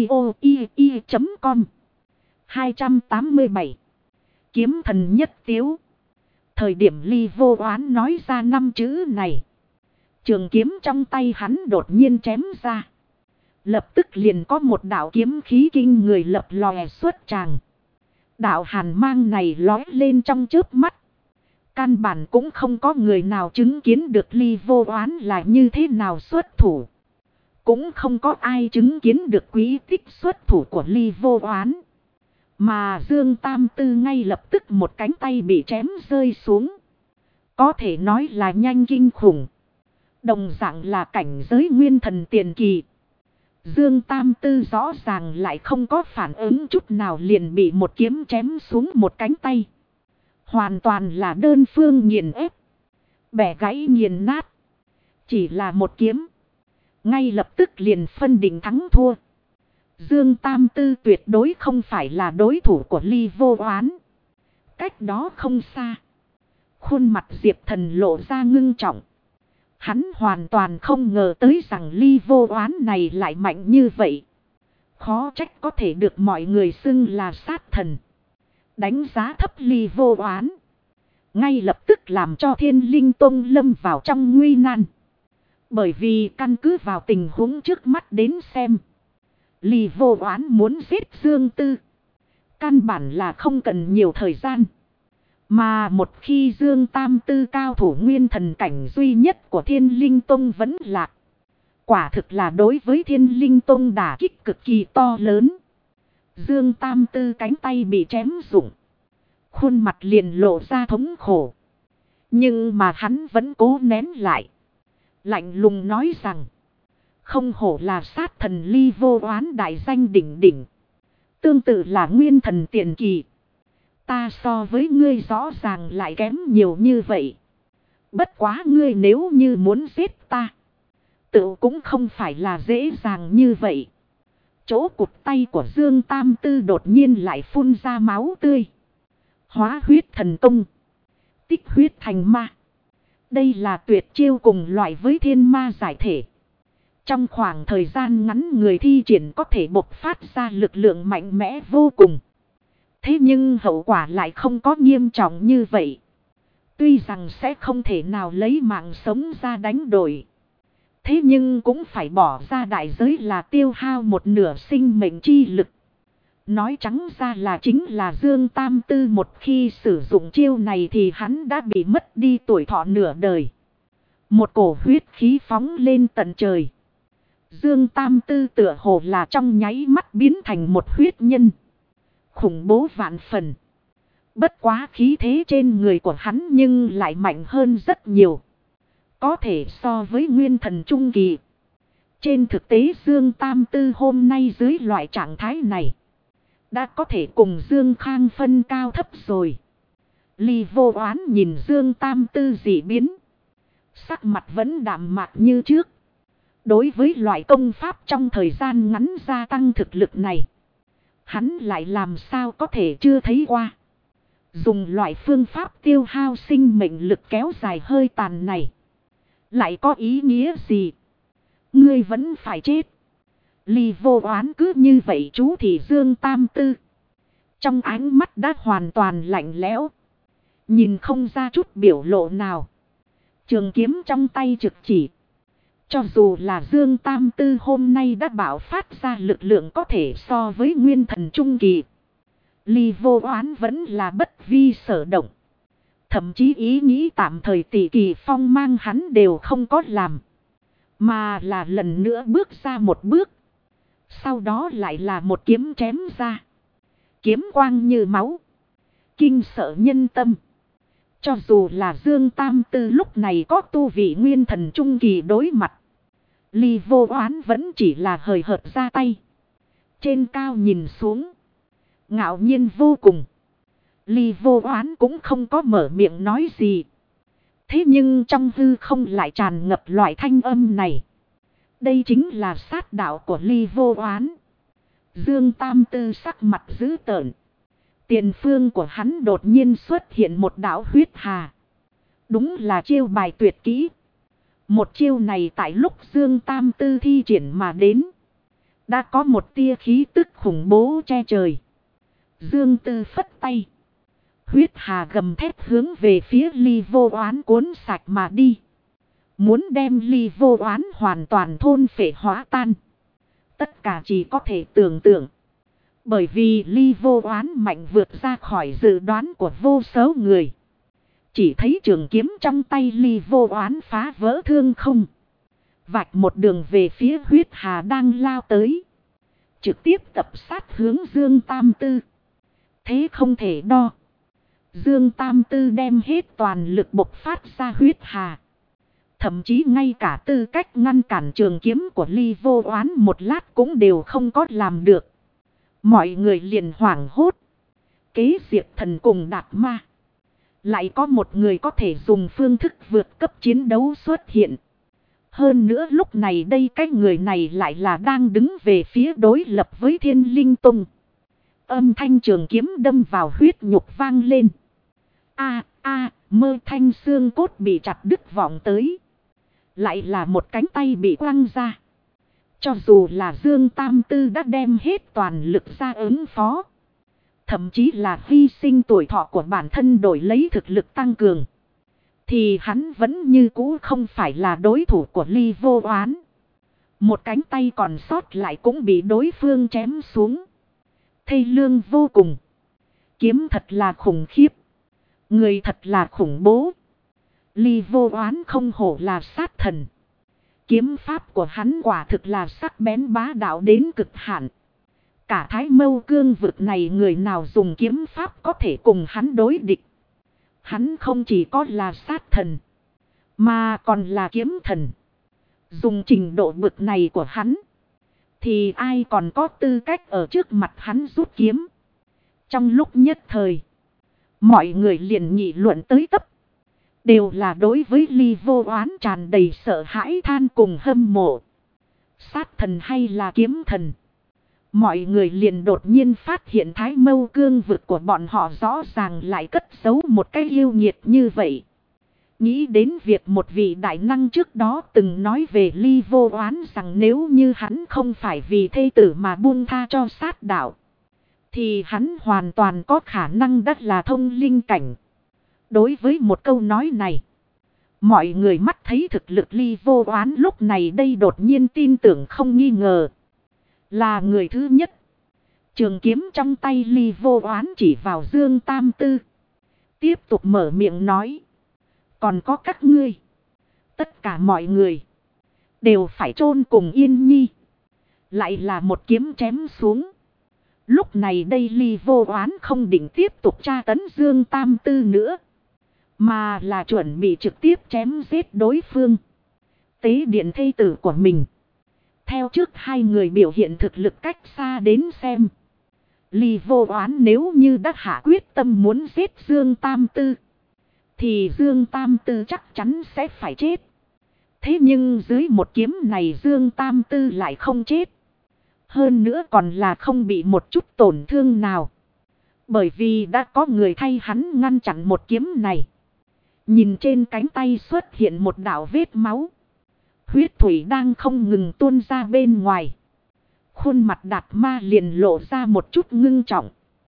audio.com. 287. Kiếm thần nhất tiếu. Thời điểm Ly Vô Oán nói ra 5 chữ này, trường kiếm trong tay hắn đột nhiên chém ra. Lập tức liền có một đạo kiếm khí kinh người lập lòe xuất tràng. Đạo hàn mang này lói lên trong chớp mắt. Căn bản cũng không có người nào chứng kiến được Ly Vô Oán là như thế nào xuất thủ. Cũng không có ai chứng kiến được quý tích xuất thủ của Ly Vô Oán. Mà Dương Tam Tư ngay lập tức một cánh tay bị chém rơi xuống. Có thể nói là nhanh kinh khủng. Đồng dạng là cảnh giới nguyên thần tiền kỳ. Dương Tam Tư rõ ràng lại không có phản ứng chút nào liền bị một kiếm chém xuống một cánh tay. Hoàn toàn là đơn phương nghiền ép. Bẻ gãy nghiền nát. Chỉ là một kiếm. Ngay lập tức liền phân định thắng thua. Dương Tam Tư tuyệt đối không phải là đối thủ của Ly Vô Oán. Cách đó không xa. Khuôn mặt Diệp Thần lộ ra ngưng trọng. Hắn hoàn toàn không ngờ tới rằng Ly Vô Oán này lại mạnh như vậy. Khó trách có thể được mọi người xưng là sát thần. Đánh giá thấp Ly Vô Oán. Ngay lập tức làm cho Thiên Linh Tông lâm vào trong nguy nan. Bởi vì căn cứ vào tình huống trước mắt đến xem. Ly Vô Oán muốn giết Dương Tư. Căn bản là không cần nhiều thời gian. Mà một khi Dương Tam Tư cao thủ nguyên thần cảnh duy nhất của Thiên Linh Tông vẫn lạc. Quả thực là đối với Thiên Linh Tông đả kích cực kỳ to lớn. Dương Tam Tư cánh tay bị chém rụng. Khuôn mặt liền lộ ra thống khổ. Nhưng mà hắn vẫn cố nén lại. Lạnh lùng nói rằng. Không hổ là sát thần Ly Vô Oán đại danh đỉnh đỉnh. Tương tự là nguyên thần tiền kỳ. Ta so với ngươi rõ ràng lại kém nhiều như vậy. Bất quá ngươi nếu như muốn giết ta. Tự cũng không phải là dễ dàng như vậy. Chỗ cụt tay của Dương Tam Tư đột nhiên lại phun ra máu tươi. Hóa huyết thần công. Tích huyết thành ma. Đây là tuyệt chiêu cùng loại với thiên ma giải thể. Trong khoảng thời gian ngắn người thi triển có thể bộc phát ra lực lượng mạnh mẽ vô cùng. Thế nhưng hậu quả lại không có nghiêm trọng như vậy. Tuy rằng sẽ không thể nào lấy mạng sống ra đánh đổi. Thế nhưng cũng phải bỏ ra đại giới là tiêu hao một nửa sinh mệnh chi lực. Nói trắng ra là chính là Dương Tam Tư một khi sử dụng chiêu này thì hắn đã bị mất đi tuổi thọ nửa đời. Một cổ huyết khí phóng lên tận trời. Dương Tam Tư tựa hồ là trong nháy mắt biến thành một huyết nhân. Khủng bố vạn phần. Bất quá khí thế trên người của hắn nhưng lại mạnh hơn rất nhiều. Có thể so với nguyên thần trung kỳ. Trên thực tế Dương Tam Tư hôm nay dưới loại trạng thái này. Đã có thể cùng Dương Khang phân cao thấp rồi. Ly Vô Oán nhìn Dương Tam Tư dị biến. Sắc mặt vẫn đạm mạc như trước. Đối với loại công pháp trong thời gian ngắn gia tăng thực lực này. Hắn lại làm sao có thể chưa thấy qua. Dùng loại phương pháp tiêu hao sinh mệnh lực kéo dài hơi tàn này. Lại có ý nghĩa gì? Ngươi vẫn phải chết. Ly Vô Oán cứ như vậy chú thì Dương Tam Tư. Trong ánh mắt đã hoàn toàn lạnh lẽo. Nhìn không ra chút biểu lộ nào. Trường kiếm trong tay trực chỉ. Cho dù là Dương Tam Tư hôm nay đã bảo phát ra lực lượng có thể so với nguyên thần trung kỳ. Ly Vô Oán vẫn là bất vi sở động. Thậm chí ý nghĩ tạm thời tỷ kỳ phong mang hắn đều không có làm. Mà là lần nữa bước ra một bước. Sau đó lại là một kiếm chém ra. Kiếm quang như máu. Kinh sợ nhân tâm. Cho dù là Dương Tam Tư lúc này có tu vị nguyên thần trung kỳ đối mặt. Ly Vô Oán vẫn chỉ là hời hợt ra tay. Trên cao nhìn xuống. Ngạo nhiên vô cùng. Ly Vô Oán cũng không có mở miệng nói gì. Thế nhưng trong hư không lại tràn ngập loại thanh âm này. Đây chính là sát đạo của Ly Vô Oán. Dương Tam Tư sắc mặt dữ tợn. Tiền phương của hắn đột nhiên xuất hiện một đạo huyết hà. Đúng là chiêu bài tuyệt kỹ. Một chiêu này tại lúc Dương Tam Tư thi triển mà đến. Đã có một tia khí tức khủng bố che trời. Dương Tư phất tay. Huyết hà gầm thét hướng về phía Ly Vô Oán cuốn sạch mà đi. Muốn đem Ly Vô Oán hoàn toàn thôn phệ hóa tan. Tất cả chỉ có thể tưởng tượng. Bởi vì Ly Vô Oán mạnh vượt ra khỏi dự đoán của vô số người. Chỉ thấy trường kiếm trong tay Ly Vô Oán phá vỡ thương không. Vạch một đường về phía huyết hà đang lao tới. Trực tiếp tập sát hướng Dương Tam Tư. Thế không thể đo. Dương Tam Tư đem hết toàn lực bộc phát ra huyết hà. Thậm chí ngay cả tư cách ngăn cản trường kiếm của Ly Vô Oán một lát cũng đều không có làm được. Mọi người liền hoảng hốt. Kế Diệp Thần cùng Đạt Ma. Lại có một người có thể dùng phương thức vượt cấp chiến đấu xuất hiện. Hơn nữa lúc này đây cái người này lại là đang đứng về phía đối lập với Thiên Linh Tông. Âm thanh trường kiếm đâm vào huyết nhục vang lên. Mơ thanh xương cốt bị chặt đứt vọng tới. Lại là một cánh tay bị quăng ra. Cho dù là Dương Tam Tư đã đem hết toàn lực ra ứng phó. Thậm chí là hy sinh tuổi thọ của bản thân đổi lấy thực lực tăng cường. Thì hắn vẫn như cũ không phải là đối thủ của Ly Vô Oán. Một cánh tay còn sót lại cũng bị đối phương chém xuống. Thê lương vô cùng. Kiếm thật là khủng khiếp. Người thật là khủng bố. Ly Vô Oán không hổ là sát thần. Kiếm pháp của hắn quả thực là sắc bén bá đạo đến cực hạn. Cả Thái Mâu Cương vực này người nào dùng kiếm pháp có thể cùng hắn đối địch. Hắn không chỉ có là sát thần. Mà còn là kiếm thần. Dùng trình độ bực này của hắn. Thì ai còn có tư cách ở trước mặt hắn rút kiếm. Trong lúc nhất thời. Mọi người liền nghị luận tới tấp. Đều là đối với Ly Vô Oán tràn đầy sợ hãi than cùng hâm mộ. Sát thần hay là kiếm thần. Mọi người liền đột nhiên phát hiện Thái Mâu Cương vực của bọn họ rõ ràng lại cất giấu một cái yêu nghiệt như vậy. Nghĩ đến việc một vị đại năng trước đó từng nói về Ly Vô Oán rằng nếu như hắn không phải vì thê tử mà buông tha cho sát đạo. Thì hắn hoàn toàn có khả năng đắt là thông linh cảnh. Đối với một câu nói này. Mọi người mắt thấy thực lực Ly Vô Oán lúc này đây đột nhiên tin tưởng không nghi ngờ. Là người thứ nhất. Trường kiếm trong tay Ly Vô Oán chỉ vào Dương Tam Tư. Tiếp tục mở miệng nói. Còn có các ngươi. Tất cả mọi người. Đều phải chôn cùng Yên Nhi. Lại là một kiếm chém xuống. Lúc này đây Ly Vô Oán không định tiếp tục tra tấn Dương Tam Tư nữa. Mà là chuẩn bị trực tiếp chém giết đối phương. Tế điện thê tử của mình. Theo trước hai người biểu hiện thực lực cách xa đến xem. Ly Vô Oán nếu như đã hạ quyết tâm muốn giết Dương Tam Tư. Thì Dương Tam Tư chắc chắn sẽ phải chết. Thế nhưng dưới một kiếm này Dương Tam Tư lại không chết. Hơn nữa còn là không bị một chút tổn thương nào. Bởi vì đã có người thay hắn ngăn chặn một kiếm này. Nhìn trên cánh tay xuất hiện một đạo vết máu. Huyết thủy đang không ngừng tuôn ra bên ngoài. Khuôn mặt Đạt Ma liền lộ ra một chút ngưng trọng.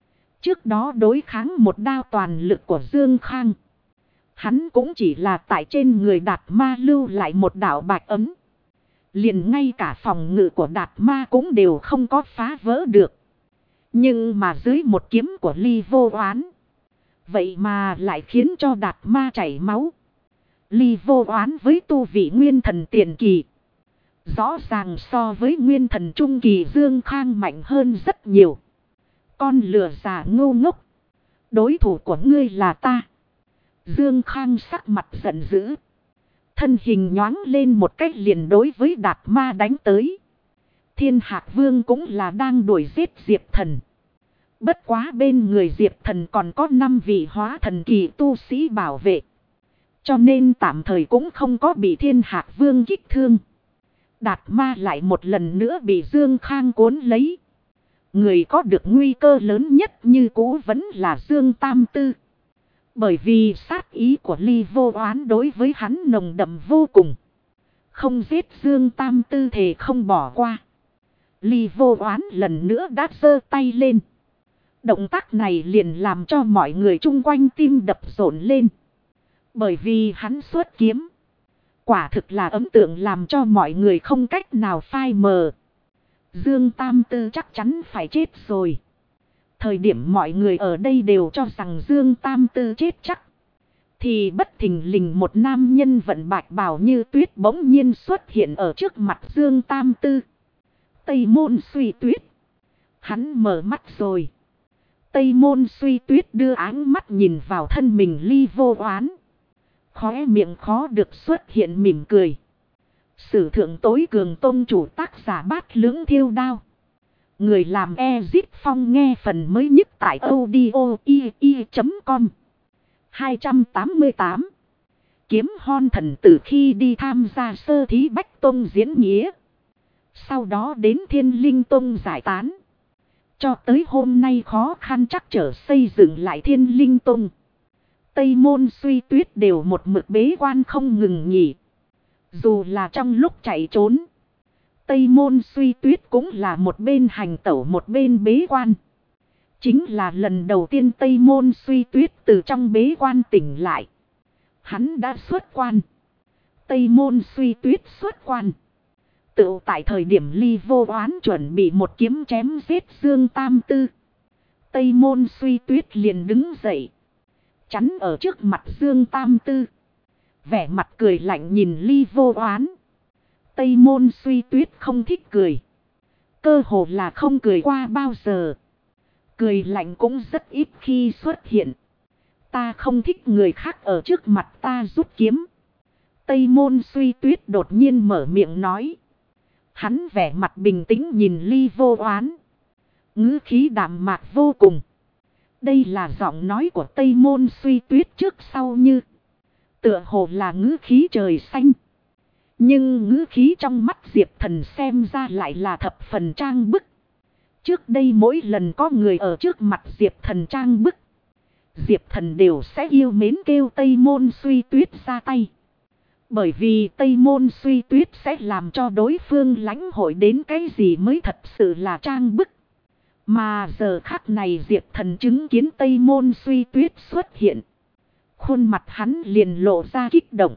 Trước đó đối kháng một đao toàn lực của Dương Khang. Hắn cũng chỉ là tại trên người Đạt Ma lưu lại một đạo bạch ấm. Liền ngay cả phòng ngự của Đạt Ma cũng đều không có phá vỡ được. Nhưng mà dưới một kiếm của Ly Vô Oán, vậy mà lại khiến cho Đạt Ma chảy máu. Ly Vô Oán với tu vị nguyên thần tiền kỳ, rõ ràng so với nguyên thần trung kỳ Dương Khang mạnh hơn rất nhiều. Con lừa già ngu ngốc, đối thủ của ngươi là ta. Dương Khang sắc mặt giận dữ, thân hình nhoáng lên một cách liền đối với Đạt Ma đánh tới. Thiên Hạc Vương cũng là đang đuổi giết Diệp Thần. Bất quá bên người Diệp Thần còn có 5 vị hóa thần kỳ tu sĩ bảo vệ, cho nên tạm thời cũng không có bị Thiên Hạc Vương kích thương. Đạt Ma lại một lần nữa bị Dương Khang cuốn lấy. Người có được nguy cơ lớn nhất như cũ vẫn là Dương Tam Tư. Bởi vì sát ý của Ly Vô Oán đối với hắn nồng đậm vô cùng. Không giết Dương Tam Tư thề không bỏ qua. Ly Vô Oán lần nữa đã giơ tay lên. Động tác này liền làm cho mọi người chung quanh tim đập rộn lên. Bởi vì hắn xuất kiếm, quả thực là ấn tượng làm cho mọi người không cách nào phai mờ. Dương Tam Tư chắc chắn phải chết rồi. Thời điểm mọi người ở đây đều cho rằng Dương Tam Tư chết chắc, thì bất thình lình một nam nhân vận bạch bào như tuyết bỗng nhiên xuất hiện ở trước mặt Dương Tam Tư. Tây Môn Suy Tuyết. Hắn mở mắt rồi. Tây Môn Suy Tuyết đưa áng mắt nhìn vào thân mình Ly Vô Oán. Khóe miệng khó được xuất hiện mỉm cười. Sử thượng tối cường tôn chủ tác giả Bát Lưỡng Thiêu Đao. Người làm Ezit Phong nghe phần mới nhất tại audio.com. 288. Kiếm Hon thần từ khi đi tham gia sơ thí Bách Tông diễn nghĩa, sau đó đến Thiên Linh Tông giải tán, cho tới hôm nay khó khăn chắc trở xây dựng lại Thiên Linh Tông, Tây Môn Suy Tuyết đều một mực bế quan không ngừng nghỉ. Dù là trong lúc chạy trốn, Tây Môn Suy Tuyết cũng là một bên hành tẩu một bên bế quan. Chính là lần đầu tiên Tây Môn Suy Tuyết từ trong bế quan tỉnh lại. Hắn đã xuất quan. Tây Môn Suy Tuyết xuất quan. Tự tại thời điểm Ly Vô Oán chuẩn bị một kiếm chém giết Dương Tam Tư, Tây Môn Suy Tuyết liền đứng dậy, chắn ở trước mặt Dương Tam Tư, vẻ mặt cười lạnh nhìn Ly Vô Oán. Tây Môn Suy Tuyết không thích cười, cơ hồ là không cười qua bao giờ. Cười lạnh cũng rất ít khi xuất hiện. Ta không thích người khác ở trước mặt ta rút kiếm. Tây Môn Suy Tuyết đột nhiên mở miệng nói. Hắn vẻ mặt bình tĩnh nhìn Ly Vô Oán, ngữ khí đạm mạc vô cùng. Đây là giọng nói của Tây Môn Suy Tuyết trước sau như, tựa hồ là ngữ khí trời xanh. Nhưng ngữ khí trong mắt Diệp Thần xem ra lại là thập phần trang bức. Trước đây mỗi lần có người ở trước mặt Diệp Thần trang bức, Diệp Thần đều sẽ yêu mến kêu Tây Môn Suy Tuyết ra tay. Bởi vì Tây Môn Suy Tuyết sẽ làm cho đối phương lãnh hội đến cái gì mới thật sự là trang bức. Mà giờ khắc này Diệp Thần chứng kiến Tây Môn Suy Tuyết xuất hiện, khuôn mặt hắn liền lộ ra kích động.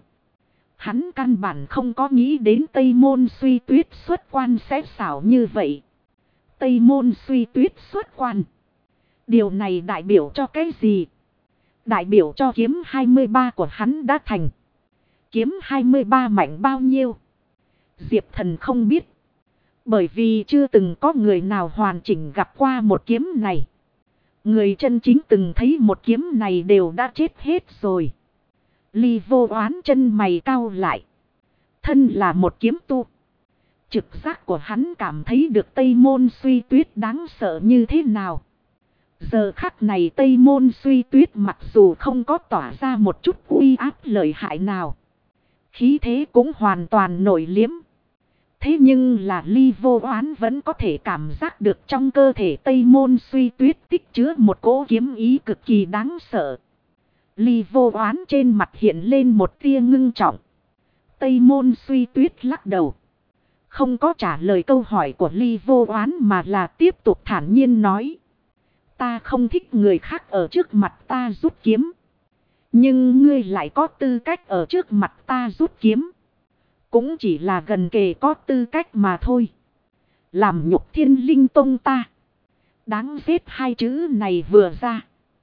Hắn căn bản không có nghĩ đến Tây Môn Suy Tuyết xuất quan sẽ xảo như vậy. Tây Môn Suy Tuyết xuất quan, điều này đại biểu cho cái gì? Đại biểu cho kiếm 23 của hắn đã thành. Kiếm 23 mạnh bao nhiêu? Diệp Thần không biết. Bởi vì chưa từng có người nào hoàn chỉnh gặp qua một kiếm này. Người chân chính từng thấy một kiếm này đều đã chết hết rồi. Ly Vô Oán chân mày cau lại. Thân là một kiếm tu, trực giác của hắn cảm thấy được Tây Môn Suy Tuyết đáng sợ như thế nào. Giờ khắc này Tây Môn Suy Tuyết mặc dù không có tỏa ra một chút uy áp lợi hại nào, khí thế cũng hoàn toàn nội liếm. Thế nhưng là Ly Vô Oán vẫn có thể cảm giác được trong cơ thể Tây Môn Suy Tuyết tích chứa một cỗ kiếm ý cực kỳ đáng sợ. Ly Vô Oán trên mặt hiện lên một tia ngưng trọng. Tây Môn Suy Tuyết lắc đầu, không có trả lời câu hỏi của Ly Vô Oán mà là tiếp tục thản nhiên nói. Ta không thích người khác ở trước mặt ta rút kiếm. Nhưng ngươi lại có tư cách ở trước mặt ta rút kiếm. Cũng chỉ là gần kề có tư cách mà thôi. Làm nhục Thiên Linh Tông ta. Đáng ghét hai chữ này vừa ra.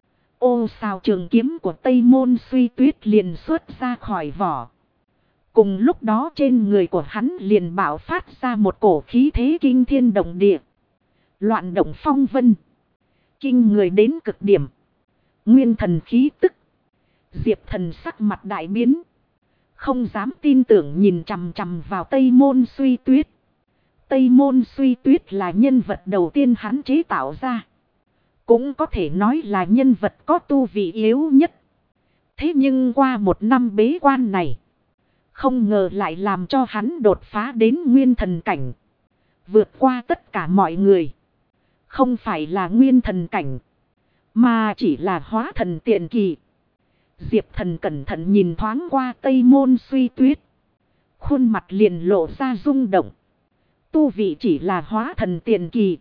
Ô sao trường kiếm của Tây Môn Suy Tuyết liền xuất ra khỏi vỏ. Cùng lúc đó trên người của hắn liền bạo phát ra một cổ khí thế kinh thiên động địa. Loạn động phong vân. Kinh người đến cực điểm. Nguyên thần khí tức. Diệp Thần sắc mặt đại biến. Không dám tin tưởng nhìn chằm chằm vào Tây Môn Suy Tuyết. Tây Môn Suy Tuyết là nhân vật đầu tiên hắn chế tạo ra. Cũng có thể nói là nhân vật có tu vị yếu nhất. Thế nhưng qua một năm bế quan này. Không ngờ lại làm cho hắn đột phá đến nguyên thần cảnh. Vượt qua tất cả mọi người. Không phải là nguyên thần cảnh. Mà chỉ là hóa thần tiện kỳ. Diệp Thần cẩn thận nhìn thoáng qua Tây Môn Suy Tuyết. Khuôn mặt liền lộ ra rung động. Tu vị chỉ là hóa thần tiền kỳ.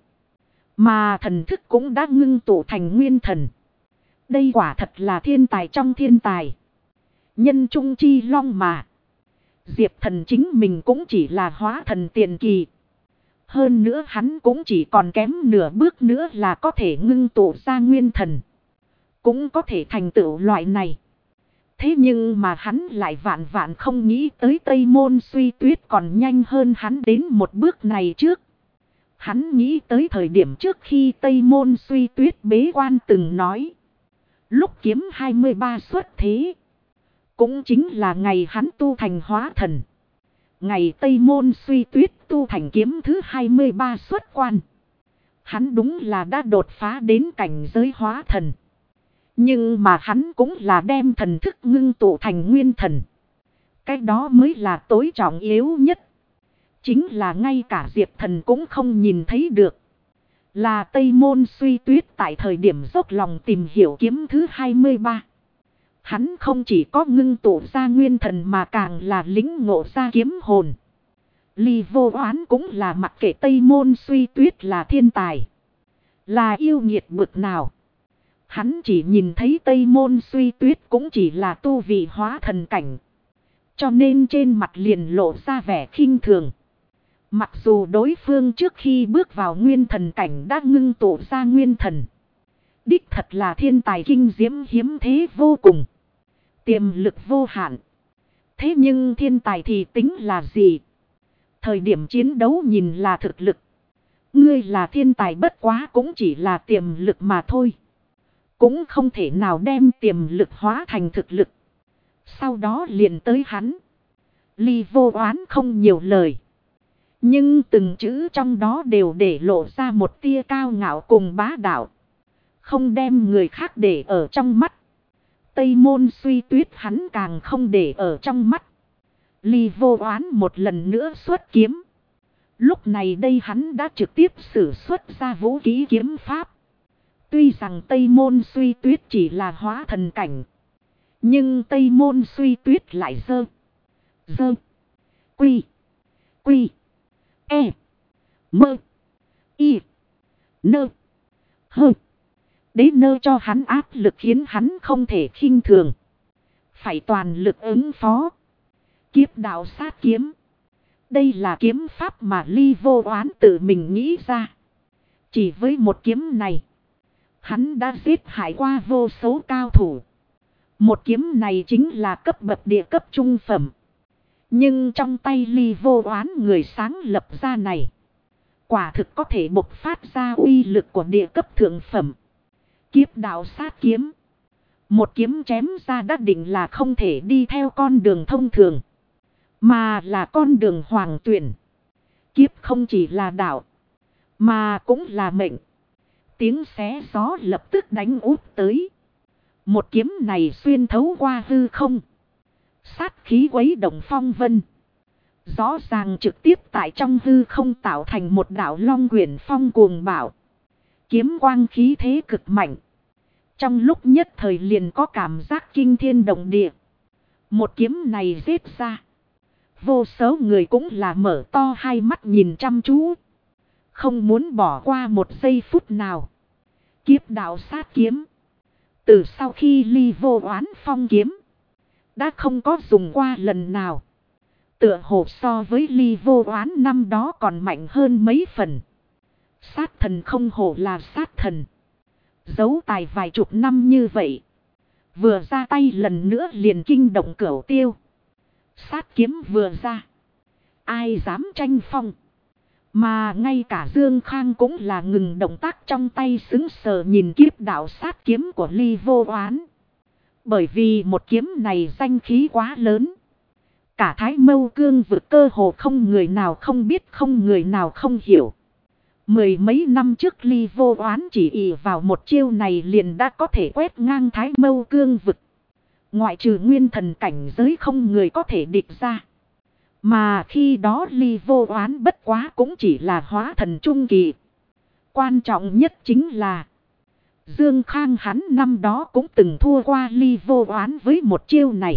Mà thần thức cũng đã ngưng tụ thành nguyên thần. Đây quả thật là thiên tài trong thiên tài. Nhân trung chi long mà. Diệp Thần chính mình cũng chỉ là hóa thần tiền kỳ. Hơn nữa hắn cũng chỉ còn kém nửa bước nữa là có thể ngưng tụ ra nguyên thần. Cũng có thể thành tựu loại này. Thế nhưng mà hắn lại vạn vạn không nghĩ tới Tây Môn Suy Tuyết còn nhanh hơn hắn đến một bước này trước. Hắn nghĩ tới thời điểm trước khi Tây Môn Suy Tuyết bế quan từng nói. Lúc kiếm 23 xuất thế. Cũng chính là ngày hắn tu thành hóa thần. Ngày Tây Môn Suy Tuyết tu thành kiếm thứ 23 xuất quan. Hắn đúng là đã đột phá đến cảnh giới hóa thần. Nhưng mà hắn cũng là đem thần thức ngưng tụ thành nguyên thần. Cái đó mới là tối trọng yếu nhất. Chính là ngay cả Diệp Thần cũng không nhìn thấy được. Là Tây Môn Suy Tuyết tại thời điểm dốc lòng tìm hiểu kiếm thứ 23. Hắn không chỉ có ngưng tụ ra nguyên thần mà càng là lĩnh ngộ ra kiếm hồn. Ly Vô Oán cũng là mặc kệ Tây Môn Suy Tuyết là thiên tài. Là yêu nghiệt bực nào. Hắn chỉ nhìn thấy Tây Môn Suy Tuyết cũng chỉ là tu vị hóa thần cảnh. Cho nên trên mặt liền lộ ra vẻ khinh thường. Mặc dù đối phương trước khi bước vào nguyên thần cảnh đã ngưng tụ ra nguyên thần. Đích thật là thiên tài kinh diễm hiếm thế vô cùng. Tiềm lực vô hạn. Thế nhưng thiên tài thì tính là gì? Thời điểm chiến đấu nhìn là thực lực. Ngươi là thiên tài bất quá cũng chỉ là tiềm lực mà thôi. Cũng không thể nào đem tiềm lực hóa thành thực lực. Sau đó liền tới hắn. Ly Vô Oán không nhiều lời. Nhưng từng chữ trong đó đều để lộ ra một tia cao ngạo cùng bá đạo. Không đem người khác để ở trong mắt. Tây Môn Suy Tuyết hắn càng không để ở trong mắt. Ly Vô Oán một lần nữa xuất kiếm. Lúc này đây hắn đã trực tiếp sử xuất ra vũ khí kiếm pháp. Tuy rằng Tây Môn Suy Tuyết chỉ là hóa thần cảnh. Nhưng Tây Môn Suy Tuyết lại dơ. Quy. E. Mơ. Y. Nơ. Hơ. Đế nơ cho hắn áp lực khiến hắn không thể khinh thường. Phải toàn lực ứng phó. Kiếp đạo sát kiếm. Đây là kiếm pháp mà Ly Vô Oán tự mình nghĩ ra. Chỉ với một kiếm này. Hắn đã giết hại qua vô số cao thủ. Một kiếm này chính là cấp bậc địa cấp trung phẩm. Nhưng trong tay Ly Vô Oán người sáng lập ra này. Quả thực có thể bộc phát ra uy lực của địa cấp thượng phẩm. Kiếp đạo sát kiếm. Một kiếm chém ra đã định là không thể đi theo con đường thông thường. Mà là con đường hoàng tuyển. Kiếp không chỉ là đạo. Mà cũng là mệnh. Tiếng xé gió lập tức đánh úp tới. Một kiếm này xuyên thấu qua hư không. Sát khí quấy động phong vân. Rõ ràng trực tiếp tại trong hư không tạo thành một đạo long quyển phong cuồng bạo. Kiếm quang khí thế cực mạnh. Trong lúc nhất thời liền có cảm giác kinh thiên động địa. Một kiếm này giết ra. Vô số người cũng là mở to hai mắt nhìn chăm chú. Không muốn bỏ qua một giây phút nào. Kiếp đạo sát kiếm. Từ sau khi ly vô oán phong kiếm, đã không có dùng qua lần nào. Tựa hồ so với ly vô oán năm đó còn mạnh hơn mấy phần. Sát thần không hổ là sát thần. Giấu tài vài chục năm như vậy. Vừa ra tay lần nữa liền kinh động cửu tiêu. Sát kiếm vừa ra. Ai dám tranh phong. Mà ngay cả Dương Khang cũng là ngừng động tác trong tay sững sờ nhìn kiếp đạo sát kiếm của ly vô oán. Bởi vì một kiếm này danh khí quá lớn. Cả Thái Mâu Cương vực cơ hồ không người nào không biết, không người nào không hiểu. Mười mấy năm trước ly vô oán chỉ ỷ vào một chiêu này liền đã có thể quét ngang Thái Mâu Cương vực. Ngoại trừ nguyên thần cảnh giới không người có thể địch ra. Mà khi đó ly vô oán bất quá cũng chỉ là hóa thần trung kỳ. Quan trọng nhất chính là Dương Khang hắn năm đó cũng từng thua qua ly vô oán với một chiêu này.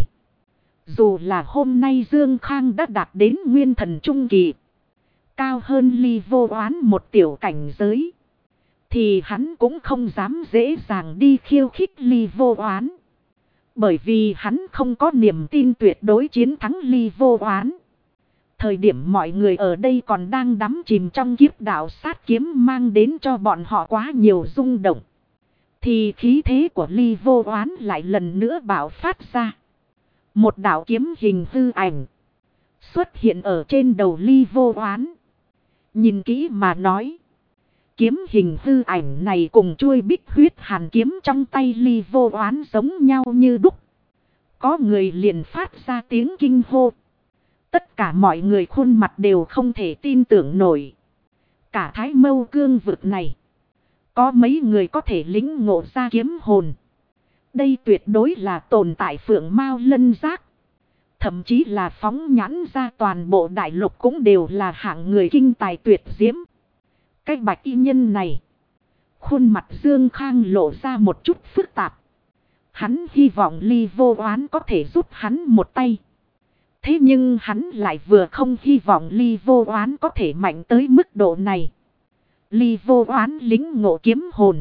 Dù là hôm nay Dương Khang đã đạt đến nguyên thần trung kỳ, cao hơn ly vô oán một tiểu cảnh giới, thì hắn cũng không dám dễ dàng đi khiêu khích ly vô oán. Bởi vì hắn không có niềm tin tuyệt đối chiến thắng ly vô oán. Thời điểm mọi người ở đây còn đang đắm chìm trong kiếp đạo sát kiếm mang đến cho bọn họ quá nhiều rung động, thì khí thế của ly vô oán lại lần nữa bạo phát ra. Một đạo kiếm hình hư ảnh xuất hiện ở trên đầu ly vô oán. Nhìn kỹ mà nói, kiếm hình hư ảnh này cùng chuôi bích huyết hàn kiếm trong tay ly vô oán giống nhau như đúc. Có người liền phát ra tiếng kinh hô. Tất cả mọi người khuôn mặt đều không thể tin tưởng nổi. Cả Thái Mâu Cương vực này, có mấy người có thể lĩnh ngộ ra kiếm hồn. Đây tuyệt đối là tồn tại phượng mao lân giác. Thậm chí là phóng nhãn ra toàn bộ đại lục cũng đều là hạng người kinh tài tuyệt diễm. Cái bạch y nhân này, khuôn mặt Dương Khang lộ ra một chút phức tạp. Hắn hy vọng ly vô oán có thể giúp hắn một tay. Thế nhưng hắn lại vừa không hy vọng ly vô oán có thể mạnh tới mức độ này. Ly vô oán lính ngộ kiếm hồn,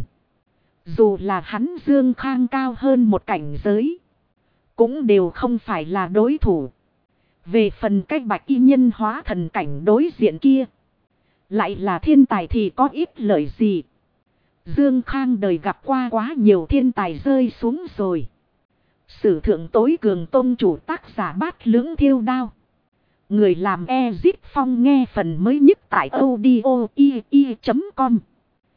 dù là hắn Dương Khang cao hơn một cảnh giới, cũng đều không phải là đối thủ. Về phần cách bạch y nhân hóa thần cảnh đối diện kia, lại là thiên tài thì có ít lợi gì. Dương Khang đời gặp qua quá nhiều thiên tài rơi xuống rồi. Sử thượng tối cường tôn chủ tác giả Bát Lưỡng Thiêu Đao. Người làm Ezit Phong nghe phần mới nhất tại audio.com.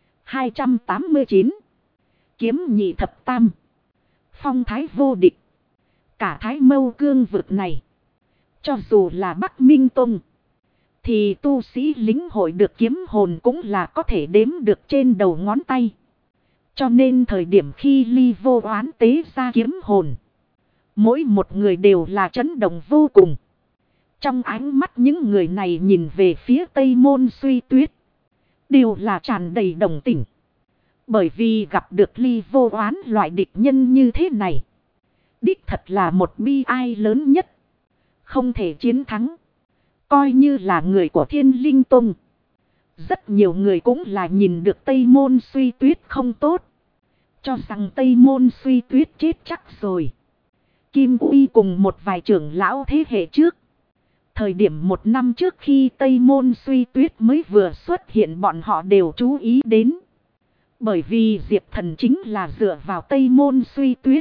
289. Kiếm nhị thập tam. Phong thái vô địch. Cả Thái Mâu Cương vực này, cho dù là Bắc Minh Tông, thì tu sĩ lính hội được kiếm hồn cũng là có thể đếm được trên đầu ngón tay. Cho nên thời điểm khi ly vô oán tế ra kiếm hồn, mỗi một người đều là chấn động vô cùng. Trong ánh mắt những người này nhìn về phía Tây Môn Suy Tuyết, đều là tràn đầy đồng tình. Bởi vì gặp được ly vô oán loại địch nhân như thế này, đích thật là một bi ai lớn nhất. Không thể chiến thắng. Coi như là người của Thiên Linh Tông, rất nhiều người cũng là nhìn được Tây Môn Suy Tuyết không tốt, cho rằng Tây Môn Suy Tuyết chết chắc rồi. Kim Uy cùng một vài trưởng lão thế hệ trước, thời điểm một năm trước khi Tây Môn Suy Tuyết mới vừa xuất hiện, bọn họ đều chú ý đến. Bởi vì Diệp Thần chính là dựa vào Tây Môn Suy Tuyết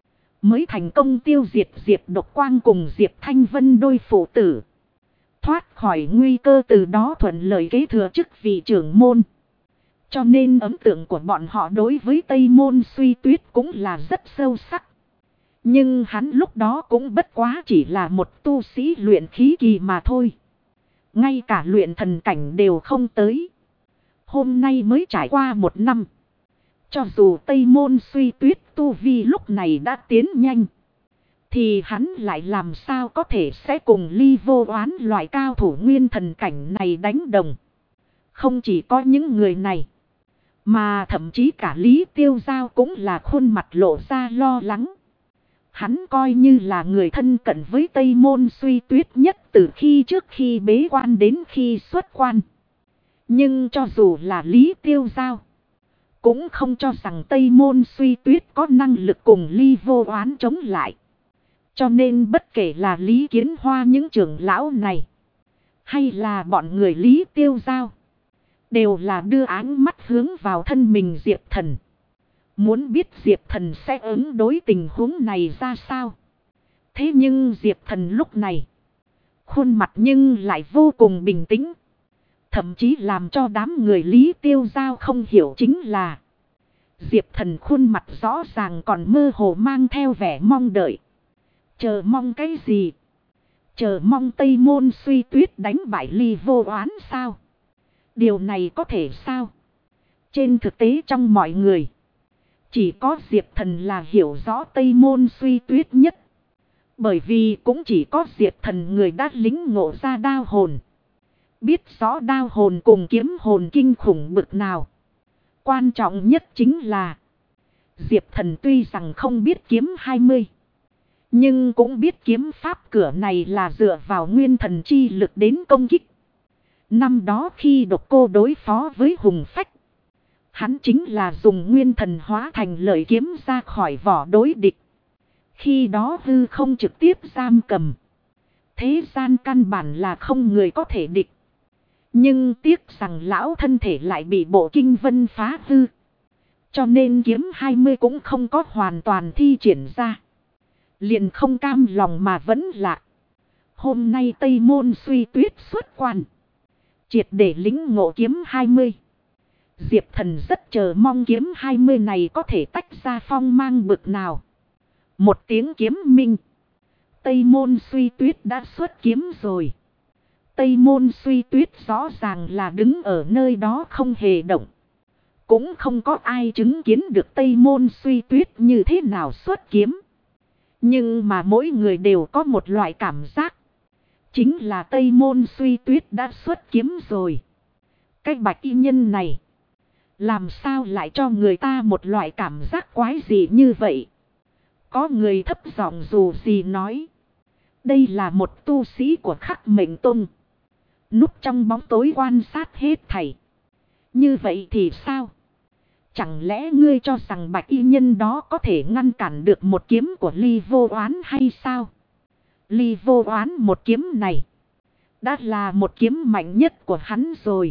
mới thành công tiêu diệt Diệp Độc Quang cùng Diệp Thanh Vân đôi phụ tử, thoát khỏi nguy cơ, từ đó thuận lợi kế thừa chức vị trưởng môn. Cho nên ấn tượng của bọn họ đối với Tây Môn Suy Tuyết cũng là rất sâu sắc. Nhưng hắn lúc đó cũng bất quá chỉ là một tu sĩ luyện khí kỳ mà thôi. Ngay cả luyện thần cảnh đều không tới. Hôm nay mới trải qua một năm. Cho dù Tây Môn Suy Tuyết tu vi lúc này đã tiến nhanh, thì hắn lại làm sao có thể sẽ cùng ly vô oán loại cao thủ nguyên thần cảnh này đánh đồng. Không chỉ có những người này, mà thậm chí cả Lý Tiêu Giao cũng là khuôn mặt lộ ra lo lắng. Hắn coi như là người thân cận với Tây Môn Suy Tuyết nhất từ khi trước khi bế quan đến khi xuất quan. Nhưng cho dù là Lý Tiêu Giao, cũng không cho rằng Tây Môn Suy Tuyết có năng lực cùng Ly Vô Oán chống lại. Cho nên bất kể là Lý Kiến Hoa những trưởng lão này, hay là bọn người Lý Tiêu Giao, đều là đưa áng mắt hướng vào thân mình Diệp Thần. Muốn biết Diệp Thần sẽ ứng đối tình huống này ra sao. Thế nhưng Diệp Thần lúc này, khuôn mặt nhưng lại vô cùng bình tĩnh. Thậm chí làm cho đám người Lý Tiêu Giao không hiểu chính là Diệp Thần khuôn mặt rõ ràng còn mơ hồ mang theo vẻ mong đợi. Chờ mong cái gì? Chờ mong Tây Môn Suy Tuyết đánh bại Ly Vô Oán sao? Điều này có thể sao? Trên thực tế trong mọi người, chỉ có Diệp Thần là hiểu rõ Tây Môn Suy Tuyết nhất. Bởi vì cũng chỉ có Diệp Thần người đã lính ngộ ra đao hồn. Biết rõ đao hồn cùng kiếm hồn kinh khủng bực nào. Quan trọng nhất chính là Diệp Thần tuy rằng không biết kiếm 20. Nhưng cũng biết kiếm pháp cửa này là dựa vào nguyên thần chi lực đến công kích. Năm đó khi Độc Cô đối phó với Hùng Phách, hắn chính là dùng nguyên thần hóa thành lợi kiếm ra khỏi vỏ đối địch. Khi đó hư không trực tiếp giam cầm. Thế gian căn bản là không người có thể địch. Nhưng tiếc rằng lão thân thể lại bị bộ kinh vân phá hư. Cho nên kiếm 20 cũng không có hoàn toàn thi triển ra. Liền không cam lòng mà vẫn lạc. Hôm nay Tây Môn Suy Tuyết xuất quan, triệt để lính ngộ kiếm 20. Diệp Thần rất chờ mong kiếm 20 này có thể tách ra phong mang bực nào. Một tiếng kiếm minh. Tây Môn Suy Tuyết đã xuất kiếm rồi. Tây Môn Suy Tuyết rõ ràng là đứng ở nơi đó không hề động. Cũng không có ai chứng kiến được Tây Môn Suy Tuyết như thế nào xuất kiếm. Nhưng mà mỗi người đều có một loại cảm giác. Chính là Tây Môn Suy Tuyết đã xuất kiếm rồi. Cái bạch y nhân này, làm sao lại cho người ta một loại cảm giác quái gì như vậy? Có người thấp giọng dù gì nói. Đây là một tu sĩ của Khắc Mệnh Tông. Núp trong bóng tối quan sát hết thảy. Như vậy thì sao? Chẳng lẽ ngươi cho rằng bạch y nhân đó có thể ngăn cản được một kiếm của Ly Vô Oán hay sao? Ly Vô Oán một kiếm này đã là một kiếm mạnh nhất của hắn rồi.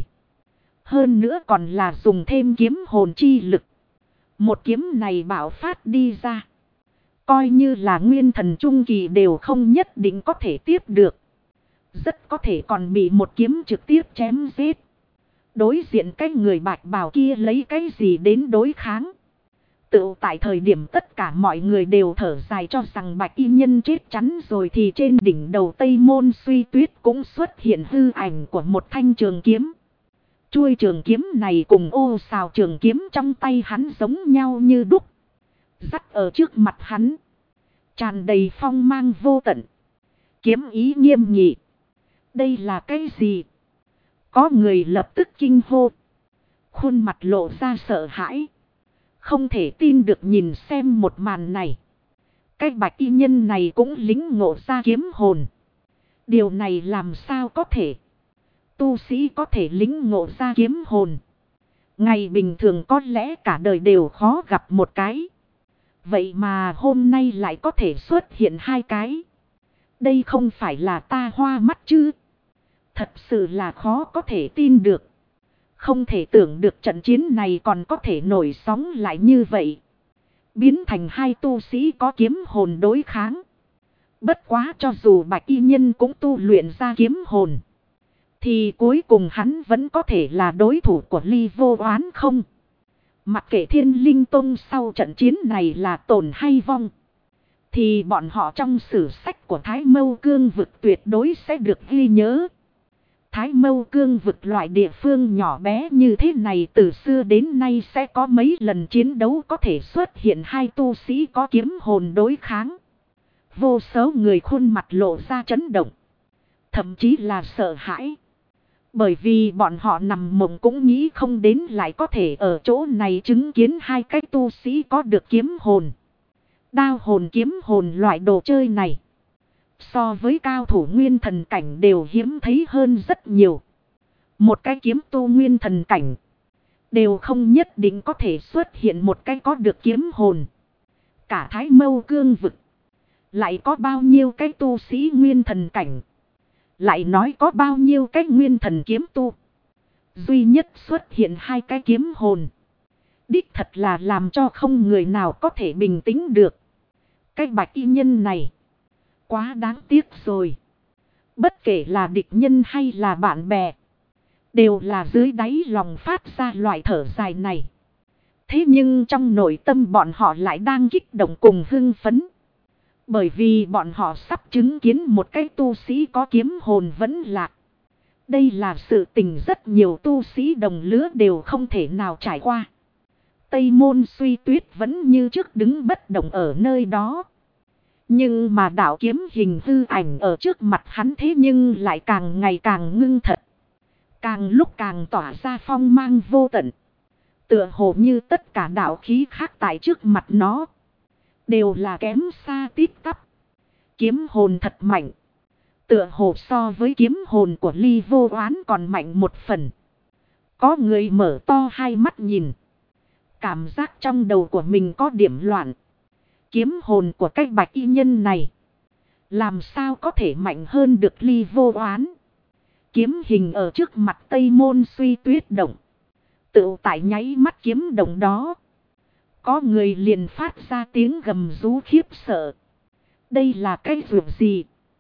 Hơn nữa còn là dùng thêm kiếm hồn chi lực. Một kiếm này bạo phát đi ra, coi như là nguyên thần trung kỳ đều không nhất định có thể tiếp được. Rất có thể còn bị một kiếm trực tiếp chém giết. Đối diện cái người bạch bào kia lấy cái gì đến đối kháng? Tự tại thời điểm tất cả mọi người đều thở dài cho rằng bạch y nhân chết chắn rồi, thì trên đỉnh đầu Tây Môn Suy Tuyết cũng xuất hiện hư ảnh của một thanh trường kiếm. Chuôi trường kiếm này cùng ô xào trường kiếm trong tay hắn giống nhau như đúc. Dắt ở trước mặt hắn, tràn đầy phong mang vô tận. Kiếm ý nghiêm nghị. Đây là cái gì? Có người lập tức kinh hô. Khuôn mặt lộ ra sợ hãi. Không thể tin được nhìn xem một màn này. Cái bạch y nhân này cũng lính ngộ ra kiếm hồn. Điều này làm sao có thể? Tu sĩ có thể lính ngộ ra kiếm hồn. Ngày bình thường có lẽ cả đời đều khó gặp một cái. Vậy mà hôm nay lại có thể xuất hiện hai cái. Đây không phải là ta hoa mắt chứ? Thật sự là khó có thể tin được. Không thể tưởng được trận chiến này còn có thể nổi sóng lại như vậy. Biến thành hai tu sĩ có kiếm hồn đối kháng. Bất quá cho dù bạch y nhân cũng tu luyện ra kiếm hồn, thì cuối cùng hắn vẫn có thể là đối thủ của Ly Vô Oán không? Mặc kệ Thiên Linh Tông sau trận chiến này là tổn hay vong, thì bọn họ trong sử sách của Thái Mâu Cương vực tuyệt đối sẽ được ghi nhớ. Thái Mâu Cương vực loại địa phương nhỏ bé như thế này từ xưa đến nay sẽ có mấy lần chiến đấu có thể xuất hiện hai tu sĩ có kiếm hồn đối kháng. Vô số người khuôn mặt lộ ra chấn động, thậm chí là sợ hãi. Bởi vì bọn họ nằm mộng cũng nghĩ không đến lại có thể ở chỗ này chứng kiến hai cái tu sĩ có được kiếm hồn. Đao hồn kiếm hồn loại đồ chơi này, so với cao thủ nguyên thần cảnh đều hiếm thấy hơn rất nhiều. Một cái kiếm tu nguyên thần cảnh đều không nhất định có thể xuất hiện một cái có được kiếm hồn. Cả Thái Mâu cương vực, lại có bao nhiêu cái tu sĩ nguyên thần cảnh. Lại nói có bao nhiêu cái nguyên thần kiếm tu. Duy nhất xuất hiện 2 cái kiếm hồn. Đích thật là làm cho không người nào có thể bình tĩnh được. Cái bạch y nhân này, quá đáng tiếc rồi. Bất kể là địch nhân hay là bạn bè, đều là dưới đáy lòng phát ra loại thở dài này. Thế nhưng trong nội tâm bọn họ lại đang kích động cùng hưng phấn. Bởi vì bọn họ sắp chứng kiến một cái tu sĩ có kiếm hồn vẫn lạc. Đây là sự tình rất nhiều tu sĩ đồng lứa đều không thể nào trải qua. Tây Môn Suy Tuyết vẫn như trước đứng bất động ở nơi đó. Nhưng mà đạo kiếm hình hư ảnh ở trước mặt hắn thế nhưng lại càng ngày càng ngưng thật. Càng lúc càng tỏa ra phong mang vô tận. Tựa hồ như tất cả đạo khí khác tại trước mặt nó đều là kém xa tít tắp. Kiếm hồn thật mạnh. Tựa hồ so với kiếm hồn của Ly Vô Oán còn mạnh một phần. Có người mở to hai mắt nhìn. Cảm giác trong đầu của mình có điểm loạn. Kiếm hồn của cái bạch y nhân này, làm sao có thể mạnh hơn được Ly Vô Oán. Kiếm hình ở trước mặt Tây Môn Suy Tuyết động. Tự tại nháy mắt kiếm động đó, có người liền phát ra tiếng gầm rú khiếp sợ. Đây là cái việc gì?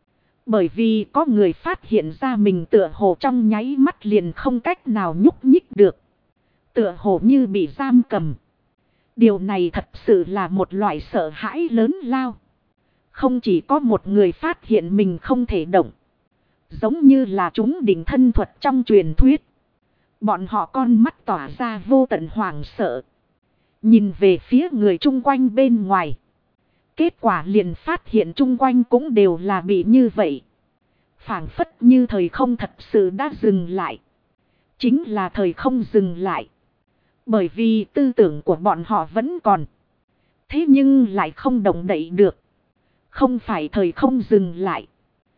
Bởi vì có người phát hiện ra mình tựa hồ trong nháy mắt liền không cách nào nhúc nhích được. Tựa hồ như bị giam cầm. Điều này thật sự là một loại sợ hãi lớn lao. Không chỉ có một người phát hiện mình không thể động. Giống như là chúng đỉnh thân thuật trong truyền thuyết. Bọn họ con mắt tỏa ra vô tận hoảng sợ. Nhìn về phía người chung quanh bên ngoài. Kết quả liền phát hiện chung quanh cũng đều là bị như vậy. Phảng phất như thời không thật sự đã dừng lại. Chính là thời không dừng lại. Bởi vì tư tưởng của bọn họ vẫn còn. Thế nhưng lại không động đậy được. Không phải thời không dừng lại.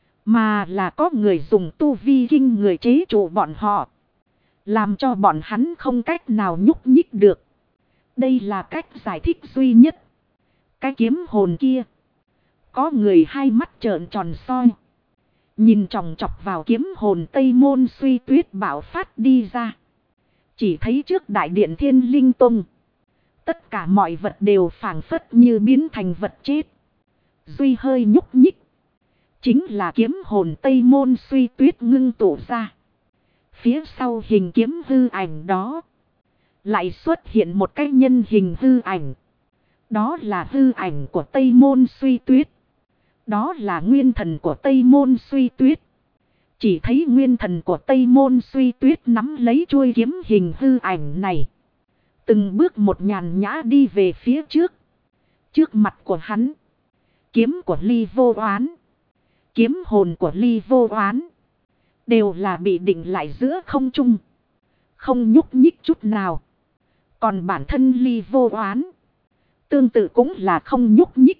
Mà là có người dùng tu vi kinh người chế trụ bọn họ. Làm cho bọn hắn không cách nào nhúc nhích được. Đây là cách giải thích duy nhất. Cái kiếm hồn kia. Có người hai mắt trợn tròn soi. Nhìn chòng chọc vào kiếm hồn Tây Môn Suy Tuyết bạo phát đi ra. Chỉ thấy trước đại điện Thiên Linh Tông. Tất cả mọi vật đều phảng phất như biến thành vật chết. Duy hơi nhúc nhích. Chính là kiếm hồn Tây Môn Suy Tuyết ngưng tụ ra. Phía sau hình kiếm hư ảnh đó. Lại xuất hiện một cái nhân hình hư ảnh. Đó là hư ảnh của Tây Môn Suy Tuyết. Đó là nguyên thần của Tây Môn Suy Tuyết. Chỉ thấy nguyên thần của Tây Môn Suy Tuyết nắm lấy chuôi kiếm hình hư ảnh này. Từng bước một nhàn nhã đi về phía trước. Trước mặt của hắn. Kiếm của Ly Vô Oán. Kiếm hồn của Ly Vô Oán. Đều là bị định lại giữa không trung. Không nhúc nhích chút nào. Còn bản thân Ly Vô Oán. Tương tự cũng là không nhúc nhích.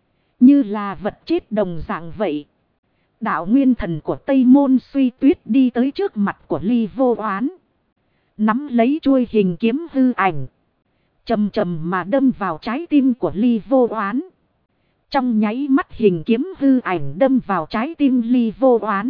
Như là vật chết đồng dạng vậy. Đạo nguyên thần của Tây Môn Suy Tuyết đi tới trước mặt của Ly Vô Oán. Nắm lấy chuôi hình kiếm hư ảnh. Chầm chầm mà đâm vào trái tim của Ly Vô Oán. Trong nháy mắt hình kiếm hư ảnh đâm vào trái tim Ly Vô Oán.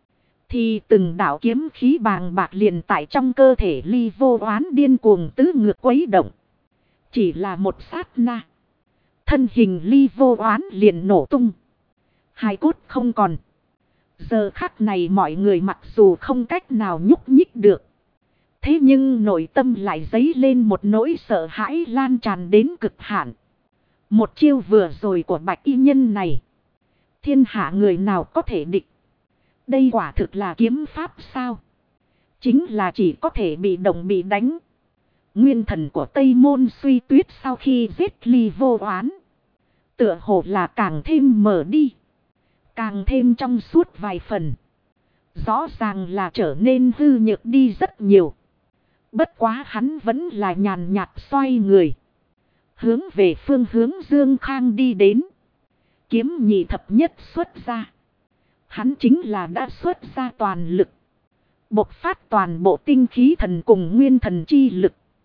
Thì từng đạo kiếm khí bàng bạc liền tại trong cơ thể Ly Vô Oán điên cuồng tứ ngược quấy động. Chỉ là một sát na. Thân hình Ly Vô Oán liền nổ tung. Hai cốt không còn. Giờ khắc này mọi người mặc dù không cách nào nhúc nhích được. Thế nhưng nội tâm lại dấy lên một nỗi sợ hãi lan tràn đến cực hạn. Một chiêu vừa rồi của bạch y nhân này. Thiên hạ người nào có thể địch. Đây quả thực là kiếm pháp sao? Chính là chỉ có thể bị động bị đánh. Nguyên thần của Tây Môn Suy Tuyết sau khi giết Ly Vô Oán. Tựa hồ là càng thêm mở đi. Càng thêm trong suốt vài phần. Rõ ràng là trở nên hư nhược đi rất nhiều. Bất quá hắn vẫn là nhàn nhạt xoay người. Hướng về phương hướng Dương Khang đi đến. Kiếm nhị thập nhất xuất ra. Hắn chính là đã xuất ra toàn lực. Bộc phát toàn bộ tinh khí thần cùng nguyên thần chi lực.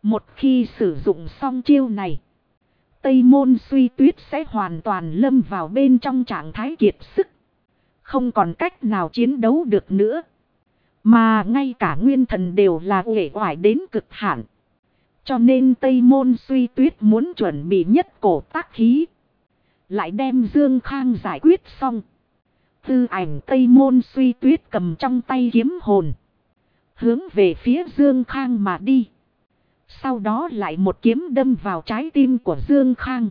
Một khi sử dụng xong chiêu này, Tây Môn Suy Tuyết sẽ hoàn toàn lâm vào bên trong trạng thái kiệt sức. Không còn cách nào chiến đấu được nữa. Mà ngay cả nguyên thần đều là uể oải đến cực hạn. Cho nên Tây Môn Suy Tuyết muốn chuẩn bị nhất cổ tác khí. Lại đem Dương Khang giải quyết xong. Tư ảnh Tây Môn Suy Tuyết cầm trong tay kiếm hồn. Hướng về phía Dương Khang mà đi. Sau đó lại một kiếm đâm vào trái tim của Dương Khang.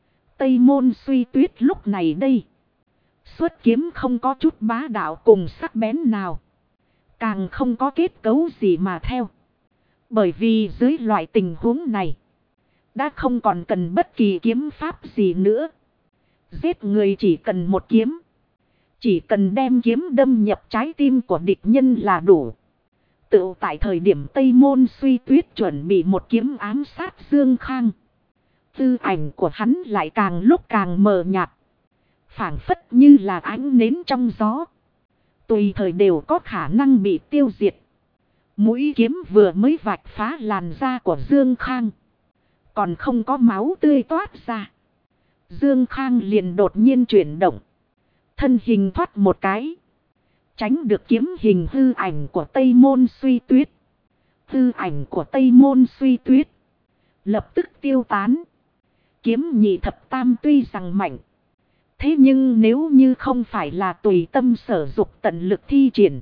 Tây Môn Suy Tuyết lúc này đây. Xuất kiếm không có chút bá đạo cùng sắc bén nào. Càng không có kết cấu gì mà theo. Bởi vì dưới loại tình huống này. Đã không còn cần bất kỳ kiếm pháp gì nữa. Giết người chỉ cần một kiếm. Chỉ cần đem kiếm đâm nhập trái tim của địch nhân là đủ. Tự tại thời điểm Tây Môn Suy Tuyết chuẩn bị một kiếm ám sát Dương Khang. Tư ảnh của hắn lại càng lúc càng mờ nhạt. Phảng phất như là ánh nến trong gió. Tùy thời đều có khả năng bị tiêu diệt. Mũi kiếm vừa mới vạch phá làn da của Dương Khang. Còn không có máu tươi toát ra. Dương Khang liền đột nhiên chuyển động. Thân hình thoát một cái. Tránh được kiếm hình hư ảnh của Tây Môn Suy Tuyết. Hư ảnh của Tây Môn Suy Tuyết lập tức tiêu tán. Kiếm nhị thập tam tuy rằng mạnh. Thế nhưng nếu như không phải là tùy tâm sở dục tận lực thi triển.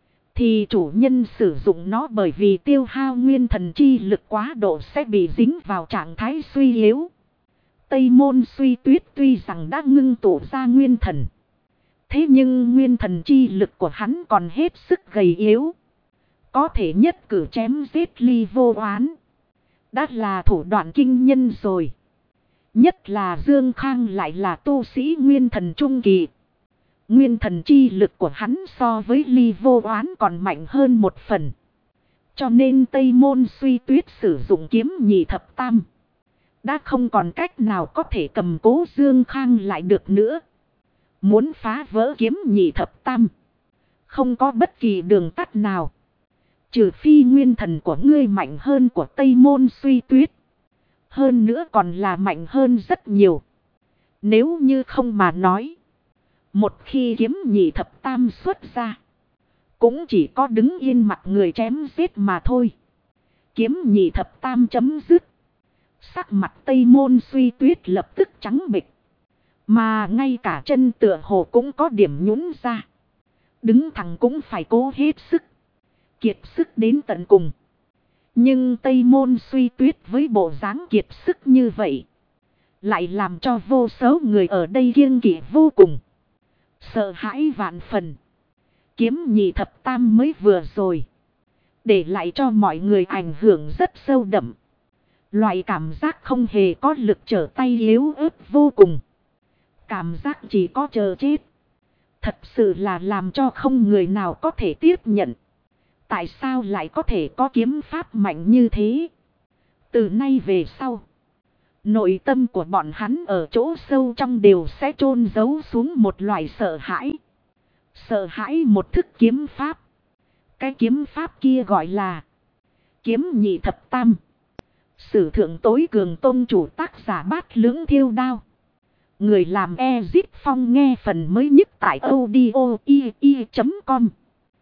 Thì chủ nhân sử dụng nó bởi vì tiêu hao nguyên thần chi lực quá độ sẽ bị dính vào trạng thái suy yếu. Tây Môn Suy Tuyết tuy rằng đã ngưng tụ ra nguyên thần. Thế nhưng nguyên thần chi lực của hắn còn hết sức gầy yếu. Có thể nhất cử chém giết Ly Vô Oán. Đã là thủ đoạn kinh nhân rồi. Nhất là Dương Khang lại là tu sĩ nguyên thần trung kỳ. Nguyên thần chi lực của hắn so với Ly Vô Oán còn mạnh hơn một phần. Cho nên Tây Môn Suy Tuyết sử dụng kiếm nhị thập tam. Đã không còn cách nào có thể cầm cố Dương Khang lại được nữa. Muốn phá vỡ kiếm nhị thập tam. Không có bất kỳ đường tắt nào. Trừ phi nguyên thần của ngươi mạnh hơn của Tây Môn Suy Tuyết. Hơn nữa còn là mạnh hơn rất nhiều. Nếu như không mà nói. Một khi kiếm nhị thập tam xuất ra. Cũng chỉ có đứng yên mặt người chém giết mà thôi. Kiếm nhị thập tam chấm dứt. Sắc mặt Tây Môn Suy Tuyết lập tức trắng bệch. Mà ngay cả chân tựa hồ cũng có điểm nhũn ra. Đứng thẳng cũng phải cố hết sức. Kiệt sức đến tận cùng. Nhưng Tây Môn Suy Tuyết với bộ dáng kiệt sức như vậy. Lại làm cho vô số người ở đây kiêng kỵ vô cùng. Sợ hãi vạn phần. Kiếm nhị thập tam mới vừa rồi. Để lại cho mọi người ảnh hưởng rất sâu đậm. Loại cảm giác không hề có lực trở tay yếu ớt vô cùng. Cảm giác chỉ có chờ chết. Thật sự là làm cho không người nào có thể tiếp nhận. Tại sao lại có thể có kiếm pháp mạnh như thế? Từ nay về sau. Nội tâm của bọn hắn ở chỗ sâu trong đều sẽ chôn giấu xuống một loại sợ hãi. Sợ hãi một thức kiếm pháp. Cái kiếm pháp kia gọi là kiếm nhị thập tam. Sử thượng tối cường tôn chủ tác giả Bát Lưỡng Thiêu Đao. Người làm Ezip Phong nghe phần mới nhất tại audio.com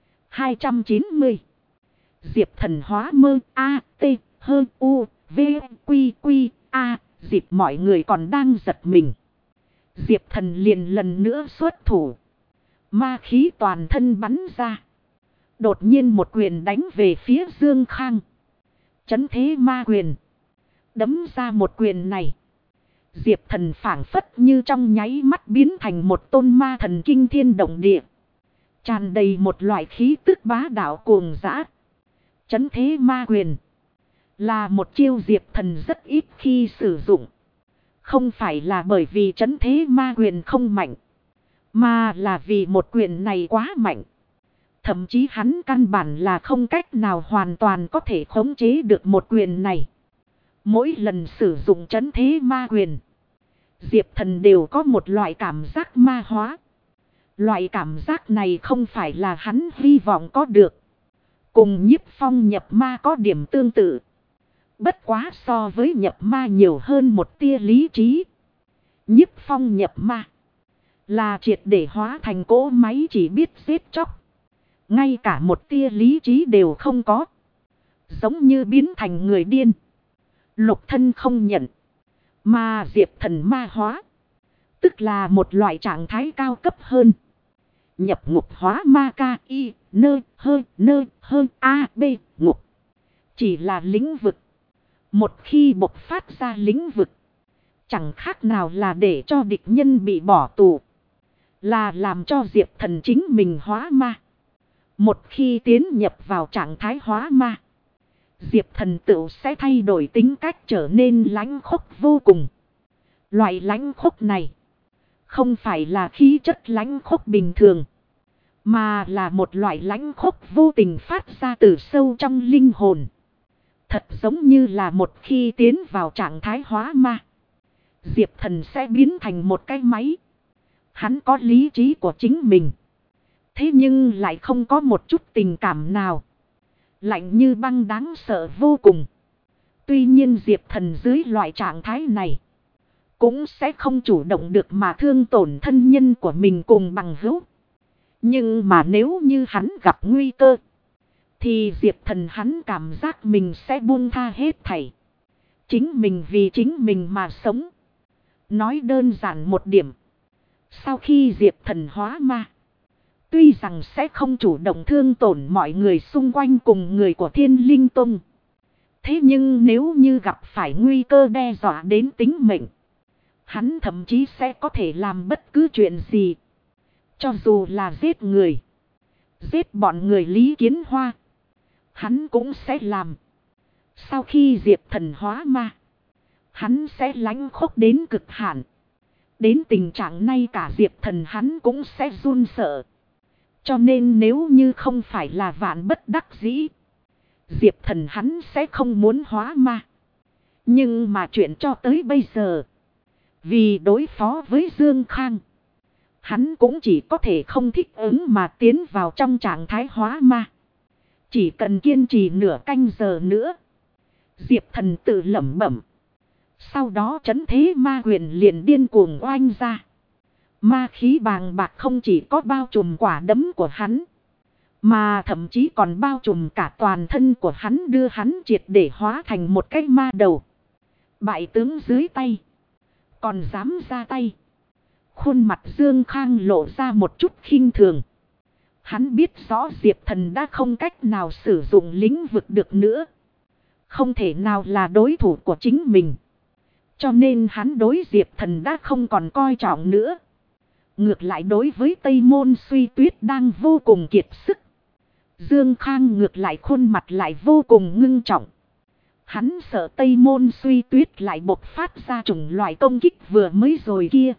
290. Diệp Thần hóa mơ A T H U V Q Q A. Dịp mọi người còn đang giật mình. Diệp Thần liền lần nữa xuất thủ. Ma khí toàn thân bắn ra. Đột nhiên một quyền đánh về phía Dương Khang. Chấn thế ma quyền. Đấm ra một quyền này. Diệp Thần phảng phất như trong nháy mắt biến thành một tôn ma thần kinh thiên động địa. Tràn đầy một loại khí tức bá đạo cuồng dã. Chấn thế ma quyền. Là một chiêu Diệp Thần rất ít khi sử dụng. Không phải là bởi vì chấn thế ma quyền không mạnh. Mà là vì một quyền này quá mạnh. Thậm chí hắn căn bản là không cách nào hoàn toàn có thể khống chế được một quyền này. Mỗi lần sử dụng chấn thế ma quyền. Diệp Thần đều có một loại cảm giác ma hóa. Loại cảm giác này không phải là hắn hy vọng có được. Cùng Nhiếp Phong nhập ma có điểm tương tự. Bất quá so với nhập ma nhiều hơn một tia lý trí. Nhiếp Phong nhập ma là triệt để hóa thành cỗ máy chỉ biết giết chóc. Ngay cả một tia lý trí đều không có. Giống như biến thành người điên. Lục thân không nhận. Mà Diệp Thần ma hóa, tức là một loại trạng thái cao cấp hơn. Nhập ngục hóa ma ca y nơ hơ a b ngục. Chỉ là lĩnh vực. Một khi bộc phát ra lĩnh vực, chẳng khác nào là để cho địch nhân bị bỏ tù. Là làm cho Diệp Thần chính mình hóa ma. Một khi tiến nhập vào trạng thái hóa ma, Diệp Thần tự sẽ thay đổi tính cách trở nên lãnh khốc vô cùng. Loại lãnh khốc này không phải là khí chất lãnh khốc bình thường, mà là một loại lãnh khốc vô tình phát ra từ sâu trong linh hồn. Thật giống như là một khi tiến vào trạng thái hóa ma, Diệp Thần sẽ biến thành một cái máy. Hắn có lý trí của chính mình, thế nhưng lại không có một chút tình cảm nào. Lạnh như băng đáng sợ vô cùng. Tuy nhiên Diệp Thần dưới loại trạng thái này cũng sẽ không chủ động được mà thương tổn thân nhân của mình cùng bằng hữu. Nhưng mà nếu như hắn gặp nguy cơ, thì Diệp Thần hắn cảm giác mình sẽ buông tha hết thảy. Chính mình vì chính mình mà sống. Nói đơn giản một điểm. Sau khi Diệp Thần hóa ma, tuy rằng sẽ không chủ động thương tổn mọi người xung quanh cùng người của Thiên Linh Tông. Thế nhưng nếu như gặp phải nguy cơ đe dọa đến tính mệnh, hắn thậm chí sẽ có thể làm bất cứ chuyện gì. Cho dù là giết người, giết bọn người Lý Kiến Hoa, hắn cũng sẽ làm. Sau khi Diệp Thần hóa ma, hắn sẽ lãnh khốc đến cực hạn. Đến tình trạng này cả Diệp Thần hắn cũng sẽ run sợ. Cho nên nếu như không phải là vạn bất đắc dĩ, Diệp Thần hắn sẽ không muốn hóa ma. Nhưng mà chuyện cho tới bây giờ, vì đối phó với Dương Khang, hắn cũng chỉ có thể không thích ứng mà tiến vào trong trạng thái hóa ma. Chỉ cần kiên trì nửa canh giờ nữa, Diệp Thần tự lẩm bẩm. Sau đó trấn thế ma quyền liền điên cuồng oanh ra. Ma khí bàng bạc không chỉ có bao trùm quả đấm của hắn, mà thậm chí còn bao trùm cả toàn thân của hắn, đưa hắn triệt để hóa thành một cái ma đầu. Bại tướng dưới tay, còn dám ra tay. Khuôn mặt Dương Khang lộ ra một chút khinh thường. Hắn biết rõ Diệp Thần đã không cách nào sử dụng lĩnh vực được nữa. Không thể nào là đối thủ của chính mình. Cho nên hắn đối Diệp Thần đã không còn coi trọng nữa. Ngược lại đối với Tây Môn Suy Tuyết đang vô cùng kiệt sức, Dương Khang ngược lại khuôn mặt lại vô cùng ngưng trọng. Hắn sợ Tây Môn Suy Tuyết lại bộc phát ra chủng loại công kích vừa mới rồi kia.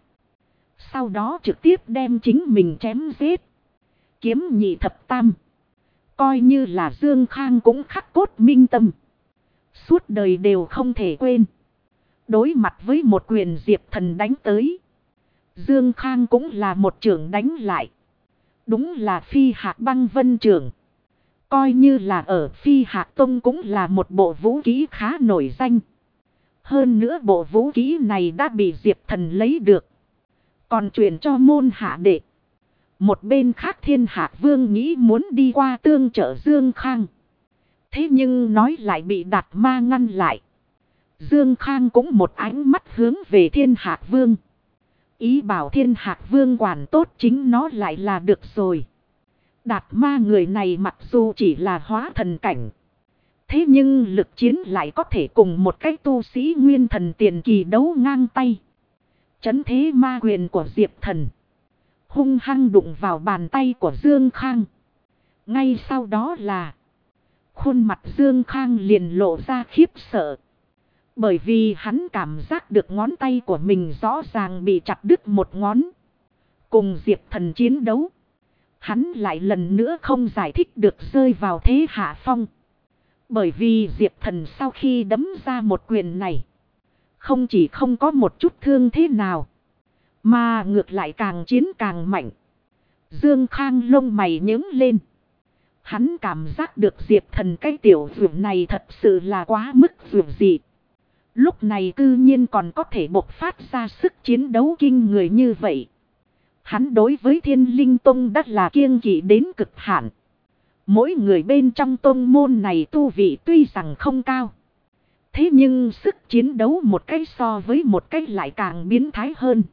Sau đó trực tiếp đem chính mình chém giết. Kiếm nhị thập tam, coi như là Dương Khang cũng khắc cốt minh tâm, suốt đời đều không thể quên. Đối mặt với một quyền Diệp Thần đánh tới, Dương Khang cũng là một chưởng đánh lại. Đúng là Phi Hạc Băng Vân chưởng. Coi như là ở Phi Hạc Tông cũng là một bộ vũ khí khá nổi danh. Hơn nữa bộ vũ khí này đã bị Diệp Thần lấy được, còn truyền cho môn hạ đệ. Một bên khác Thiên Hạc Vương nghĩ muốn đi qua tương trợ Dương Khang. Thế nhưng nói lại bị Đạt Ma ngăn lại. Dương Khang cũng một ánh mắt hướng về Thiên Hạc Vương. Ý bảo Thiên Hạc Vương quản tốt chính nó lại là được rồi. Đạt Ma người này mặc dù chỉ là hóa thần cảnh, thế nhưng lực chiến lại có thể cùng một cái tu sĩ nguyên thần tiền kỳ đấu ngang tay. Trấn thế ma quyền của Diệp Thần hung hăng đụng vào bàn tay của Dương Khang. Ngay sau đó là khuôn mặt Dương Khang liền lộ ra khiếp sợ. Bởi vì hắn cảm giác được ngón tay của mình rõ ràng bị chặt đứt một ngón. Cùng Diệp Thần chiến đấu, hắn lại lần nữa không giải thích được rơi vào thế hạ phong. Bởi vì Diệp Thần sau khi đấm ra một quyền này, không chỉ không có một chút thương thế nào, mà ngược lại càng chiến càng mạnh. Dương Khang lông mày nhướng lên. Hắn cảm giác được Diệp Thần cái tiểu vượn này thật sự là quá mức vượn dị. Lúc này cư nhiên còn có thể bộc phát ra sức chiến đấu kinh người như vậy. Hắn đối với Thiên Linh Tông đất là kiêng kỵ đến cực hạn. Mỗi người bên trong tông môn này tu vị tuy rằng không cao. Thế nhưng sức chiến đấu một cái so với một cái lại càng biến thái hơn.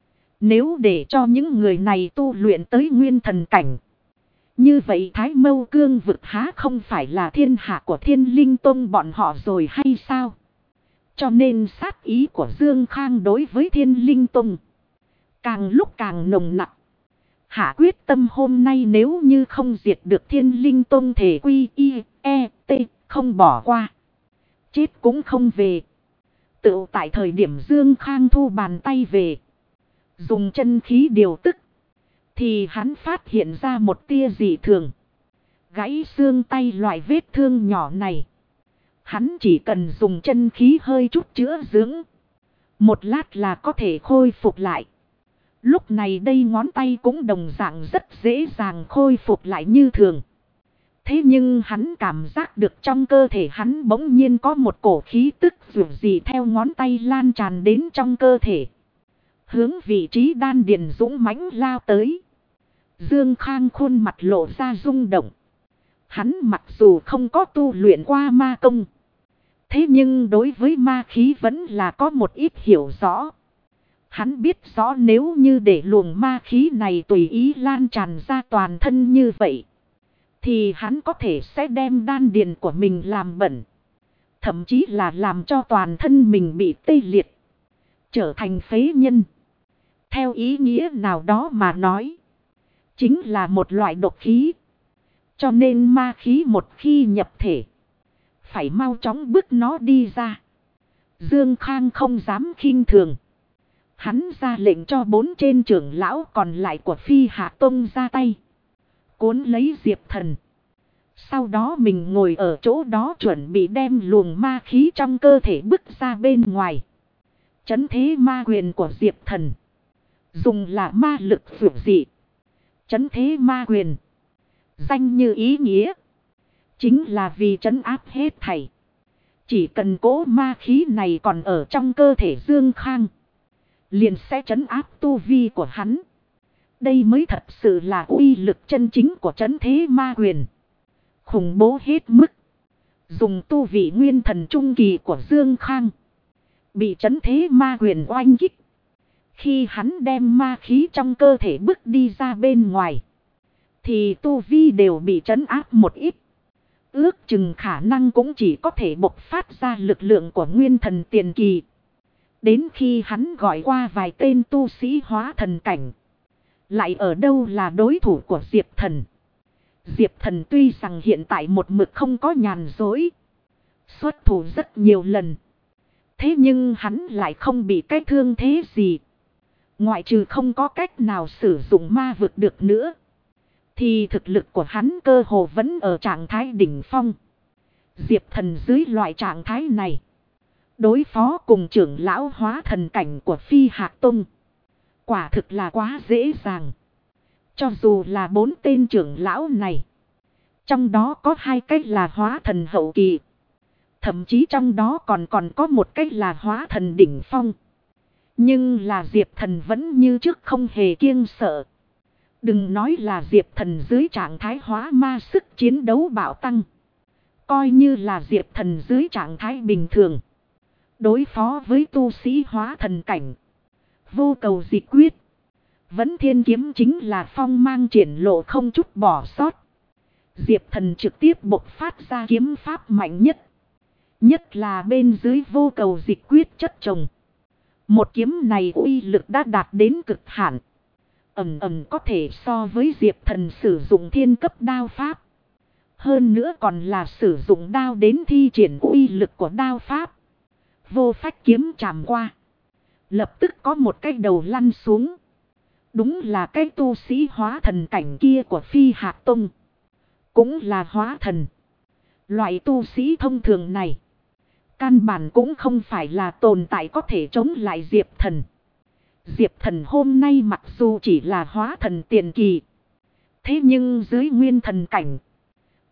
Nếu để cho những người này tu luyện tới nguyên thần cảnh. Như vậy Thái Mâu Cương vực há không phải là thiên hạ của Thiên Linh Tông bọn họ rồi hay sao? Cho nên sát ý của Dương Khang đối với Thiên Linh Tông càng lúc càng nồng nặc. Hạ quyết tâm hôm nay nếu như không diệt được Thiên Linh Tông thể quy y e t không bỏ qua. Chết cũng không về. Tự tại thời điểm Dương Khang thu bàn tay về. Dùng chân khí điều tức. Thì hắn phát hiện ra một tia dị thường. Gãy xương tay loại vết thương nhỏ này. Hắn chỉ cần dùng chân khí hơi chút chữa dưỡng. Một lát là có thể khôi phục lại. Lúc này đây ngón tay cũng đồng dạng rất dễ dàng khôi phục lại như thường. Thế nhưng hắn cảm giác được trong cơ thể hắn bỗng nhiên có một cổ khí tức dù gì theo ngón tay lan tràn đến trong cơ thể. Hướng vị trí đan điền dũng mãnh lao tới. Dương Khang khuôn mặt lộ ra rung động. Hắn mặc dù không có tu luyện qua ma công. Thế nhưng đối với ma khí vẫn là có một ít hiểu rõ. Hắn biết rõ nếu như để luồng ma khí này tùy ý lan tràn ra toàn thân như vậy. Thì hắn có thể sẽ đem đan điền của mình làm bẩn. Thậm chí là làm cho toàn thân mình bị tê liệt. Trở thành phế nhân. Theo ý nghĩa nào đó mà nói. Chính là một loại độc khí. Cho nên ma khí một khi nhập thể. Phải mau chóng bức nó đi ra. Dương Khang không dám khinh thường. Hắn ra lệnh cho 4 trên trưởng lão còn lại của Phi Hạ Tông ra tay. Cuốn lấy Diệp Thần. Sau đó mình ngồi ở chỗ đó chuẩn bị đem luồng ma khí trong cơ thể bức ra bên ngoài. Chấn thế ma quyền của Diệp Thần. Dùng là ma lực vượt dị. Chấn thế ma quyền. Danh như ý nghĩa. Chính là vì trấn áp hết thảy. Chỉ cần cỗ ma khí này còn ở trong cơ thể Dương Khang. Liền sẽ trấn áp tu vi của hắn. Đây mới thật sự là uy lực chân chính của trấn thế ma quyền. Khủng bố hết mức. Dùng tu vị nguyên thần trung kỳ của Dương Khang. Bị trấn thế ma quyền oanh kích. Khi hắn đem ma khí trong cơ thể bước đi ra bên ngoài. Thì tu vi đều bị trấn áp một ít. Ước chừng khả năng cũng chỉ có thể bộc phát ra lực lượng của nguyên thần tiền kỳ. Đến khi hắn gọi qua vài tên tu sĩ hóa thần cảnh. Lại ở đâu là đối thủ của Diệp Thần. Diệp Thần tuy rằng hiện tại một mực không có nhàn dối. Xuất thủ rất nhiều lần. Thế nhưng hắn lại không bị cái thương thế gì. Ngoại trừ không có cách nào sử dụng ma vực được nữa. Thì thực lực của hắn cơ hồ vẫn ở trạng thái đỉnh phong. Diệp Thần dưới loại trạng thái này. Đối phó cùng trưởng lão hóa thần cảnh của Phi Hạc Tông. Quả thực là quá dễ dàng. Cho dù là 4 tên trưởng lão này. Trong đó có 2 cái là hóa thần hậu kỳ. Thậm chí trong đó còn có một cái là hóa thần đỉnh phong. Nhưng là Diệp Thần vẫn như trước không hề kiêng sợ. Đừng nói là Diệp Thần dưới trạng thái hóa ma sức chiến đấu bạo tăng. Coi như là Diệp Thần dưới trạng thái bình thường. Đối phó với tu sĩ hóa thần cảnh. Vô cầu dịch quyết. Vẫn thiên kiếm chính là phong mang triển lộ không chút bỏ sót. Diệp Thần trực tiếp bộc phát ra kiếm pháp mạnh nhất. Nhất là bên dưới vô cầu dịch quyết chất chồng. Một kiếm này uy lực đã đạt đến cực hạn. Ầm có thể so với Diệp Thần sử dụng thiên cấp đao pháp. Hơn nữa còn là sử dụng đao đến thi triển uy lực của đao pháp. Vô phách kiếm chạm qua. Lập tức có một cái đầu lăn xuống. Đúng là cái tu sĩ hóa thần cảnh kia của Phi Hạc Tông. Cũng là hóa thần. Loại tu sĩ thông thường này. Căn bản cũng không phải là tồn tại có thể chống lại Diệp Thần. Diệp Thần hôm nay mặc dù chỉ là hóa thần tiền kỳ. Thế nhưng dưới nguyên thần cảnh.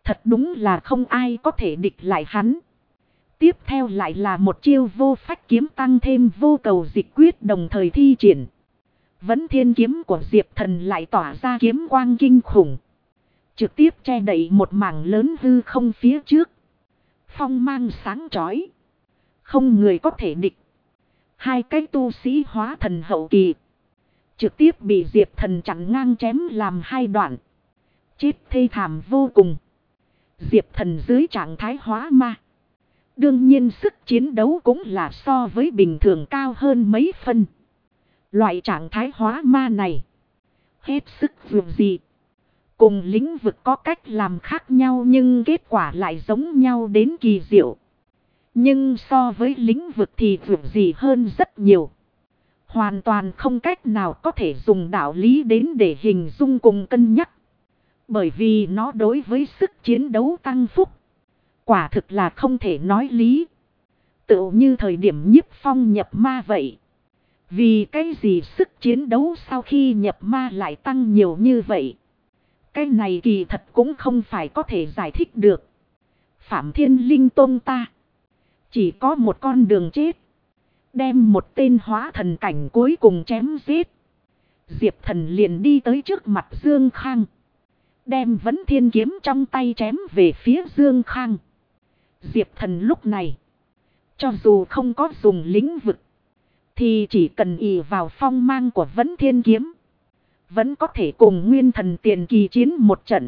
Thật đúng là không ai có thể địch lại hắn. Tiếp theo lại là một chiêu vô phách kiếm tăng thêm vô cầu dịch quyết đồng thời thi triển. Vẫn thiên kiếm của Diệp Thần lại tỏa ra kiếm quang kinh khủng. Trực tiếp che đậy một mảng lớn hư không phía trước. Phong mang sáng chói. Không người có thể địch. Hai cái tu sĩ hóa thần hậu kỳ. Trực tiếp bị Diệp Thần chặn ngang chém làm hai đoạn. Chết thê thảm vô cùng. Diệp Thần dưới trạng thái hóa ma. Đương nhiên sức chiến đấu cũng là so với bình thường cao hơn mấy phân. Loại trạng thái hóa ma này. Hết sức vượt gì. Cùng lĩnh vực có cách làm khác nhau nhưng kết quả lại giống nhau đến kỳ diệu. Nhưng so với lĩnh vực thì vượt gì hơn rất nhiều. Hoàn toàn không cách nào có thể dùng đạo lý đến để hình dung cùng cân nhắc. Bởi vì nó đối với sức chiến đấu tăng phúc. Quả thực là không thể nói lý. Tựu như thời điểm Nhiếp Phong nhập ma vậy. Vì cái gì sức chiến đấu sau khi nhập ma lại tăng nhiều như vậy? Cái này kỳ thật cũng không phải có thể giải thích được. Phạm Thiên Linh Tông ta. Chỉ có một con đường chết. Đem một tên hóa thần cảnh cuối cùng chém giết. Diệp Thần liền đi tới trước mặt Dương Khang. Đem Vấn Thiên kiếm trong tay chém về phía Dương Khang. Diệp Thần lúc này. Cho dù không có dùng lĩnh vực. Thì chỉ cần ỷ vào phong mang của Vấn Thiên kiếm. Vẫn có thể cùng Nguyên Thần Tiền Kỳ chiến một trận.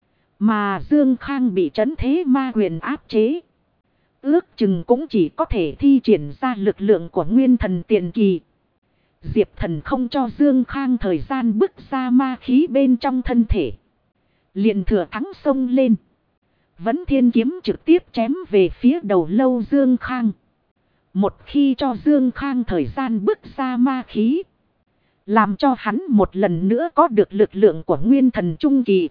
Mà Dương Khang bị trấn thế ma huyền áp chế. Ước chừng cũng chỉ có thể thi triển ra lực lượng của Nguyên Thần Tiền Kỳ. Diệp Thần không cho Dương Khang thời gian bức ra ma khí bên trong thân thể. Liền thừa thắng xông lên. Vấn Thiên kiếm trực tiếp chém về phía đầu lâu Dương Khang. Một khi cho Dương Khang thời gian bức ra ma khí. Làm cho hắn một lần nữa có được lực lượng của Nguyên Thần Trung Kỳ.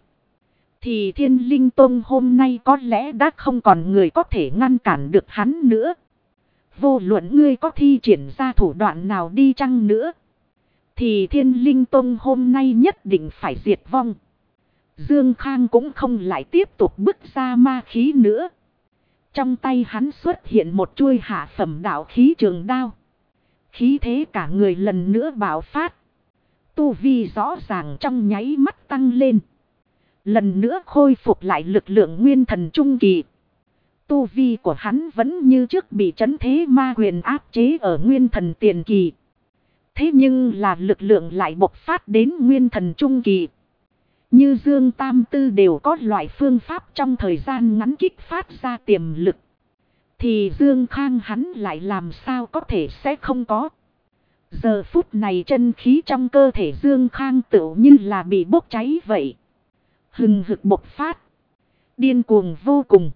Thì Thiên Linh Tông hôm nay có lẽ đã không còn người có thể ngăn cản được hắn nữa. Vô luận ngươi có thi triển ra thủ đoạn nào đi chăng nữa. Thì Thiên Linh Tông hôm nay nhất định phải diệt vong. Dương Khang cũng không lại tiếp tục bức ra ma khí nữa. Trong tay hắn xuất hiện một chuôi hạ phẩm đạo khí trường đao. Khí thế cả người lần nữa bạo phát. Tu vi rõ ràng trong nháy mắt tăng lên. Lần nữa khôi phục lại lực lượng Nguyên Thần Trung Kỳ. Tu vi của hắn vẫn như trước bị trấn thế ma huyền áp chế ở Nguyên Thần Tiền Kỳ. Thế nhưng là lực lượng lại bộc phát đến Nguyên Thần Trung Kỳ. Như Dương Tam Tư đều có loại phương pháp trong thời gian ngắn kích phát ra tiềm lực. Thì Dương Khang hắn lại làm sao có thể sẽ không có. Giờ phút này chân khí trong cơ thể Dương Khang tựu như là bị bốc cháy vậy. Hừng hực bộc phát. Điên cuồng vô cùng.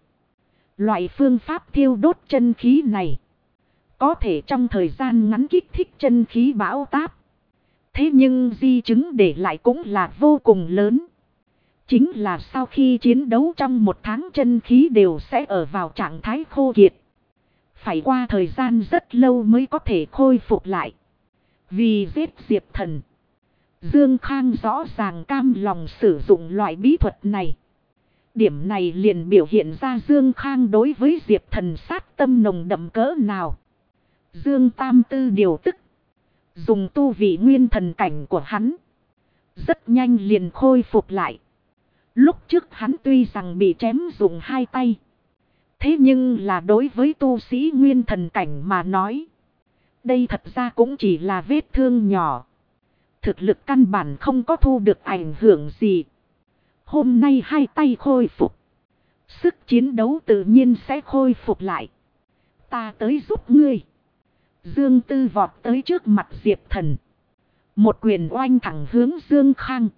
Loại phương pháp thiêu đốt chân khí này. Có thể trong thời gian ngắn kích thích chân khí bão táp. Thế nhưng di chứng để lại cũng là vô cùng lớn. Chính là sau khi chiến đấu trong một tháng chân khí đều sẽ ở vào trạng thái khô kiệt. Phải qua thời gian rất lâu mới có thể khôi phục lại. Vì giết Diệp Thần. Dương Khang rõ ràng cam lòng sử dụng loại bí thuật này. Điểm này liền biểu hiện ra Dương Khang đối với Diệp Thần sát tâm nồng đậm cỡ nào. Dương Tam Tư điều tức. Dùng tu vị Nguyên Thần cảnh của hắn. Rất nhanh liền khôi phục lại. Lúc trước hắn tuy rằng bị chém dùng hai tay. Thế nhưng là đối với tu sĩ Nguyên Thần cảnh mà nói. Đây thật ra cũng chỉ là vết thương nhỏ. Thực lực căn bản không có thu được ảnh hưởng gì. Hôm nay hai tay khôi phục. Sức chiến đấu tự nhiên sẽ khôi phục lại. Ta tới giúp ngươi. Dương Tư vọt tới trước mặt Diệp Thần. Một quyền oanh thẳng hướng Dương Khang.